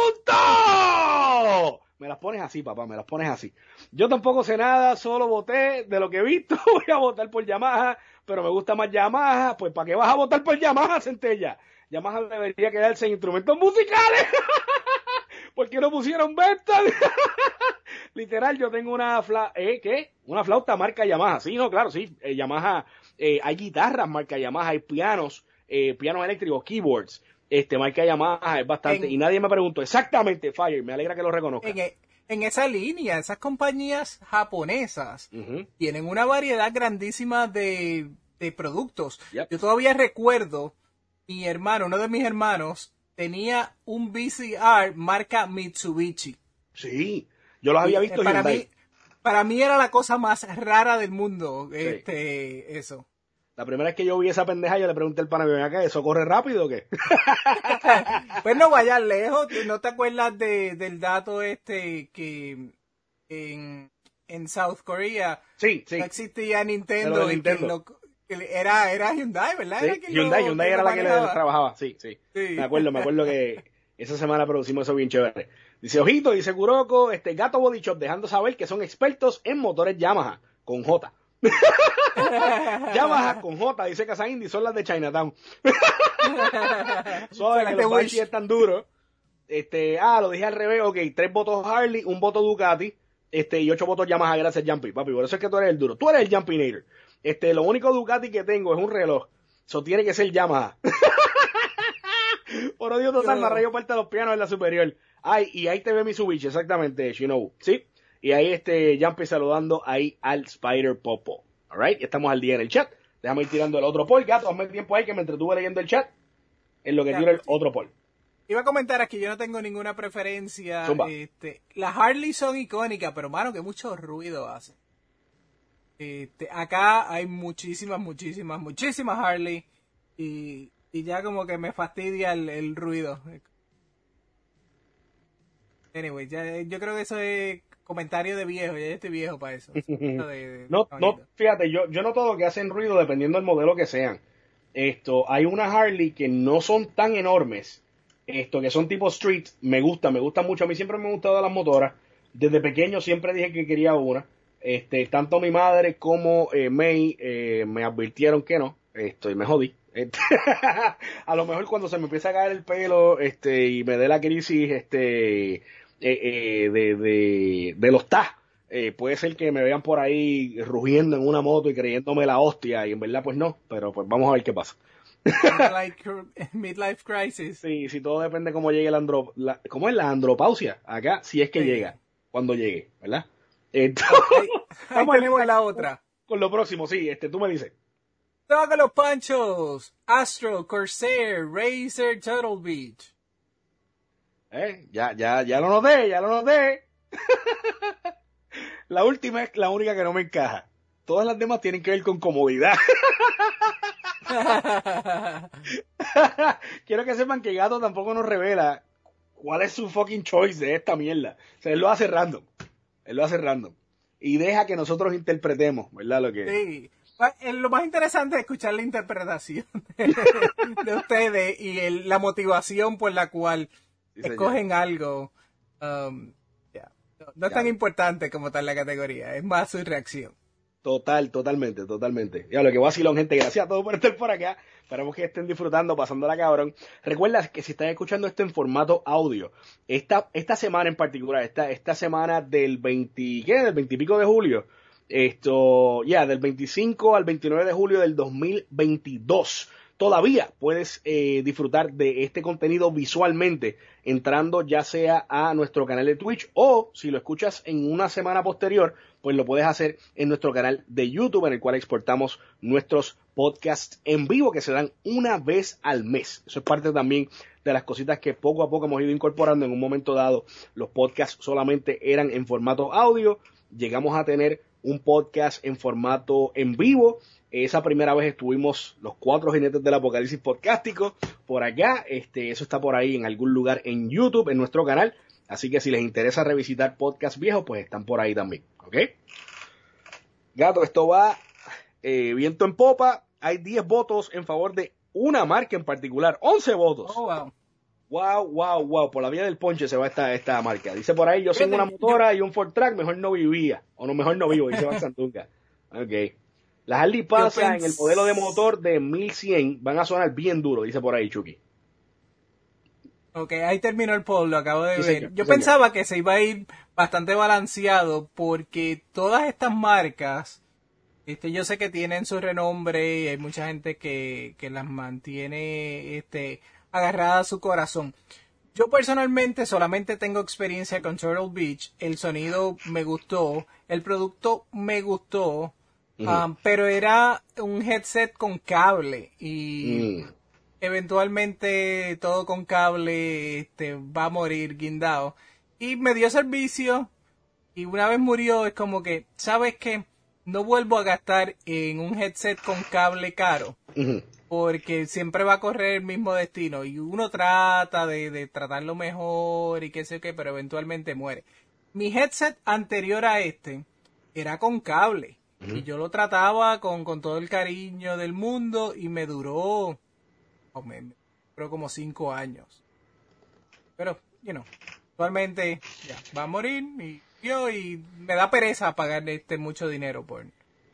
preguntó! Me las pones así, papá, me las pones así. Yo tampoco sé nada, solo voté de lo que he visto. Voy a votar por Yamaha, pero me gusta más Yamaha. Pues, ¿para qué vas a votar por Yamaha, Centella? Yamaha debería quedarse en instrumentos musicales. ¿Por qué no pusieron Bertal? Literal, yo tengo una flauta, ¿eh? ¿Qué? Una flauta marca Yamaha. Sí, no, claro, sí. Eh, Yamaha, eh, hay guitarras marca Yamaha, hay pianos, eh, pianos eléctricos, keyboards. Este, marca Yamaha es bastante. En- y nadie me preguntó exactamente, Fire, me alegra que lo reconozca. En, e- en esa línea, esas compañías japonesas Ujú. tienen una variedad grandísima de, de productos. Yep. Yo todavía recuerdo, mi hermano, uno de mis hermanos, tenía un V C R marca Mitsubishi. Sí, yo los había visto Eh, para Hyundai. mí, para mí era la cosa más rara del mundo, este, eso. La primera vez que yo vi esa pendeja, yo le pregunté al pana, ¿ven acá, eso corre rápido o qué? Pues no vayas lejos, ¿no te acuerdas de, del dato este que en, en South Korea Sí, sí. no existía De Nintendo, lo de y que Nintendo. lo- que era, era Hyundai, ¿verdad? Sí, Era quien Hyundai, lo- Hyundai quien era lo la que le manejaba. trabajaba, sí, sí, Sí. Me acuerdo, me acuerdo que esa semana producimos eso bien chévere. Dice Ojito, dice Kuroko, este Gato Body Shop dejando saber que son expertos en motores Yamaha, con J. Yamaha con J, dice Casa Indy, son las de Chinatown. Suave, que los Banshee están duros. Este, ah, lo dije al revés, ok, tres votos Harley, un voto Ducati, este, y ocho votos Yamaha, gracias Jumpy, papi, por eso es que tú eres el duro, tú eres el Jumpinator. Este, lo único Ducati que tengo es un reloj, eso tiene que ser Yamaha. Por odio total, me rayo parte de los pianos en la superior. Ay, y ahí te ve Mitsubishi, exactamente, Shinobu, ¿sí? Y ahí este, Jumpy saludando ahí al Spider Popo, alright, estamos al día en el chat, déjame ir tirando el otro poll, gato, hazme tiempo ahí que me entretuve leyendo el chat, en lo que tiro el otro poll. Iba a comentar aquí, yo no tengo ninguna preferencia. Este, las Harley son icónicas, pero mano, que mucho ruido hacen. Este, acá hay muchísimas, muchísimas, muchísimas Harley y, y ya como que me fastidia el, el ruido. Anyway, ya, yo creo que eso es comentario de viejo, ya estoy viejo para eso. de, de, no, no, fíjate, yo, yo noto lo que hacen ruido dependiendo del modelo que sean. Esto, hay unas Harley que no son tan enormes. Esto, que son tipo street, me gusta, me gusta mucho. A mí siempre me han gustado las motoras. Desde pequeño siempre dije que quería una. Este, tanto mi madre como eh, May eh, me advirtieron que no. Esto, y me jodí. Este, a lo mejor cuando se me empieza a caer el pelo, este, y me dé la crisis, este, eh, eh, de, de, de los T A, eh, puede ser que me vean por ahí rugiendo en una moto y creyéndome la hostia, y en verdad pues no, pero pues vamos a ver qué pasa. Midlife, midlife crisis. Sí, sí, todo depende cómo llegue la andro, la, ¿cómo es la andropausia? Acá, si es que sí. Llega, cuando llegue, ¿verdad? Entonces, ahí, ahí tenemos la otra. Con lo próximo, sí, este, tú me dices. Toca los panchos, Astro, Corsair, Racer, Turtle Beach. Eh, ya, ya, ya lo noté, ya lo noté. La última es la única que no me encaja. Todas las demás tienen que ver con comodidad. Quiero que sepan que Gato tampoco nos revela cuál es su fucking choice de esta mierda. O sea, él lo hace random. Él lo hace random. Y deja que nosotros interpretemos, ¿verdad? Lo que... Sí. Lo más interesante es escuchar la interpretación de, de ustedes y el, la motivación por la cual sí, escogen algo. Um, yeah. No, no es tan importante como tal la categoría, es más su reacción. Total, totalmente, totalmente. Ya lo que voy a decir, gente, gracias a todos por estar por acá. Esperamos que estén disfrutando, pasándola cabrón. Recuerda que si están escuchando esto en formato audio, esta, esta semana en particular, esta, esta semana del veinte, ¿qué? Del veinte y pico de julio, esto, ya, yeah, del veinticinco al veintinueve de julio del dos mil veintidós. Todavía puedes eh, disfrutar de este contenido visualmente entrando ya sea a nuestro canal de Twitch o si lo escuchas en una semana posterior, pues lo puedes hacer en nuestro canal de YouTube en el cual exportamos nuestros podcasts en vivo que se dan una vez al mes. Eso es parte también de las cositas que poco a poco hemos ido incorporando. En un momento dado los podcasts solamente eran en formato audio, llegamos a tener un podcast en formato en vivo. Esa primera vez estuvimos los cuatro jinetes del apocalipsis podcástico por acá. Este, eso está por ahí en algún lugar en YouTube, en nuestro canal. Así que si les interesa revisitar podcasts viejos, pues están por ahí también. ¿Ok? Gato, esto va eh, viento en popa. Hay diez votos en favor de una marca en particular. once votos. Oh, wow. Wow, wow, wow. Por la vía del ponche se va esta, esta marca. Dice por ahí, yo soy una motora y un Ford Track, mejor no vivía. O no, mejor no vivo, dice Max Santunga. Ok. Las Harley pasa pens... en el modelo de motor de mil cien van a sonar bien duro, dice por ahí Chucky. Ok, ahí terminó el poll, lo acabo de sí, ver. señor, Yo sí, pensaba señor. que se iba a ir bastante balanceado porque todas estas marcas, este, yo sé que tienen su renombre y hay mucha gente que, que las mantiene este, agarradas a su corazón. Yo personalmente solamente tengo experiencia con Turtle Beach, el sonido me gustó, el producto me gustó. Uh-huh. Um, pero era un headset con cable y mm. eventualmente todo con cable este, va a morir guindado. Y me dio servicio y una vez murió es como que, ¿sabes qué? No vuelvo a gastar en un headset con cable caro uh-huh. porque siempre va a correr el mismo destino y uno trata de, de tratarlo mejor y qué sé qué, pero eventualmente muere. Mi headset anterior a este era con cable. Y yo lo trataba con, con todo el cariño del mundo y me duró, oh, me, me duró como cinco años. Pero, you know, actualmente ya va a morir y yo y me da pereza pagar este mucho dinero por.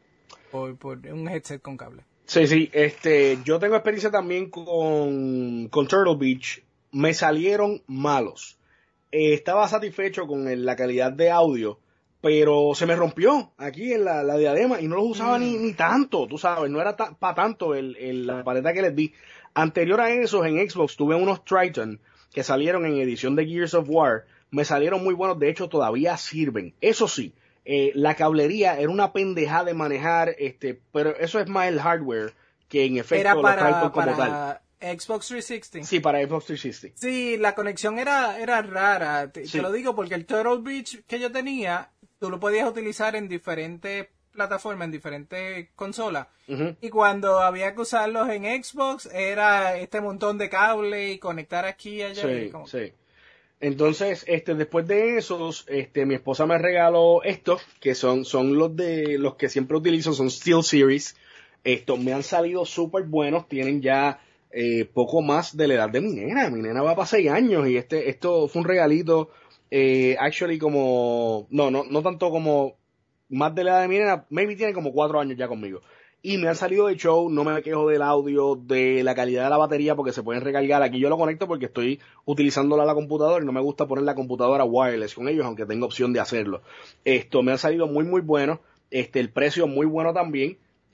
por, por un headset con cable. Sí, sí, este, yo tengo experiencia también con, con Turtle Beach. Me salieron malos. Eh, estaba satisfecho con el- la calidad de audio, pero se me rompió aquí en la, la diadema y no los usaba Mm. ni, ni tanto, tú sabes, no era para tanto el, el- la paleta que les di. Anterior a esos, en Xbox tuve unos Triton que salieron en edición de Gears of War. Me salieron muy buenos, de hecho todavía sirven. Eso sí, eh, la cablería era una pendejada de manejar, este, pero eso es más el hardware que en efecto Era los para, Triton como tal. para Xbox trescientos sesenta. Sí, para Xbox trescientos sesenta. Sí, la conexión era, era rara. Te, te Sí. lo digo porque el Turtle Beach que yo tenía, tú lo podías utilizar en diferentes plataformas, en diferentes consolas. Ujú. Y cuando había que usarlos en Xbox, era este montón de cable y conectar aquí y allá. y Sí, como- sí. Entonces, este, después de esos, este, mi esposa me regaló estos, que son, son los de, los que siempre utilizo, son SteelSeries. Estos me han salido súper buenos, tienen ya, eh, poco más de la edad de mi nena. Mi nena va para seis años y este, esto fue un regalito, eh, actually como, no, no, no tanto como más de la edad de mi nena, maybe tiene como cuatro años ya conmigo. Y me han salido de show, no me quejo del audio, de la calidad de la batería porque se pueden recargar. Aquí yo lo conecto porque estoy utilizándola a la computadora y no me gusta poner la computadora wireless con ellos, aunque tengo opción de hacerlo. Esto me ha salido muy muy bueno, este el precio muy bueno también.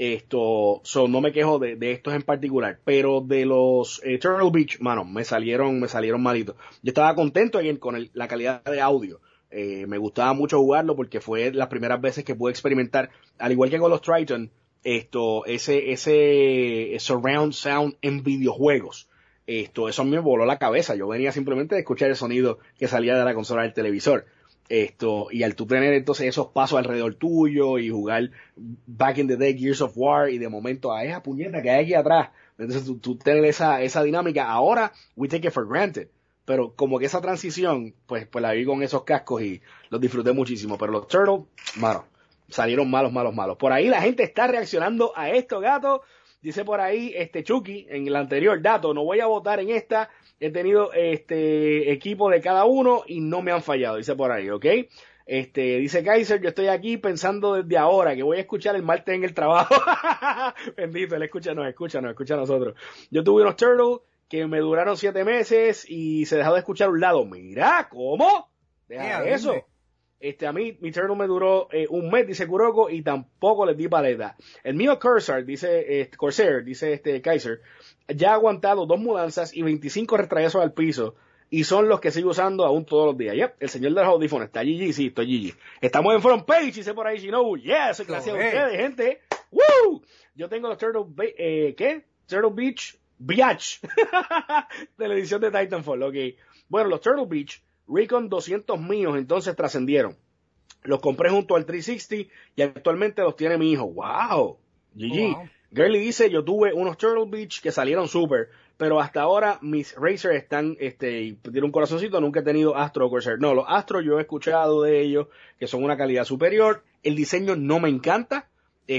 Esto, so, no me quejo de, de estos en particular, pero de los eh, Turtle Beach, mano, me salieron, me salieron malitos. Yo estaba contento again, con el- la calidad de audio. Eh, me gustaba mucho jugarlo porque fue las primeras veces que pude experimentar, al igual que con los Triton, esto, ese, ese surround sound en videojuegos. Esto, eso a mí me voló la cabeza. Yo venía simplemente de escuchar el sonido que salía de la consola del televisor. Esto, y al tú tener entonces esos pasos alrededor tuyo y jugar back in the day Gears of War y de momento a esa puñeta que hay aquí atrás. Entonces tú, tú tener esa, esa dinámica. Ahora, we take it for granted. Pero como que esa transición, pues, pues la vi con esos cascos y los disfruté muchísimo. Pero los Turtles, mano, salieron malos, malos, malos. Por ahí la gente está reaccionando a esto, gato. Dice por ahí, este Chucky, en el anterior dato, no voy a votar en esta. He tenido este equipo de cada uno y no me han fallado, dice por ahí, ¿ok? Este, dice Kaiser, yo estoy aquí pensando desde ahora que voy a escuchar el martes en el trabajo. Bendito, él escucha, nos escucha, nos escucha a nosotros. Yo tuve unos Turtles que me duraron siete meses y se dejó de escuchar un lado. Mira, ¿cómo? Deja Yeah, eso. dime. Este, a mí, mi turtle me duró eh, un mes, dice Kuroko, y tampoco les di paleta. El mío Corsair, dice, eh, Corsair, dice este Kaiser, ya ha aguantado dos mudanzas y veinticinco retrayesos al piso, y son los que sigo usando aún todos los días. Yep, el señor de los audífonos, ¿está Gigi? Sí, estoy Gigi. Estamos en front page, dice por ahí Shinobu. Yes, gracias a Go ahead. ustedes, gente. ¡Woo! Yo tengo los Turtle, Be- eh, ¿qué? Turtle Beach Beach de la edición de Titanfall, ok. Bueno, los Turtle Beach Recon doscientos míos entonces trascendieron. Los compré junto al trescientos sesenta y actualmente los tiene mi hijo. ¡Wow! G G. Wow. Girly dice, yo tuve unos Turtle Beach que salieron súper, pero hasta ahora mis Razer están, este, y tiene un corazoncito, nunca he tenido Astro o Corsair. No, los Astro yo he escuchado de ellos, que son una calidad superior. El diseño no me encanta.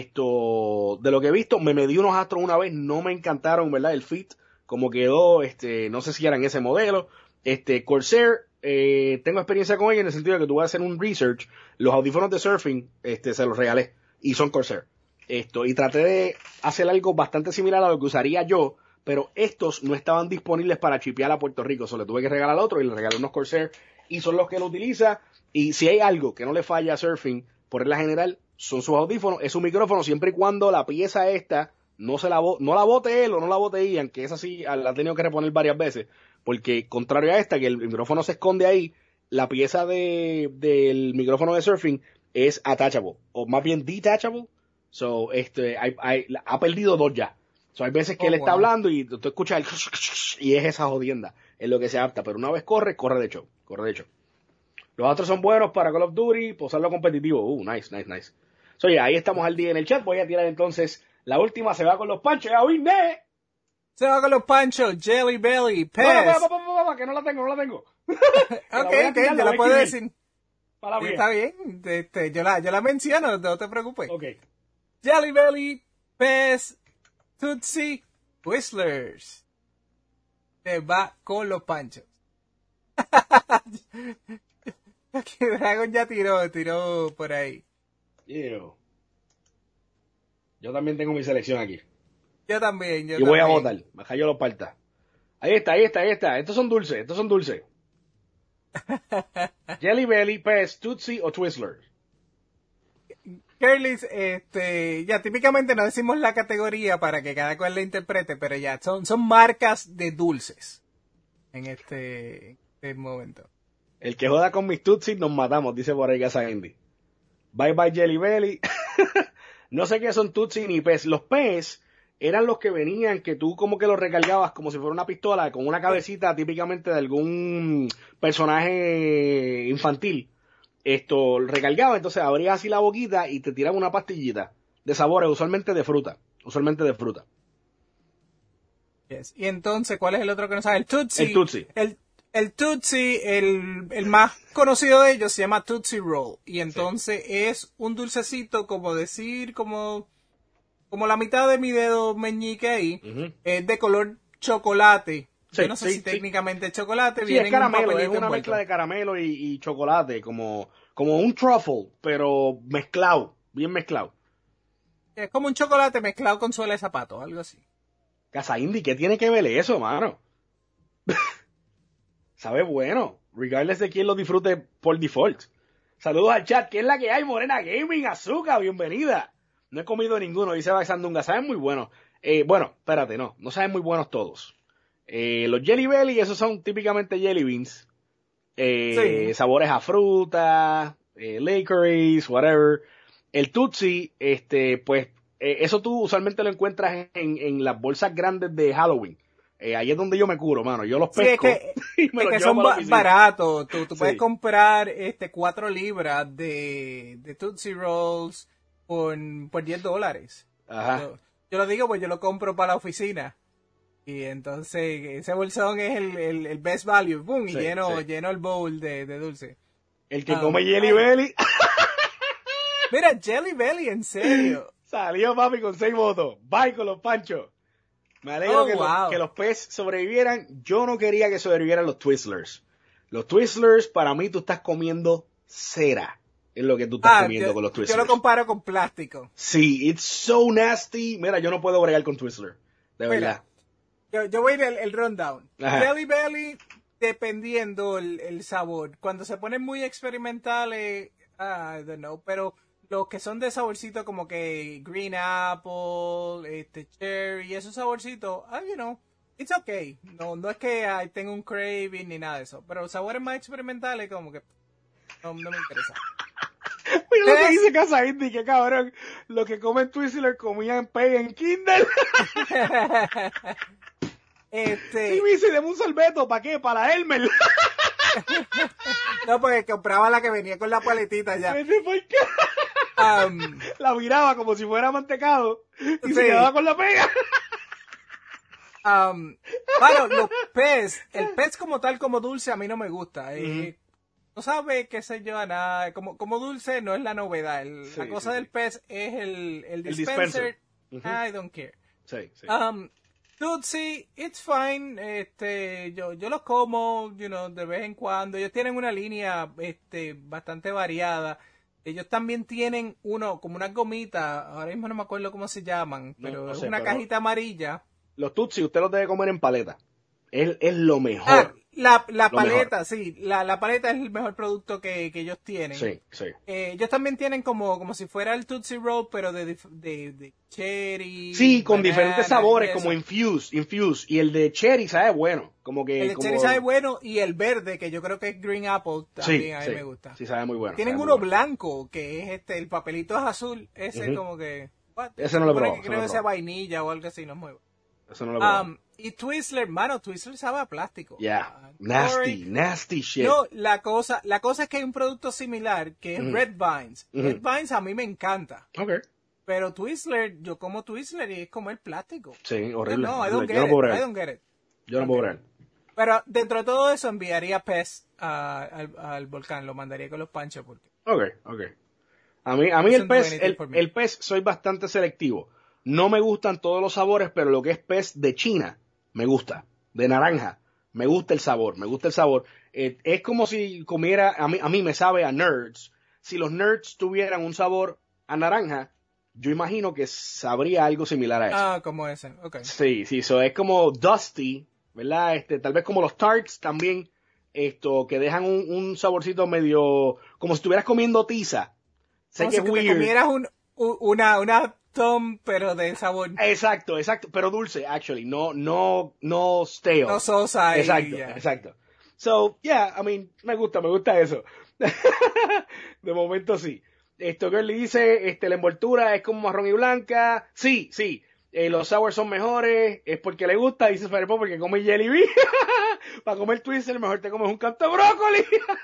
Esto, de lo que he visto, me medí unos Astros una vez, no me encantaron, ¿verdad? El fit, como quedó, este, no sé si eran ese modelo. Este, Corsair, eh, tengo experiencia con ella en el sentido de que tú vas a hacer un research, los audífonos de surfing, este, se los regalé, y son Corsair. Esto, y traté de hacer algo bastante similar a lo que usaría yo, pero estos no estaban disponibles para chipear a Puerto Rico, solo le tuve que regalar otro y le regalé unos Corsair, y son los que lo utiliza, y si hay algo que no le falla a surfing, por regla general, son sus audífonos, es su micrófono, siempre y cuando la pieza esta no se la bo- no la bote él o no la bote Ian, que esa sí la ha tenido que reponer varias veces, porque contrario a esta, que el micrófono se esconde ahí, la pieza de, del micrófono de surfing es attachable, o más bien detachable, so, este, hay, hay, ha perdido dos ya. So, hay veces que Oh, él está wow. hablando y tú escuchas el y es esa jodienda, es lo que se adapta, pero una vez corre, corre de show, corre de show. Los otros son buenos para Call of Duty, posarlo competitivo. Uh, nice, nice, nice. So, yeah, ahí estamos al día en el chat. Voy a tirar entonces la última. Se va con los panchos. ¡Ya vine! Se va con los panchos, Jelly Belly, Para, Pez. para, para, para, para, que no la tengo, no la tengo. La Ok, voy a ok, tirar, yo la la voy a puedo escribir. decir. Para la Sí, mía. está bien, este, yo, la, yo la menciono, no te preocupes. Ok. Jelly Belly, Pez, Tootsie, Whistlers. Se va con los panchos. Que Dragon ya tiró, tiró por ahí. Yeah. Yo también tengo mi selección aquí. Yo también, yo y voy también. a votar. Baja yo lo parta. Ahí está, ahí está, ahí está. Estos son dulces, estos son dulces. Jelly Belly, Pez, Tootsie o Twizzlers. Curly's, este, ya típicamente no decimos la categoría para que cada cual la interprete, pero ya son, son marcas de dulces en este, este momento. El que joda con mis Tootsies nos matamos, dice por ahí Casa Andy. Bye bye Jelly Belly. No sé qué son Tootsie ni Pez. Los Pez eran los que venían, que tú como que los recargabas como si fuera una pistola, con una cabecita típicamente de algún personaje infantil. Esto recargaba, entonces abrías así la boquita y te tiraba una pastillita de sabores, usualmente de fruta. Usualmente de fruta. Yes. Y entonces, ¿cuál es el otro que no sabe? El Tootsie. El Tootsie. El, el Tootsie, el, el más conocido de ellos se llama Tootsie Roll. Y entonces sí. Es un dulcecito, como decir, como, como la mitad de mi dedo meñique ahí, uh-huh. Es de color chocolate. Sí, Yo no sé sí, si sí. técnicamente chocolate sí, viene es caramelo, en un es una envuelto. mezcla de caramelo y, y chocolate, como, como un truffle, pero mezclado, bien mezclado. Es como un chocolate mezclado con suela de zapato, algo así. Casa Indy, ¿qué tiene que ver eso, mano? Sabe bueno, regardless de quién lo disfrute por default. Saludos al chat, ¿qué es la que hay? Morena Gaming, Azúcar, bienvenida. No he comido ninguno, dice Baxandunga, saben muy buenos. Eh, bueno, espérate, no, no saben muy buenos todos. Eh, los Jelly Belly, esos son típicamente Jelly Beans. Eh, sí. Sabores a fruta, eh, licorice, whatever. El Tootsie, este, pues, eh, eso tú usualmente lo encuentras en, en las bolsas grandes de Halloween. Eh, ahí es donde yo me curo, mano. Yo los pesco. Sí, es que, y me es los que llevo son para la baratos. Tú, tú sí. puedes comprar este cuatro libras de, de Tootsie Rolls por, por diez dólares. Ajá. Yo, yo lo digo pues yo lo compro para la oficina. Y entonces ese bolsón es el, el, el best value. ¡Bum! Y sí, lleno, sí. lleno el bowl de, de dulce. El que um, come Jelly Belly. Mira, Jelly Belly, en serio. Salió papi con seis votos. Bye con los panchos. Me alegro oh, que, wow. los, que los Pez sobrevivieran. Yo no quería que sobrevivieran los Twizzlers. Los Twizzlers, para mí, tú estás comiendo cera. Es lo que tú estás ah, comiendo yo, con los Twizzlers. Yo lo comparo con plástico. Sí, it's so nasty. Mira, yo no puedo bregar con Twizzler. De Mira, verdad. Yo, yo voy a ir el, el rundown. Ajá. Jelly Belly, dependiendo el, el sabor. Cuando se ponen muy experimentales, I don't know, pero los que son de saborcito como que green apple, este cherry, esos saborcitos, ah, you know, it's okay. No, no es que ay, tenga un craving ni nada de eso, pero los sabores más experimentales como que no, no me interesa. Mira lo que dice Casa Indy, que cabrón, lo que comen Twizzler comían Pay en Kindle. Este... Sí, me dice, deme un sorbeto, ¿para qué? Para Elmer. No, porque compraba la que venía con la paletita ya. ¿Por qué? Um, la viraba como si fuera mantecado y sí. se quedaba con la pega. Um, claro, los pez, el pez como tal, como dulce, a mí no me gusta. Eh, uh-huh. No sabe, qué sé yo, nada. Como, como dulce no es la novedad. El, sí, la cosa sí, del sí. pez es el, el dispenser. El dispenser. Uh-huh. I don't care. Sí, sí. Um, Tootsie, it's fine. Este, yo, yo los como, you know, de vez en cuando. Ellos tienen una línea, este, bastante variada. Ellos también tienen uno, como unas gomitas. Ahora mismo no me acuerdo cómo se llaman, pero no, no sé, es una pero cajita amarilla. Los Tootsie usted los debe comer en paleta. Es, es lo mejor. Ah, la, la paleta, mejor. sí. La, la paleta es el mejor producto que, que ellos tienen. Sí, sí. Eh, ellos también tienen como, como si fuera el Tootsie Roll, pero de, de, de cherry. Sí, con banana, diferentes sabores, como infused, infused. Y el de cherry sabe bueno. Como que, el de como... cherry sabe bueno y el verde, que yo creo que es green apple, también sí, a mí sí, me gusta. Sí, sabe muy bueno. Tienen uno bueno. blanco, que es este, el papelito es azul. Ese uh-huh. como que... What? Ese no lo he probado. Creo que sea vainilla o algo así, no es muy bueno. Eso no lo he probado. Um, y Twizzler, mano, Twizzler sabe a plástico. Yeah, uh, nasty, nasty shit. No, la cosa, la cosa es que hay un producto similar que es mm. Red Vines. Mm-hmm. Red Vines a mí me encanta. Okay. Pero Twizzler, yo como Twizzler y es como el plástico. Sí, horrible. No, no I don't yo get no puedo it. I don't get it. Yo no puedo bregar. Pero dentro de todo eso enviaría Pez uh, al, al volcán, lo mandaría con los panchos porque. Okay, okay. A mí, a mí el pez, el, el pez soy bastante selectivo. No me gustan todos los sabores, pero lo que es pez de China, me gusta. De naranja, me gusta el sabor, me gusta el sabor. Eh, es como si comiera, a mí, a mí me sabe a Nerds. Si los Nerds tuvieran un sabor a naranja, yo imagino que sabría algo similar a eso. Ah, como ese, ok. Sí, sí, eso es como Dusty, ¿verdad? Este, tal vez como los tarts también, esto, que dejan un, un saborcito medio, como si estuvieras comiendo tiza. Sé Como que si es que te weird. comieras un, u- una, una Tom, pero de sabor. Exacto, exacto, pero dulce, actually, no, no, no stale. No sosa y Exacto, ya. exacto. So, yeah, I mean, me gusta, me gusta eso. De momento sí. Esto que él le dice, este, la envoltura es como marrón y blanca. Sí, sí. Eh, los sours son mejores, es porque le gusta, dice Fireball, porque come Jelly Bean. Para comer Twizzler, mejor te comes un canto de brócoli.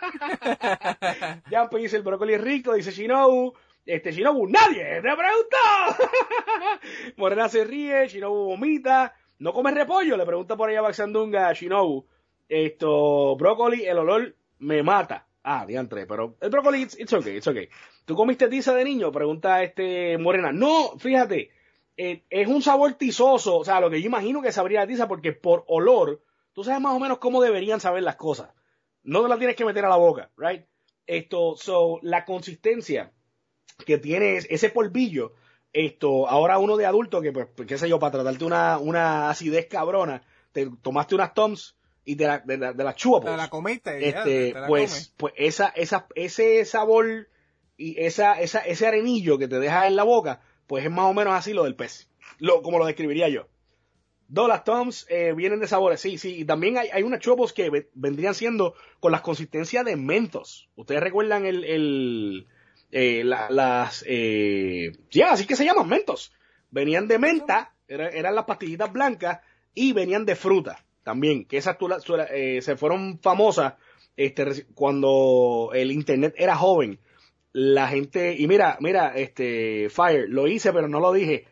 Jampe dice, el brócoli es rico, dice Shinobu. Este, Shinobu, nadie te preguntó. Morena se ríe, Shinobu vomita. ¿No comes repollo? Le pregunta por allá Baxandunga a Shinobu. Esto, brócoli, el olor me mata. Ah, diantre, pero el brócoli, it's, it's okay, it's okay. ¿Tú comiste tiza de niño? Pregunta este Morena. No, fíjate, eh, es un sabor tizoso, o sea, lo que yo imagino que sabría la tiza, porque por olor, tú sabes más o menos cómo deberían saber las cosas. No te la tienes que meter a la boca, right? Esto, so, la consistencia que tiene ese polvillo, esto, ahora uno de adulto que, pues, qué sé yo, para tratarte una, una acidez cabrona, te tomaste unas Toms y de la, de la, de las chupas, Te la comiste, ya, este, te la pues, comes. pues esa, esa, ese sabor y esa, esa, ese arenillo que te deja en la boca, pues es más o menos así lo del pez, lo, como lo describiría yo. No, las Toms eh, vienen de sabores, sí, sí, y también hay, hay unas chopos que ve, vendrían siendo con las consistencias de Mentos. ¿Ustedes recuerdan el, el eh, la, las, eh, ya, así que se llaman Mentos? Venían de menta, era, eran las pastillitas blancas, y venían de fruta también, que esas tú, tú, eh, se fueron famosas este, cuando el internet era joven. La gente, y mira, mira, este, Fire, lo hice pero no lo dije.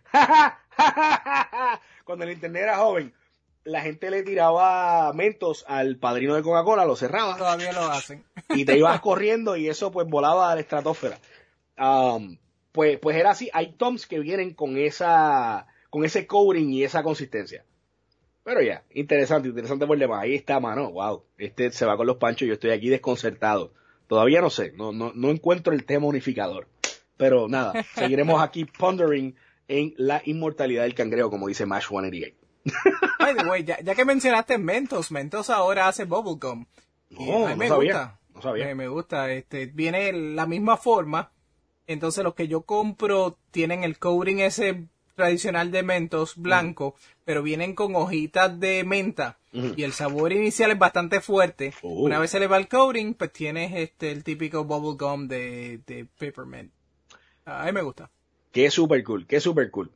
Cuando el internet era joven, la gente le tiraba mentos al padrino de Coca-Cola, lo cerraba. Todavía lo hacen. Y te ibas corriendo y eso pues volaba a la estratosfera. Um, pues, pues era así, hay Toms que vienen con esa, con ese coating y esa consistencia. Pero ya, interesante, interesante por demás. Ahí está, mano, wow, este se va con los panchos, yo estoy aquí desconcertado. Todavía no sé, no, no, no encuentro el tema unificador. Pero nada, seguiremos aquí pondering en la inmortalidad del cangrejo, como dice Mash ciento ochenta y ocho. By the way, ya, ya que mencionaste Mentos, Mentos ahora hace bubblegum. Y No, a mí no me sabía, gusta. no sabía. Me, me gusta, este, viene la misma forma. Entonces los que yo compro tienen el coating ese tradicional de Mentos blanco, mm. pero vienen con hojitas de menta. Uh-huh. Y el sabor inicial es bastante fuerte. Uh. Una vez se le va el coating, pues tienes este el típico bubblegum de, de peppermint. A mí me gusta. Qué super cool, qué super cool.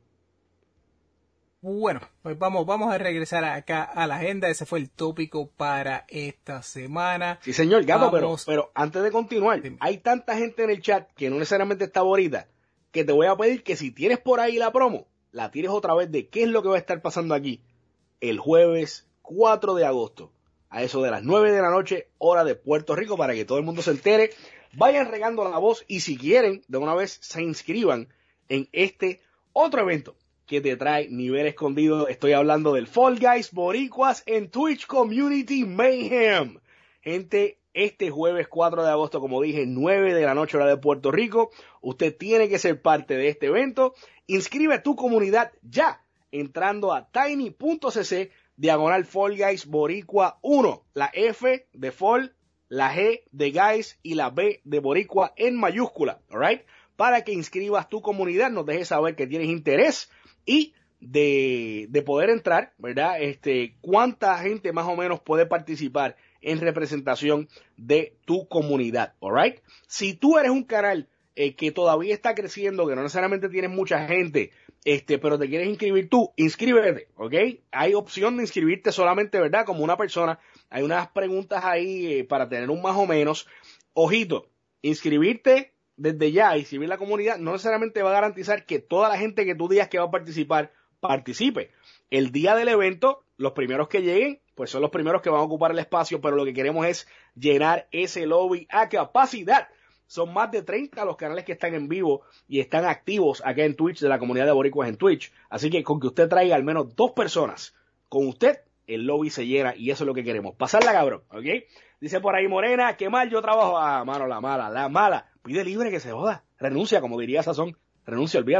Bueno, pues vamos, vamos a regresar acá a la agenda. Ese fue el tópico para esta semana. Sí, señor, Gato, pero, pero antes de continuar, Dime. Hay tanta gente en el chat que no necesariamente está ahorita, que te voy a pedir que si tienes por ahí la promo, la tires otra vez de qué es lo que va a estar pasando aquí el jueves cuatro de agosto, a eso de las nueve de la noche, hora de Puerto Rico, para que todo el mundo se entere. Vayan regando la voz y si quieren, de una vez se inscriban en este otro evento que te trae nivel escondido. Estoy hablando del Fall Guys Boricuas en Twitch Community Mayhem. Gente, este jueves cuatro de agosto, como dije, nueve de la noche hora de Puerto Rico, usted tiene que ser parte de este evento. Inscribe tu comunidad ya, entrando a tiny.cc diagonal Fall Guys Boricua uno. La F de Fall, la G de Guys y la B de Boricua en mayúscula, alright? Para que inscribas tu comunidad, nos dejes saber que tienes interés y de, de poder entrar, ¿verdad? Este, cuánta gente más o menos puede participar en representación de tu comunidad, alright? Si tú eres un canal eh, que todavía está creciendo, que no necesariamente tienes mucha gente, este, pero te quieres inscribir tú, inscríbete, ¿ok? Hay opción de inscribirte solamente, ¿verdad? Como una persona. Hay unas preguntas ahí eh, para tener un más o menos. Ojito, inscribirte desde ya, inscribir la comunidad, no necesariamente va a garantizar que toda la gente que tú digas que va a participar, participe. El día del evento, los primeros que lleguen, pues son los primeros que van a ocupar el espacio, pero lo que queremos es llenar ese lobby a capacidad. Son más de treinta los canales que están en vivo y están activos acá en Twitch, de la comunidad de boricuas en Twitch. Así que con que usted traiga al menos dos personas con usted, el lobby se llena y eso es lo que queremos. Pasarla, cabrón, ¿ok? Dice por ahí Morena, qué mal yo trabajo. Ah, mano, la mala, la mala. Pide libre que se joda. Renuncia, como diría Sazón. Renuncia, olvídate.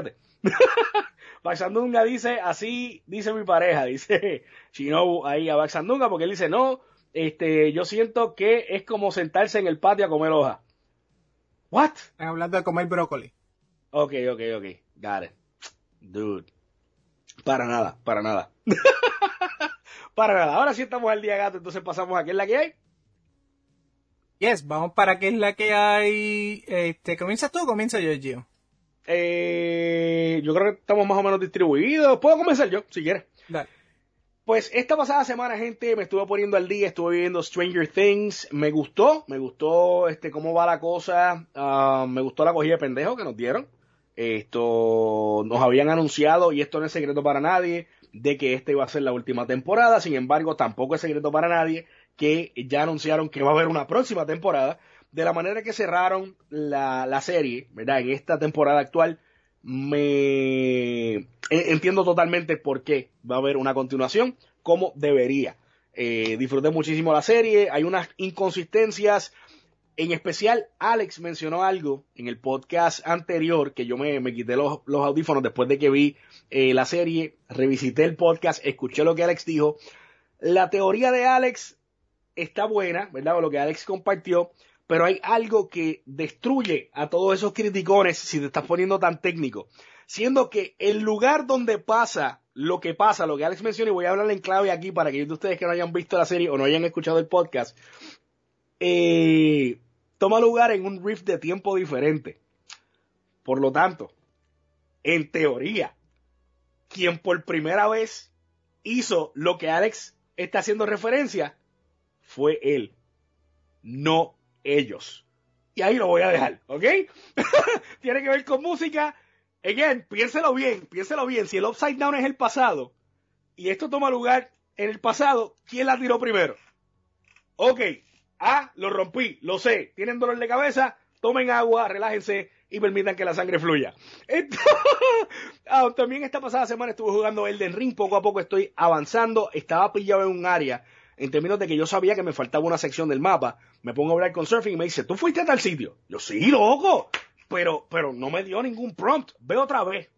Baxandunga dice, así dice mi pareja, dice Shinobu ahí a Baxandunga, porque él dice, no, este, yo siento que es como sentarse en el patio a comer hoja. What? Están hablando de comer brócoli. Ok, ok, ok, got it. Dude. Para nada, para nada. Para nada. Ahora sí estamos al día, gato, entonces pasamos a qué es la que hay. Yes, vamos para qué es la que hay. Este, ¿comienzas tú o comienzo yo, Gio? Eh, yo creo que estamos más o menos distribuidos. Puedo comenzar yo, si quieres. Dale. Pues esta pasada semana, gente, me estuve poniendo al día, estuve viendo Stranger Things, me gustó, me gustó este cómo va la cosa, uh, me gustó la cogida de pendejo que nos dieron. Esto nos habían anunciado, y esto no es secreto para nadie, de que esta iba a ser la última temporada. Sin embargo, tampoco es secreto para nadie que ya anunciaron que va a haber una próxima temporada. De la manera que cerraron la, la serie, ¿verdad? En esta temporada actual, me entiendo totalmente por qué va a haber una continuación, como debería. Eh, disfruté muchísimo la serie, hay unas inconsistencias. En especial, Alex mencionó algo en el podcast anterior, que yo me, me quité los, los audífonos después de que vi eh, la serie, revisité el podcast, escuché lo que Alex dijo. La teoría de Alex está buena, ¿verdad? O lo que Alex compartió, pero hay algo que destruye a todos esos criticones si te estás poniendo tan técnico. Siendo que el lugar donde pasa lo que pasa, lo que Alex mencionó, y voy a hablar en clave aquí para aquellos de ustedes que no hayan visto la serie o no hayan escuchado el podcast, eh... toma lugar en un rift de tiempo diferente. Por lo tanto, en teoría, quien por primera vez hizo lo que Alex está haciendo referencia fue él, no ellos. Y ahí lo voy a dejar, ¿ok? Tiene que ver con música. Again, piénselo bien, piénselo bien. Si el Upside Down es el pasado y esto toma lugar en el pasado, ¿quién la tiró primero? Ok. Ah, lo rompí, lo sé. ¿Tienen dolor de cabeza? Tomen agua, relájense y permitan que la sangre fluya. Entonces, ah, también esta pasada semana estuve jugando Elden Ring. Poco a poco estoy avanzando. Estaba pillado en un área en términos de que yo sabía que me faltaba una sección del mapa. Me pongo a hablar con Surfing y me dice, ¿tú fuiste a tal sitio? Yo, sí, loco. Pero, pero no me dio ningún prompt. Ve otra vez.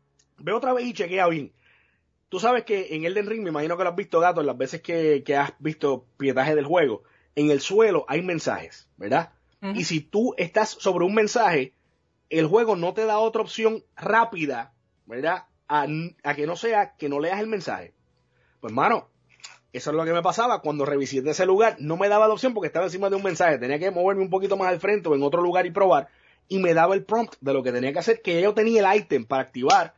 Ve otra vez y chequea bien. Tú sabes que en Elden Ring, me imagino que lo has visto, gato, las veces que, que has visto pietaje del juego. En el suelo hay mensajes, ¿verdad? Uh-huh. Y si tú estás sobre un mensaje, el juego no te da otra opción rápida, ¿verdad? A, a que no sea que no leas el mensaje. Pues, mano, eso es lo que me pasaba cuando revisité ese lugar. No me daba la opción porque estaba encima de un mensaje. Tenía que moverme un poquito más al frente o en otro lugar y probar. Y me daba el prompt de lo que tenía que hacer, que yo tenía el ítem para activar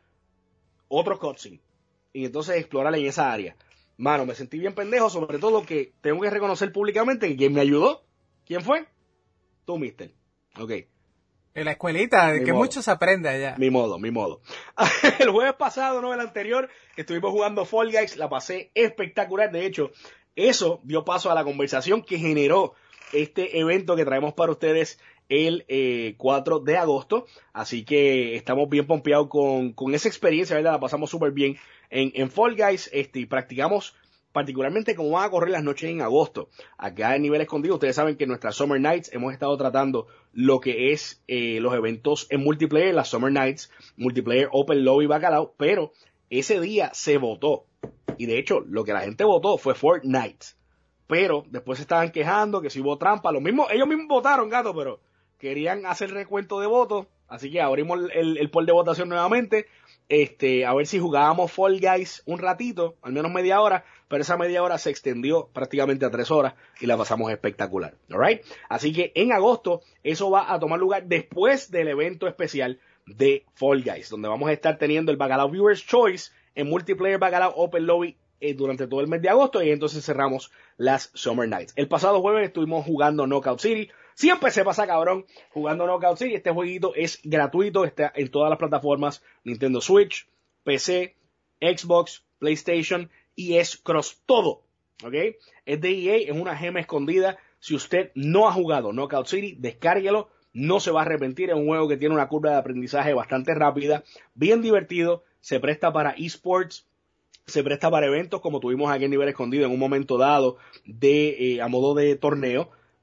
otro cutscene. Y entonces explorar en esa área. Mano, me sentí bien pendejo, sobre todo que tengo que reconocer públicamente que quien me ayudó, ¿quién fue? Tú, mister. Ok. En la escuelita, de mi que modo. mucho se aprende allá. Mi modo, mi modo. El jueves pasado, no el anterior, estuvimos jugando Fall Guys, la pasé espectacular. De hecho, eso dio paso a la conversación que generó este evento que traemos para ustedes el eh, cuatro de agosto. Así que estamos bien pompeados con, con esa experiencia, ¿verdad? La pasamos súper bien en, en Fall Guys, este, y practicamos particularmente cómo van a correr las noches en agosto. Acá en Nivel Escondido, ustedes saben que en nuestras Summer Nights hemos estado tratando lo que es eh, los eventos en multiplayer, las Summer Nights, multiplayer, Open Lobby, Bacalao, pero ese día se votó. Y de hecho, lo que la gente votó fue Fortnite. Pero después se estaban quejando que si hubo trampa, lo mismo, ellos mismos votaron, gato, pero querían hacer recuento de votos. Así que abrimos el, el poll de votación nuevamente. Este, a ver si jugábamos Fall Guys un ratito, al menos media hora, pero esa media hora se extendió prácticamente a tres horas y la pasamos espectacular, alright. Así que en agosto eso va a tomar lugar después del evento especial de Fall Guys, donde vamos a estar teniendo el Bacalao Viewers Choice en multiplayer Bacalao Open Lobby eh, durante todo el mes de agosto, y entonces cerramos las Summer Nights. El pasado jueves estuvimos jugando Knockout City. Siempre se pasa cabrón jugando Knockout City. Este jueguito es gratuito, está en todas las plataformas: Nintendo Switch, P C, Xbox, PlayStation, y es cross todo, ¿ok? Es de E A, es una gema escondida. Si usted no ha jugado Knockout City, descárguelo, no se va a arrepentir. Es un juego que tiene una curva de aprendizaje bastante rápida, bien divertido, se presta para esports, se presta para eventos como tuvimos aquí en Nivel Escondido en un momento dado de eh, a modo de torneo.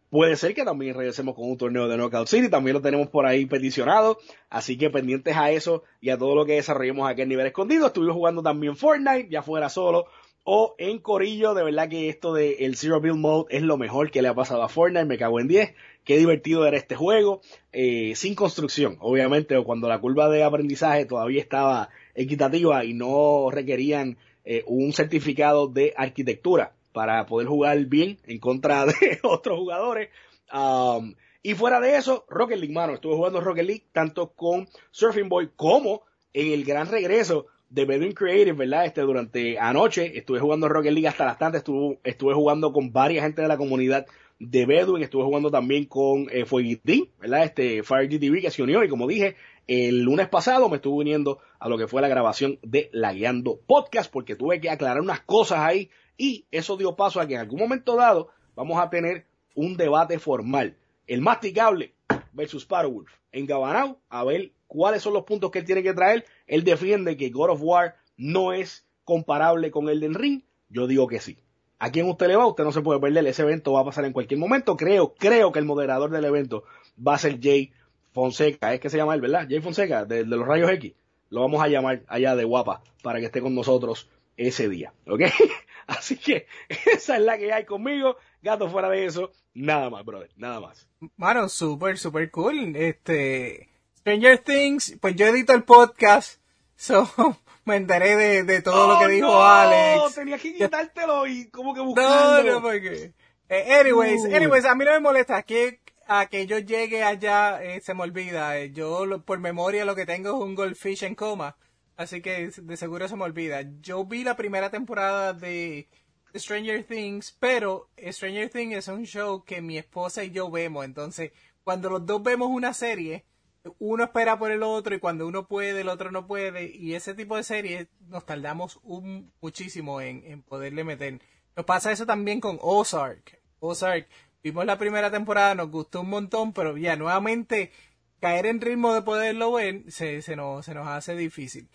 Puede ser que también regresemos con un torneo de Knockout City, también lo tenemos por ahí peticionado, así que pendientes a eso y a todo lo que desarrollemos aquí en Nivel Escondido. Estuvimos jugando también Fortnite, ya fuera solo o en corillo. De verdad que esto de el Zero Build Mode es lo mejor que le ha pasado a Fortnite, me cago en diez. Qué divertido era este juego, eh, sin construcción, obviamente, o cuando la curva de aprendizaje todavía estaba equitativa y no requerían eh, un certificado de arquitectura para poder jugar bien en contra de otros jugadores. Um, y fuera de eso, Rocket League, mano, estuve jugando Rocket League tanto con Surfing Boy como en el gran regreso de Bedouin Creative, ¿verdad? Este, durante anoche estuve jugando Rocket League hasta las tantas, estuve, estuve jugando con varias gente de la comunidad de Bedouin, estuve jugando también con eh, Fueguitín, ¿verdad? Este, Fire G T V que se unió y como dije, el lunes pasado me estuve uniendo a lo que fue la grabación de Lagueando Podcast porque tuve que aclarar unas cosas ahí y eso dio paso a que en algún momento dado vamos a tener un debate formal. El Masticable versus Sparrowwolf en Gabanao, a ver cuáles son los puntos que él tiene que traer. Él defiende que God of War no es comparable con Elden Ring. Yo digo que sí. ¿A quién usted le va? Usted no se puede perder. Ese evento va a pasar en cualquier momento. Creo, creo que el moderador del evento va a ser Jay Fonseca. Es que se llama él, ¿verdad? Jay Fonseca, de, de los Rayos X. Lo vamos a llamar allá de Guapa para que esté con nosotros ese día. ¿Ok? Así que esa es la que hay conmigo. Gato, fuera de eso, nada más, brother. Nada más. Mano, súper, súper cool. Este... Stranger Things, pues yo edito el podcast, so me enteré de, de todo oh, lo que dijo no, Alex. Tenías que quitártelo y como que buscarlo. No, no, porque... Eh, anyways, uh. anyways, a mí no me molesta que a que yo llegue allá eh, se me olvida. Eh, yo lo, por memoria lo que tengo es un Goldfish en coma, así que de seguro se me olvida. Yo vi la primera temporada de Stranger Things, pero Stranger Things es un show que mi esposa y yo vemos, entonces cuando los dos vemos una serie, uno espera por el otro y cuando uno puede, el otro no puede. Y ese tipo de series nos tardamos un, muchísimo en, en poderle meter. Nos pasa eso también con Ozark. Ozark, vimos la primera temporada, nos gustó un montón, pero ya nuevamente caer en ritmo de poderlo ver se, se, nos, se nos hace difícil.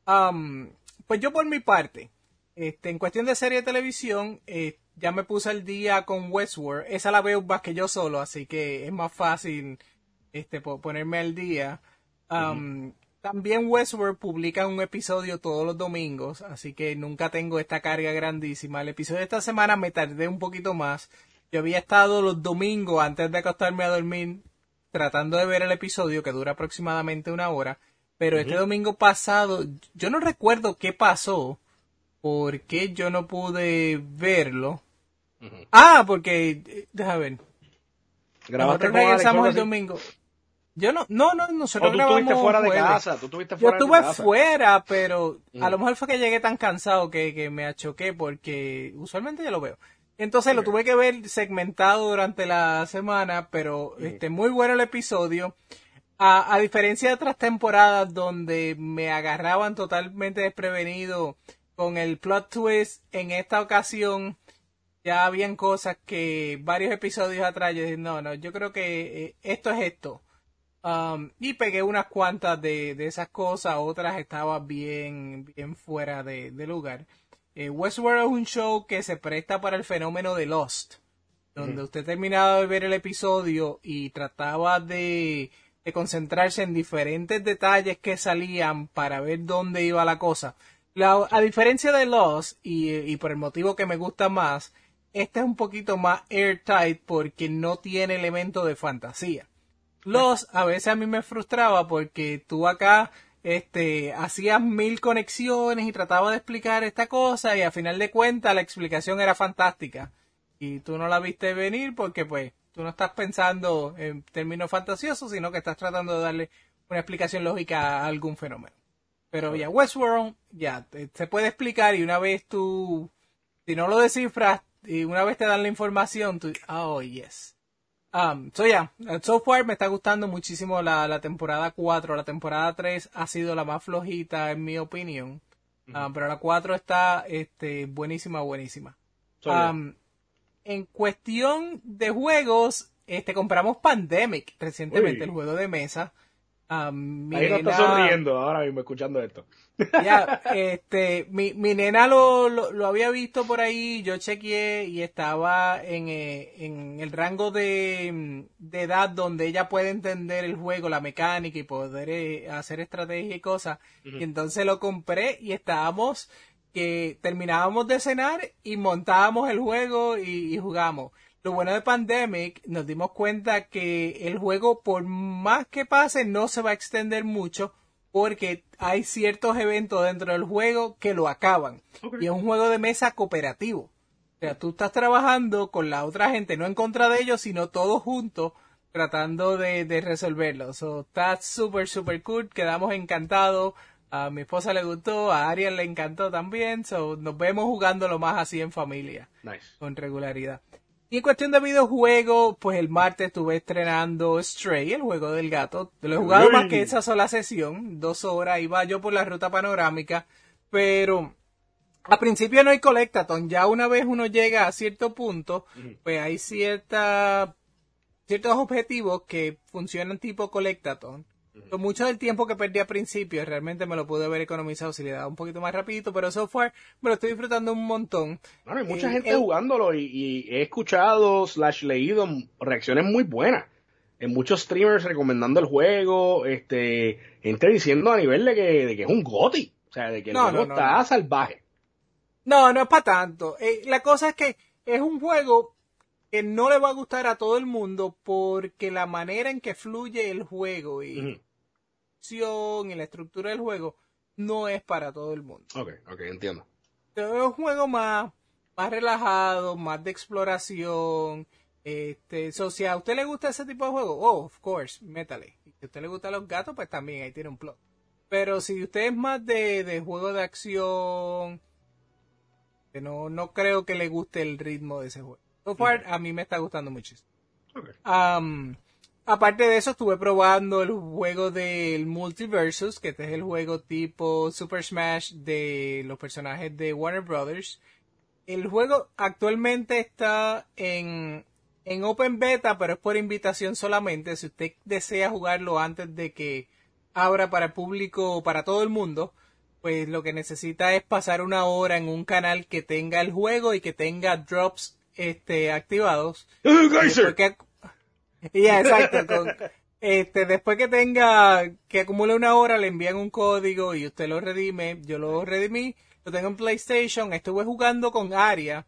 Um, pues yo por mi parte, este, en cuestión de serie de televisión, eh, ya me puse al día con Westworld. Esa la veo más que yo solo, así que es más fácil... Este, ponerme al día. Um, uh-huh. También Westworld publica un episodio todos los domingos, así que nunca tengo esta carga grandísima. El episodio de esta semana me tardé un poquito más. Yo había estado los domingos antes de acostarme a dormir tratando de ver el episodio que dura aproximadamente una hora, pero uh-huh. este domingo pasado yo no recuerdo qué pasó, por qué yo no pude verlo. Uh-huh. Ah, porque déjame ver. Nosotros regresamos el domingo. Yo no, no, no, nosotros o tú grabamos estuviste fuera jueves. de casa, tú estuviste fuera Yo estuve de casa. fuera, pero mm. a lo mejor fue que llegué tan cansado que, que me achoqué porque usualmente ya lo veo. Entonces okay. lo tuve que ver segmentado durante la semana, pero mm. este muy bueno el episodio. A, a diferencia de otras temporadas donde me agarraban totalmente desprevenido con el plot twist, en esta ocasión ya habían cosas que varios episodios atrás yo dije, no, no, yo creo que eh, esto es esto. Um, y pegué unas cuantas de, de esas cosas, otras estaban bien, bien fuera de, de lugar. Eh, Westworld es un show que se presta para el fenómeno de Lost, donde uh-huh. usted terminaba de ver el episodio y trataba de, de concentrarse en diferentes detalles que salían para ver dónde iba la cosa. La, a diferencia de Lost, y, y por el motivo que me gusta más, este es un poquito más airtight porque no tiene elemento de fantasía. Los, a veces a mí me frustraba porque tú acá este, hacías mil conexiones y trataba de explicar esta cosa y a final de cuentas la explicación era fantástica. Y tú no la viste venir porque pues tú no estás pensando en términos fantasiosos, sino que estás tratando de darle una explicación lógica a algún fenómeno. Pero ya Westworld, ya, te, se puede explicar y una vez tú, si no lo descifras, y una vez te dan la información, tú, oh yes. Um, so ya, yeah, so far me está gustando muchísimo la, la temporada cuatro, la temporada tres ha sido la más flojita en mi opinión, uh-huh. um, pero la cuatro está este, buenísima, buenísima. So, um, yeah. En cuestión de juegos, este compramos Pandemic recientemente, el juego de mesa. Uh, mi Ahí no nena, está sonriendo ahora mismo escuchando esto. Ya, este, mi, mi nena lo, lo, lo había visto por ahí, yo chequeé y estaba en, eh, en el rango de, de edad donde ella puede entender el juego, la mecánica y poder eh, hacer estrategia y cosas. Ujú. Y entonces lo compré y estábamos, que terminábamos de cenar y montábamos el juego y, y jugamos. Lo bueno de Pandemic, nos dimos cuenta que el juego, por más que pase, no se va a extender mucho porque hay ciertos eventos dentro del juego que lo acaban. Okay. Y es un juego de mesa cooperativo. O sea, tú estás trabajando con la otra gente, no en contra de ellos, sino todos juntos tratando de, de resolverlo. So, está súper, súper cool. Quedamos encantados. A mi esposa le gustó, a Ariel le encantó también. So, nos vemos jugándolo más así en familia. Nice. Con regularidad. Y en cuestión de videojuegos, pues el martes estuve estrenando Stray, el juego del gato. Lo he jugado Uy. más que esa sola sesión, dos horas, iba yo por la ruta panorámica, pero a principio no hay collectathon, ya una vez uno llega a cierto punto, Ujú. pues hay cierta, ciertos objetivos que funcionan tipo collectathon. So, mucho del tiempo que perdí al principio realmente me lo pude haber economizado si le daba un poquito más rapidito, pero so far me lo estoy disfrutando un montón. Bueno, hay mucha El- gente el- jugándolo y, y he escuchado slash leído reacciones muy buenas. En muchos streamers recomendando el juego, este, gente diciendo a nivel de que, de que es un GOTY. O sea, de que el No, juego no, no, está no. salvaje. No, no es para tanto. Eh, la cosa es que es un juego que no le va a gustar a todo el mundo porque la manera en que fluye el juego y Ujú. la acción y la estructura del juego no es para todo el mundo. Ok, ok, entiendo. Pero es un juego más, más relajado, más de exploración. Este, so, si a usted le gusta ese tipo de juego, oh, of course, métale. Y si a usted le gustan los gatos, pues también ahí tiene un plot. Pero si usted es más de, de juego de acción, que no, no creo que le guste el ritmo de ese juego. So far, a mí me está gustando muchísimo. Ok. Um, aparte de eso, estuve probando el juego del Multiversus, que este es el juego tipo Super Smash de los personajes de Warner Brothers. El juego actualmente está en, en Open Beta, pero es por invitación solamente. Si usted desea jugarlo antes de que abra para el público, para todo el mundo, pues lo que necesita es pasar una hora en un canal que tenga el juego y que tenga drops este, activados. ¡Eh, Y Geyser! después que, ya, exacto. Con, este, después que tenga, que acumule una hora, le envían un código y usted lo redime. Yo lo redimí, lo tengo en PlayStation. Estuve jugando con Aria.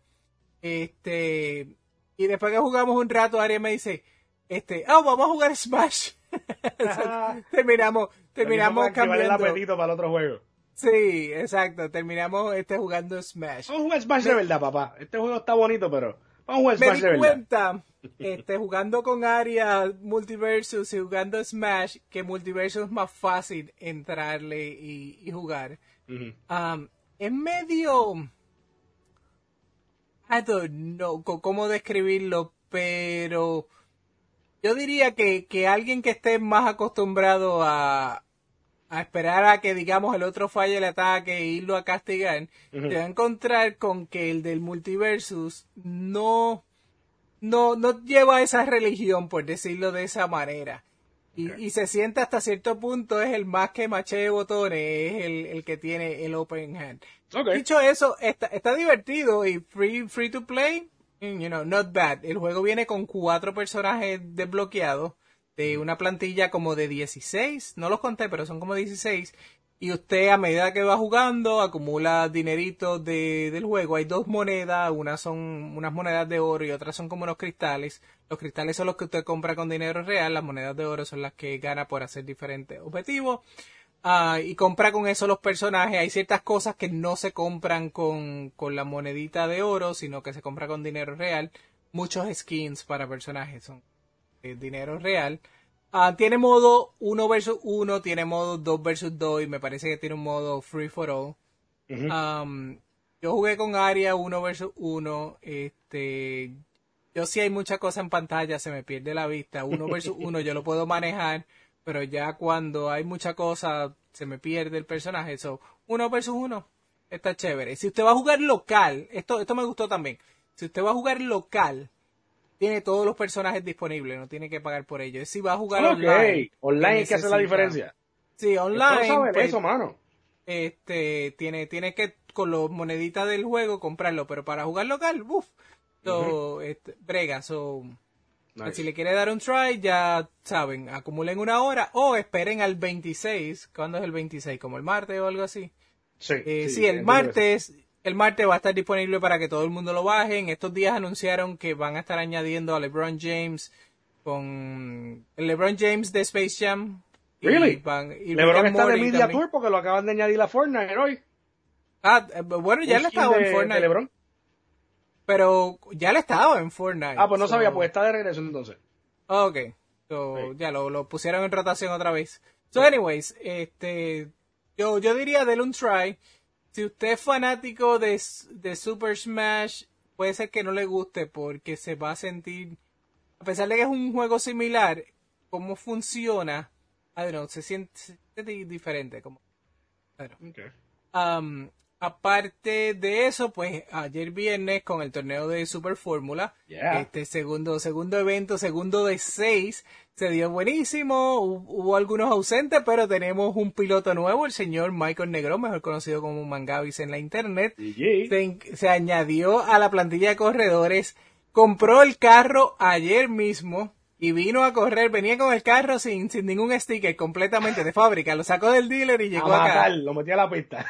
Este, y después que jugamos un rato, Aria me dice, este, oh, vamos a jugar Smash. O sea, terminamos, terminamos Lo que hizo fue activar el cambiando. apetito para el otro juego. Sí, exacto. Terminamos este jugando Smash. Vamos a jugar Smash de Me- verdad, papá. Este juego está bonito, pero vamos a jugar Me Smash di de verdad. cuenta, este, jugando con Aria Multiversus y jugando Smash, que Multiversus es más fácil entrarle y, y jugar. Ujú. Um, es medio... I don't know co- cómo describirlo, pero yo diría que, que alguien que esté más acostumbrado a, a esperar a que, digamos, el otro falle el ataque e irlo a castigar, Ujú. te va a encontrar con que el del Multiversus no, no, no lleva esa religión, por decirlo de esa manera. Y, Ok. y se siente hasta cierto punto, es el más que machee botones, es el, el que tiene el open hand. Ok. Dicho eso, está, está divertido y free, free to play, you know, not bad. El juego viene con cuatro personajes desbloqueados de una plantilla como de dieciséis, no los conté, pero son como dieciséis. Y usted a medida que va jugando acumula dineritos de, del juego. Hay dos monedas, unas son unas monedas de oro y otras son como unos cristales. Los cristales son los que usted compra con dinero real, las monedas de oro son las que gana por hacer diferentes objetivos. Ah, y compra con eso los personajes. Hay ciertas cosas que no se compran con, con la monedita de oro, sino que se compra con dinero real. Muchos skins para personajes son de dinero real. Ah, tiene modo uno versus uno, tiene modo dos versus dos y me parece que tiene un modo free for all. Ujú. Um, yo jugué con Aria uno versus uno. Este, yo sí hay mucha cosa en pantalla, se me pierde la vista. Uno versus uno yo lo puedo manejar, pero ya cuando hay mucha cosa se me pierde el personaje. So, uno versus uno está chévere. Si usted va a jugar local, esto, esto me gustó también. Si usted va a jugar local, tiene todos los personajes disponibles, no tiene que pagar por ellos. Si va a jugar Ok, online. online es que hace la diferencia. Sí, online. No saben pues, eso, mano. Este, tiene, tiene que con los moneditas del juego comprarlo, pero para jugar local, uff, so, uh-huh. este, brega, so, nice. Si le quiere dar un try, ya saben, acumulen una hora o esperen al veintiséis. ¿Cuándo es el veintiséis? ¿Como el martes o algo así? Sí, eh, sí, sí, el martes, el martes va a estar disponible para que todo el mundo lo baje. En estos días anunciaron que van a estar añadiendo a LeBron James con el LeBron James de Space Jam. Really? Y van, y LeBron está de Media también. Tour porque lo acaban de añadir a Fortnite hoy. Ah, bueno, ya le estaba en Fortnite. De LeBron. Pero ya le estaba en Fortnite. Ah, pues no so... sabía, pues está de regreso entonces. Ok, so, sí. Ya lo, lo pusieron en rotación otra vez. So, anyways, este, yo, yo diría denle un try. Si usted es fanático de, de Super Smash, puede ser que no le guste porque se va a sentir, a pesar de que es un juego similar, cómo funciona, I don't know, se siente, se siente diferente. Como, I don't know. Okay. Um, aparte de eso, pues ayer viernes con el torneo de Super Fórmula, yeah. este segundo segundo evento, segundo de seis, se dio buenísimo, hubo, hubo algunos ausentes, pero tenemos un piloto nuevo, el señor Michael Negrón, mejor conocido como Mangavis en la internet, se, se añadió a la plantilla de corredores, compró el carro ayer mismo, y vino a correr, venía con el carro sin, sin ningún sticker, completamente de fábrica. Lo sacó del dealer y llegó a acá. Lo metí a la pista.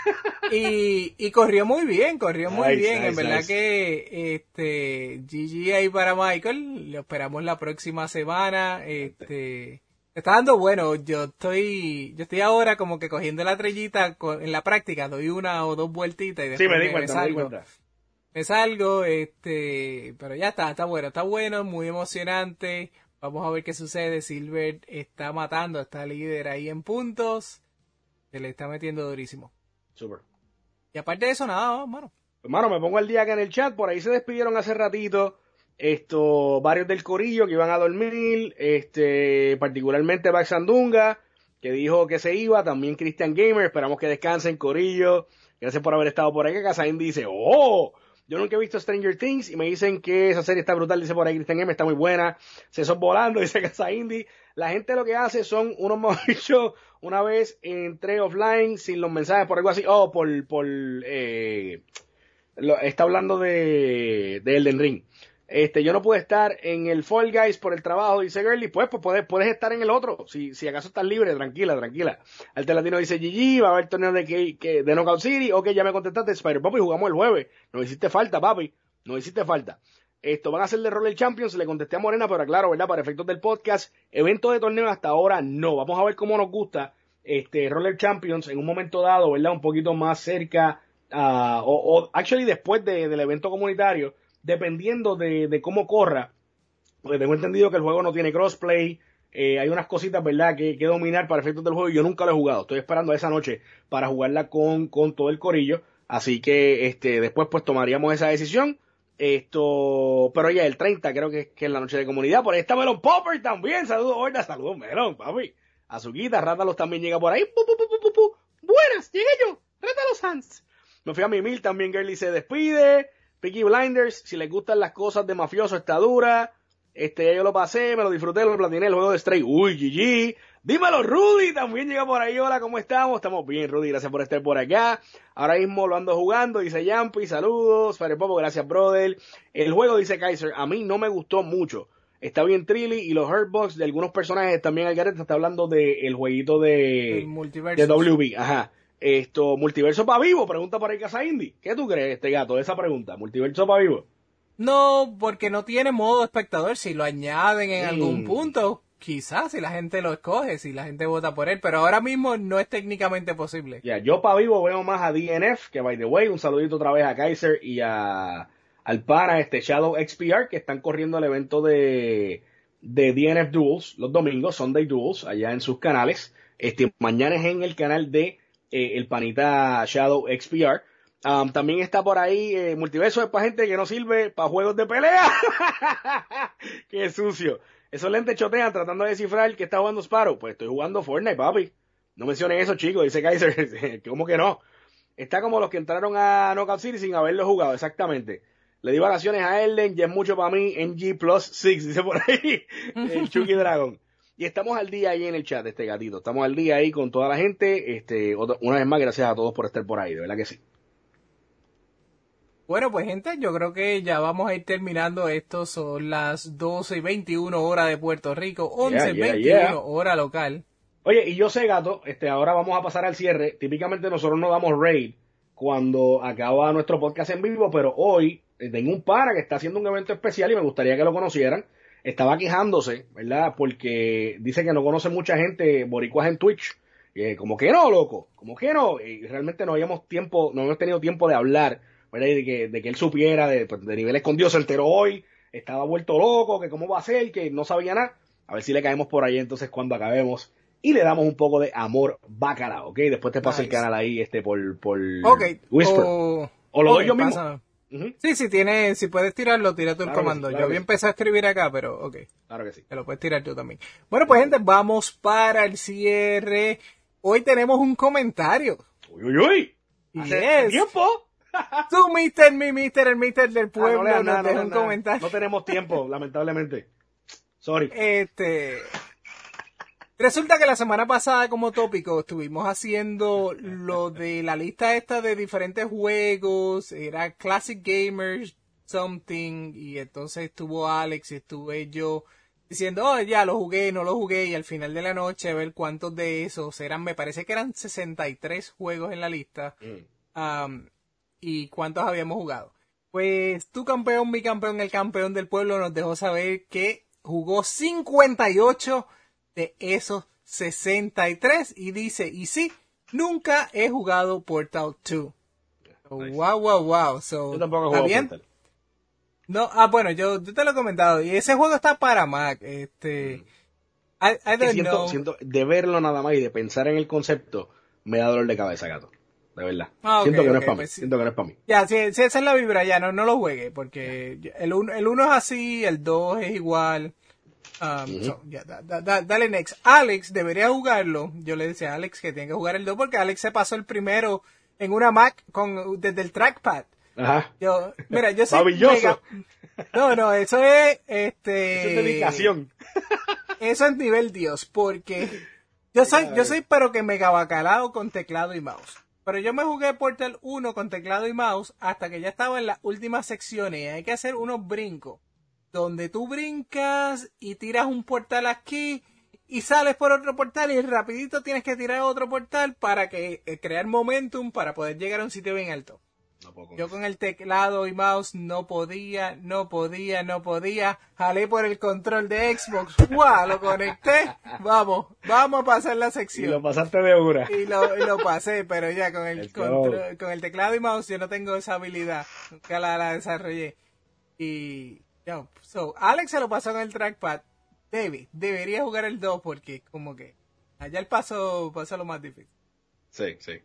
y, y corrió muy bien, corrió muy nice, bien. Nice, en verdad nice. que este G G ahí para Michael. Lo esperamos la próxima semana. Este está dando bueno. Yo estoy yo estoy ahora como que cogiendo la trellita en la práctica. Doy una o dos vueltitas y después sí, me di me, cuenta, me me di salgo. cuenta. Me salgo, este, pero ya está, está bueno, está bueno, muy emocionante. Vamos a ver qué sucede. Silver está matando, está líder ahí en puntos. Se le está metiendo durísimo. Super. Y aparte de eso, nada, mano. Hermano, me pongo al día acá en el chat. Por ahí se despidieron hace ratito esto, varios del corillo que iban a dormir. Este, particularmente Max Sandunga, que dijo que se iba. También Christian Gamer. Esperamos que descansen, corillo. Gracias por haber estado por ahí. Casaín dice, ¡oh! Yo nunca he visto Stranger Things y me dicen que esa serie está brutal, dice por ahí Christian M, está muy buena. Se son volando, dice Casa Indie. La gente lo que hace son unos movichos una vez entré offline sin los mensajes por algo así. Oh, por, por, eh, lo, está hablando de, de Elden Ring. Este, yo no pude estar en el Fall Guys por el trabajo, dice Girly. Pues, pues puedes, puedes estar en el otro. Si, si acaso estás libre, tranquila, tranquila. Alteratino dice G G, va a haber torneo de, que, que, de Knockout City. Ok, ya me contestaste, Spider Papi, jugamos el jueves. Nos hiciste falta, papi. Nos hiciste falta. Esto van a ser de Roller Champions. Le contesté a Morena, pero claro, ¿verdad? Para efectos del podcast. Evento de torneo hasta ahora no. Vamos a ver cómo nos gusta este Roller Champions en un momento dado, ¿verdad? Un poquito más cerca, uh, o, o actually después de, del evento comunitario. Dependiendo de, de cómo corra, porque tengo entendido que el juego no tiene crossplay, eh, hay unas cositas, ¿verdad?, que, que dominar para efectos del juego y yo nunca lo he jugado. Estoy esperando esa noche para jugarla con, con todo el corillo, así que este después pues tomaríamos esa decisión. Esto, pero ya el treinta creo que, que es la noche de comunidad. Por ahí está Melon Popper también, saludos, Horda, saludos Melon, papi. Azuquita, Rátalos también llega por ahí. Pu, pu, pu, pu, pu, pu. Buenas, llegué yo, Rátalos Hans. Me fui a Mimil, también Girly se despide. Peaky Blinders, si les gustan las cosas de mafioso, está dura. Este, ya yo lo pasé, me lo disfruté, lo platiné, el juego de Stray. Uy, G G. Dímelo, Rudy, también llega por ahí. Hola, ¿cómo estamos? Estamos bien, Rudy, gracias por estar por acá. Ahora mismo lo ando jugando, dice Yampi, saludos. Fire Popo, gracias, brother. El juego, dice Kaiser, a mí no me gustó mucho. Está bien trilly y los hurtbox de algunos personajes también al garete. Está hablando del jueguito de, de W B, ajá. Esto, multiverso para vivo, pregunta por ahí Casa Indie. ¿Qué tú crees, este gato, de esa pregunta? ¿Multiverso para vivo? No, porque no tiene modo espectador. Si lo añaden en mm. algún punto, quizás, si la gente lo escoge, si la gente vota por él, pero ahora mismo no es técnicamente posible. Ya, yeah, yo para vivo veo más a D N F, que by the way, un saludito otra vez a Kaiser y a al pana, este Shadow X P R, que están corriendo el evento de, de D N F Duels los domingos, Sunday Duels, allá en sus canales. Este, mañana es en el canal de Eh, el panita Shadow X P R. Um, también está por ahí eh, multiverso, es para gente que no sirve para juegos de pelea. Qué sucio. Esos lentes chotean tratando de descifrar que está jugando Sparrow. Pues estoy jugando Fortnite, papi. No mencionen eso, chicos, dice Kaiser. ¿Cómo que no? Está como los que entraron a Knockout City sin haberlo jugado, exactamente. Le di vacaciones a Elden, ya es mucho para mí, N G plus seis, dice por ahí, el Chucky Dragon. Y estamos al día ahí en el chat, este gatito. Estamos al día ahí con toda la gente. Este, otra, una vez más, gracias a todos por estar por ahí, de verdad que sí. Bueno, pues gente, yo creo que ya vamos a ir terminando esto. Son las doce y veintiuno hora de Puerto Rico, once y Yeah, yeah, veintiuno yeah. hora local. Oye, y yo sé, gato, este, ahora vamos a pasar al cierre. Típicamente nosotros no damos raid cuando acaba nuestro podcast en vivo, pero hoy eh, tengo un pana que está haciendo un evento especial y me gustaría que lo conocieran. Estaba quejándose, ¿verdad? Porque dice que no conoce mucha gente boricuas en Twitch. Eh, como que no, loco, como que no. Y realmente no habíamos tiempo, no hemos tenido tiempo de hablar, ¿verdad? Y de que, de que él supiera de, pues, de nivel escondido, se enteró hoy, estaba vuelto loco, que cómo va a ser, que no sabía nada. A ver si le caemos por ahí entonces cuando acabemos y le damos un poco de amor bacalao, ¿ok? Después te paso Nice. el canal ahí este por, por Ok. Whisper. O, O lo ok, doy yo mismo. pasa. Ujú. Sí, si tiene, si puedes tirarlo, tira tú el Claro que comando. sí, claro Yo que voy a sí. empezar a escribir acá, pero ok. Claro que sí. Te lo puedes tirar tú también. Bueno, pues gente, vamos para el cierre. Hoy tenemos un comentario. Uy, uy, uy. Hace Yes. tiempo. Tú, mister, mi mister, el mister del Ah, pueblo, no leas nos nada, no deja leas un nada. comentario. No tenemos tiempo, lamentablemente. Sorry. Este, resulta que la semana pasada como tópico estuvimos haciendo lo de la lista esta de diferentes juegos, era Classic Gamers Something, y entonces estuvo Alex y estuve yo diciendo, oh, ya lo jugué, no lo jugué, y al final de la noche a ver cuántos de esos eran, me parece que eran sesenta y tres juegos en la lista, Mm. um, y cuántos habíamos jugado. Pues tu campeón, mi campeón, el campeón del pueblo nos dejó saber que jugó cincuenta y ocho de esos sesenta y tres y dice, y sí, nunca he jugado Portal dos. So, Nice. Wow, wow, wow. So, Yo tampoco he ¿está jugado bien? Portal. No, ah, bueno, yo, yo te lo he comentado. Y ese juego está para Mac. Este, Mm. I, I Que don't siento, know. siento, de verlo nada más y de pensar en el concepto, me da dolor de cabeza, gato. De verdad. Ah, ok, siento que no ok, es para pues mí. sí. Siento que no es para mí. Ya, si, si esa es la vibra, ya no, no lo juegue, porque el uno, el uno es así, el dos es igual. Um, Ujú. so, ya, da- da- da- dale next. Alex debería jugarlo. Yo le decía a Alex que tiene que jugar el dos porque Alex se pasó el primero en una Mac con desde el trackpad. Ajá. Yo, mira, yo soy Maravilloso. mega- No, no, eso es este Eso es dedicación. Eso es nivel Dios, porque yo soy, yo soy pero que mega bacalao con teclado y mouse. Pero yo me jugué Portal uno con teclado y mouse hasta que ya estaba en las últimas secciones y hay que hacer unos brincos. Donde tú brincas y tiras un portal aquí y sales por otro portal y rapidito tienes que tirar otro portal para que eh, crear momentum para poder llegar a un sitio bien alto. No puedo con Yo eso. con el teclado y mouse no podía, no podía, no podía. Jalé por el control de Xbox. ¡Guau! Lo conecté. Vamos, vamos a pasar la Y sección. lo pasaste de una. Y lo, y lo pasé, pero ya con el Let's go. control, con el teclado y mouse yo no tengo esa habilidad. Nunca la, la desarrollé. Y yo, so, Alex se lo pasó con el trackpad. David, debería jugar el dos porque como que allá el paso pasa lo más difícil. Sí, sí.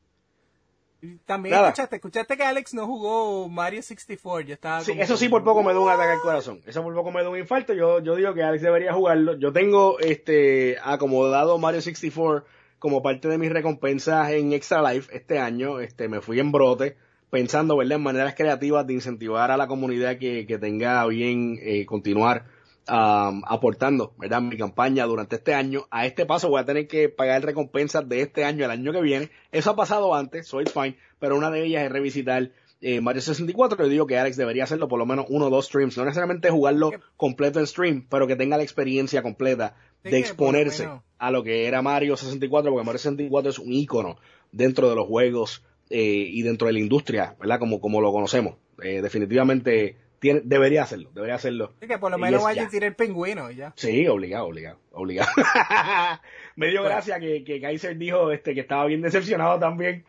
Y también Nada. escuchaste, escuchaste que Alex no jugó Mario sesenta y cuatro, yo estaba Sí, como eso sí que, por poco me da un ataque al corazón. Eso por poco me da un infarto. Yo, yo digo que Alex debería jugarlo. Yo tengo este acomodado Mario sesenta y cuatro como parte de mis recompensas en Extra Life este año. Este, me fui en brote pensando, ¿verdad?, en maneras creativas de incentivar a la comunidad que, que tenga bien eh, continuar um, aportando, ¿verdad?, mi campaña durante este año. A este paso voy a tener que pagar recompensas de este año al año que viene. Eso ha pasado antes, so it's fine, pero una de ellas es revisitar eh, Mario sesenta y cuatro. Yo digo que Alex debería hacerlo por lo menos uno o dos streams, no necesariamente jugarlo completo en stream, pero que tenga la experiencia completa Sí, de que por lo exponerse menos. a lo que era Mario sesenta y cuatro, porque Mario sesenta y cuatro es un ícono dentro de los juegos eh, y dentro de la industria, ¿verdad?, como, como lo conocemos. Eh, definitivamente tiene, debería hacerlo, debería hacerlo. Sí, que por lo Y menos es vaya ya. a tirar el pingüino y ya. Sí, obligado, obligado, obligado. Me dio gracia que, que Kaiser dijo este que estaba bien decepcionado también.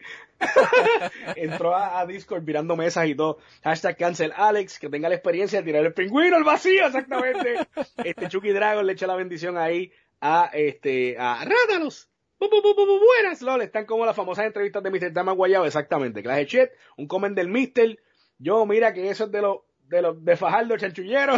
Entró a, a Discord mirando mesas y todo. Hashtag cancel Alex, que tenga la experiencia de tirar el pingüino al vacío, exactamente. Este Chucky Dragon le echa la bendición ahí a este a Rátalos. Bu, bu, bu, bu, bu, buenas, lol, están como las famosas entrevistas de mister Dama Guayabo, exactamente. Clase de shit, un comment del mister. Yo, mira que eso es de los de los de Fajardo chanchullero.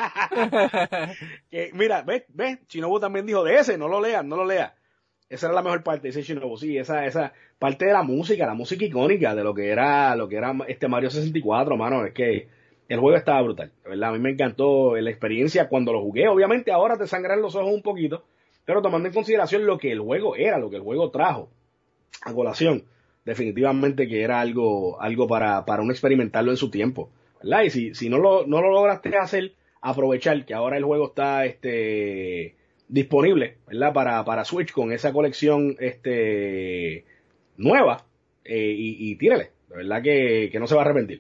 Que, mira, ves, ves, Shinobu también dijo de ese, no lo leas, no lo leas. Esa era la mejor parte, dice Shinobu, sí, esa, esa parte de la música, la música icónica de lo que era, lo que era este Mario sesenta y cuatro, mano, es que El juego estaba brutal, de verdad, a mí me encantó la experiencia cuando lo jugué. Obviamente ahora te sangran los ojos un poquito, pero tomando en consideración lo que el juego era, lo que el juego trajo a colación, definitivamente que era algo, algo para, para uno experimentarlo en su tiempo, ¿verdad? Y si, si no lo, no lo lograste hacer, aprovechar que ahora el juego está este, disponible, ¿verdad? Para, para Switch con esa colección este, nueva, eh, y, y tírale, de verdad que, que no se va a arrepentir.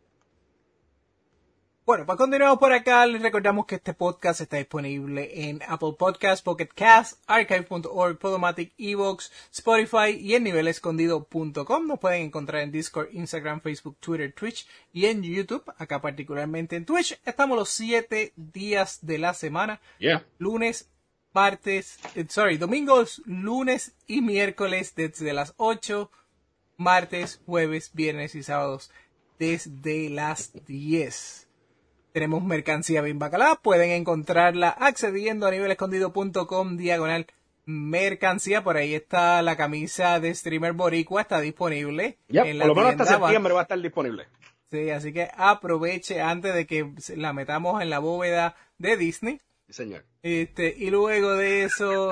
Bueno, pues continuamos por acá. Les recordamos que este podcast está disponible en Apple Podcasts, Pocket Cast, archive punto org, Podomatic, Evox, Spotify y en nivel escondido punto com. Nos pueden encontrar en Discord, Instagram, Facebook, Twitter, Twitch y en YouTube. Acá particularmente en Twitch. Estamos los siete días de la semana. Yeah. Lunes, martes, eh, sorry, domingos, lunes y miércoles desde las ocho. Martes, jueves, viernes y sábados desde las diez. Tenemos mercancía bien bacalá, pueden encontrarla accediendo a nivel escondido punto com diagonal mercancía. Por ahí está la camisa de Streamer Boricua, está disponible. Ya, en por la lo menos hasta tienda. septiembre va a estar disponible. Sí, así que aproveche antes de que la metamos en la bóveda de Disney. Sí, señor. Este, y luego de eso...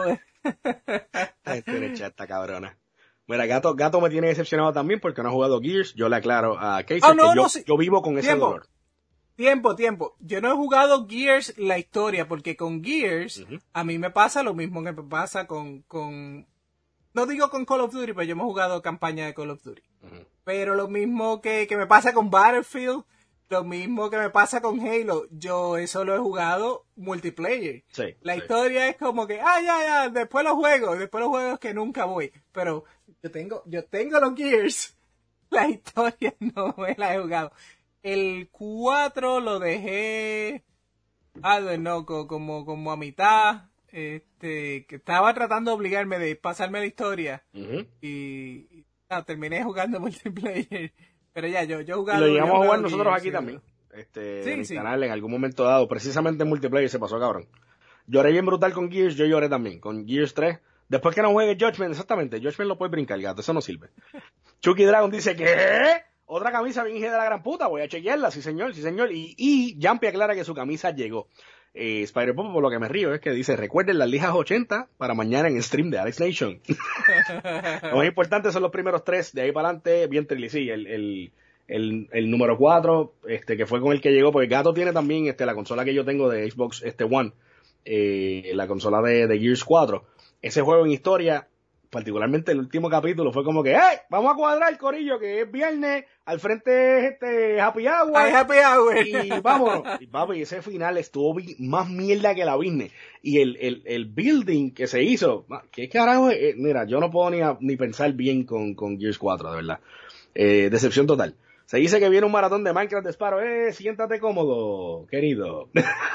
Este chata cabrona. Mira, Gato, Gato me tiene decepcionado también porque no ha jugado Gears. Yo le aclaro a Casey oh, no, que yo, no, sí. yo vivo con ese Tiempo. dolor. Tiempo, tiempo. Yo no he jugado Gears la historia, porque con Gears uh-huh. a mí me pasa lo mismo que me pasa con, con... No digo con Call of Duty, pero yo me he jugado campaña de Call of Duty. Uh-huh. Pero lo mismo que, que me pasa con Battlefield, lo mismo que me pasa con Halo. Yo eso lo he jugado multiplayer. Sí, la sí. historia es como que, ah, ya, ya, después los juegos, después los juegos que nunca voy. Pero yo tengo, yo tengo los Gears. La historia no me la he jugado. El cuatro lo dejé, I don't know, como, como a mitad, este, que estaba tratando de obligarme de pasarme la historia, uh-huh. y, y no, terminé jugando multiplayer, pero ya, yo, yo he jugado... Y lo llegamos a jugar Gears, nosotros aquí sí, también, este, sí, en el sí. canal en algún momento dado, precisamente en multiplayer se pasó cabrón. Lloré bien brutal con Gears, yo lloré también, con Gears tres. Después que no juegue Judgment, exactamente, Judgment lo puede brincar, gato, eso no sirve. Chucky Dragon dice, ¿qué? Otra camisa bien hija de la gran puta, voy a chequearla, sí señor, sí señor. Y, y Jumpy aclara que su camisa llegó. Eh, Spider-Pop, por lo que me río, es que dice, recuerden las lijas ochenta para mañana en el stream de Alex Nation. Lo más importante son los primeros tres, de ahí para adelante, bien trilly, sí, el, el, el, el número cuatro, este, que fue con el que llegó, porque Gato tiene también este, la consola que yo tengo de Xbox este, One, eh, la consola de, de Gears cuatro. Ese juego en historia, particularmente el último capítulo, fue como que, ¡hey! Vamos a cuadrar el corillo, que es viernes, al frente es este Happy Hour. Ay, Happy Hour. Y vámonos. Y papi, ese final estuvo bi- más mierda que la business. Y el, el, el building que se hizo, ¿qué carajo es? Eh, mira, yo no puedo ni, a, ni pensar bien con, con Gears cuatro, de verdad. Eh, decepción total. Se dice que viene un maratón de Minecraft de Sparrow. Eh, siéntate cómodo, querido.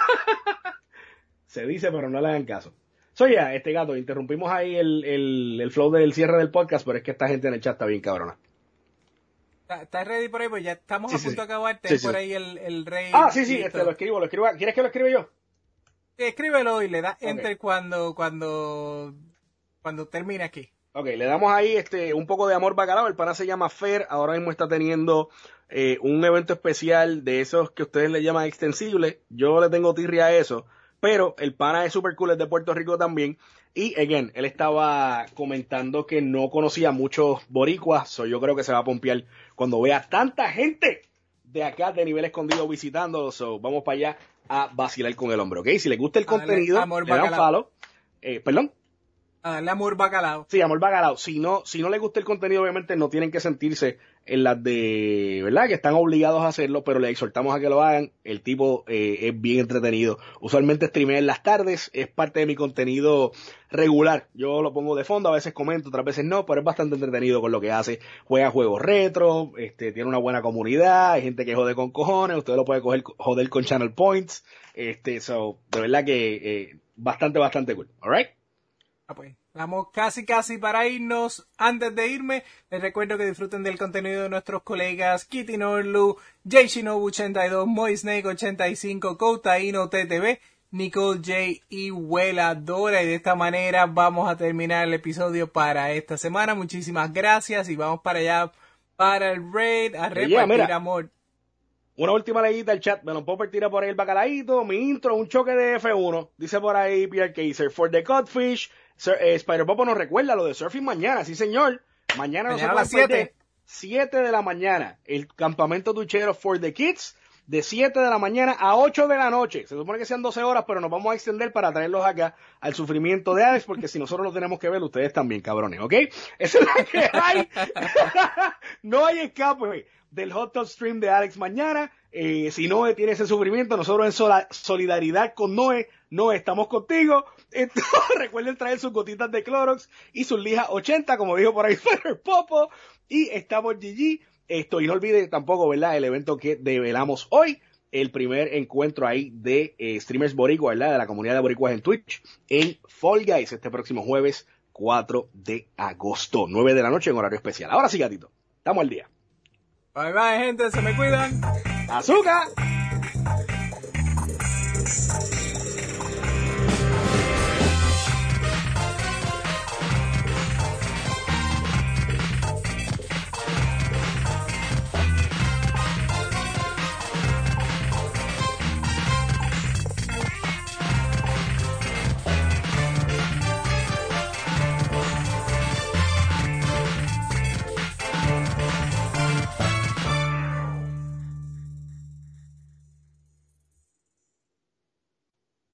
Se dice, pero no le hagan caso. Soy ya, este Gato, interrumpimos ahí el, el, el flow del cierre del podcast, pero es que esta gente en el chat está bien cabrona. ¿Estás ready por ahí? Pues ya estamos sí, a sí, punto sí. de acabar. Ten Sí, sí. por ahí el, el rey. Ah, sí, sí, listo. este, lo escribo, lo escribo. ¿Quieres que lo escriba yo? Escríbelo y le das enter Okay. cuando, cuando, cuando termine aquí. Ok, le damos ahí este un poco de amor bacalao. El pana se llama Fer, ahora mismo está teniendo eh, un evento especial de esos que ustedes le llaman extensibles. Yo le tengo tirria a eso, pero el pana es super cool, es de Puerto Rico también. Y, again, él estaba comentando que no conocía muchos boricuas, so yo creo que se va a pompear cuando vea tanta gente de acá de nivel escondido visitando. So vamos para allá a vacilar con el hombre, ¿ok? Si les gusta el A darle contenido, amor le dan bacalao. follow. Eh, ¿Perdón? A darle amor bacalao. Sí, amor bacalao. Si no, si no les gusta el contenido, obviamente no tienen que sentirse en las de, ¿verdad? Que están obligados a hacerlo, pero les exhortamos a que lo hagan. El tipo eh, es bien entretenido. Usualmente streamea en las tardes, es parte de mi contenido regular. Yo lo pongo de fondo, a veces comento, otras veces no, pero es bastante entretenido con lo que hace. Juega juegos retro, este, tiene una buena comunidad, hay gente que jode con cojones, usted lo puede coger, joder con channel points. Este, so, de verdad que eh, bastante, bastante cool. Alright? Ah, pues, vamos casi casi para irnos. Antes de irme, les recuerdo que disfruten del contenido de nuestros colegas Kitty Norlu, Jay Shinobu ochenta y dos, Moisnake ochenta y cinco, Koutaino T T V, Nicole J y Huela Dora. Y de esta manera vamos a terminar el episodio para esta semana. Muchísimas gracias y vamos para allá para el raid a repartir Yeah, mira. amor. Una última leyita del chat. Melon Popper tira por ahí el bacalaíto. Mi intro, un choque de F uno. Dice por ahí Pierre Kaiser. For the Codfish. Sir, eh, Spider Popo nos recuerda lo de surfing mañana. Sí, señor. Mañana, mañana no a las siete. siete de la mañana. El campamento duchero For the Kids. De siete de la mañana a ocho de la noche. Se supone que sean doce horas, pero nos vamos a extender para traerlos acá al sufrimiento de Alex, porque si nosotros lo tenemos que ver, ustedes también, cabrones, ¿ok? Esa es la que hay. No hay escape del Hot Tub Stream de Alex mañana. Eh, si Noé tiene ese sufrimiento, nosotros en sola- solidaridad con Noé, Noé, estamos contigo. Entonces, recuerden traer sus gotitas de Clorox y sus lijas ochenta, como dijo por ahí Ferrer Popo. Y estamos G G. Esto, y no olvide tampoco, ¿verdad?, el evento que develamos hoy, el primer encuentro ahí de eh, streamers boricua, ¿verdad?, de la comunidad de boricuas en Twitch, en Fall Guys, este próximo jueves cuatro de agosto, nueve de la noche en horario especial. Ahora sí, gatito, estamos al día. Bye bye, gente, se me cuidan. ¡Azúcar!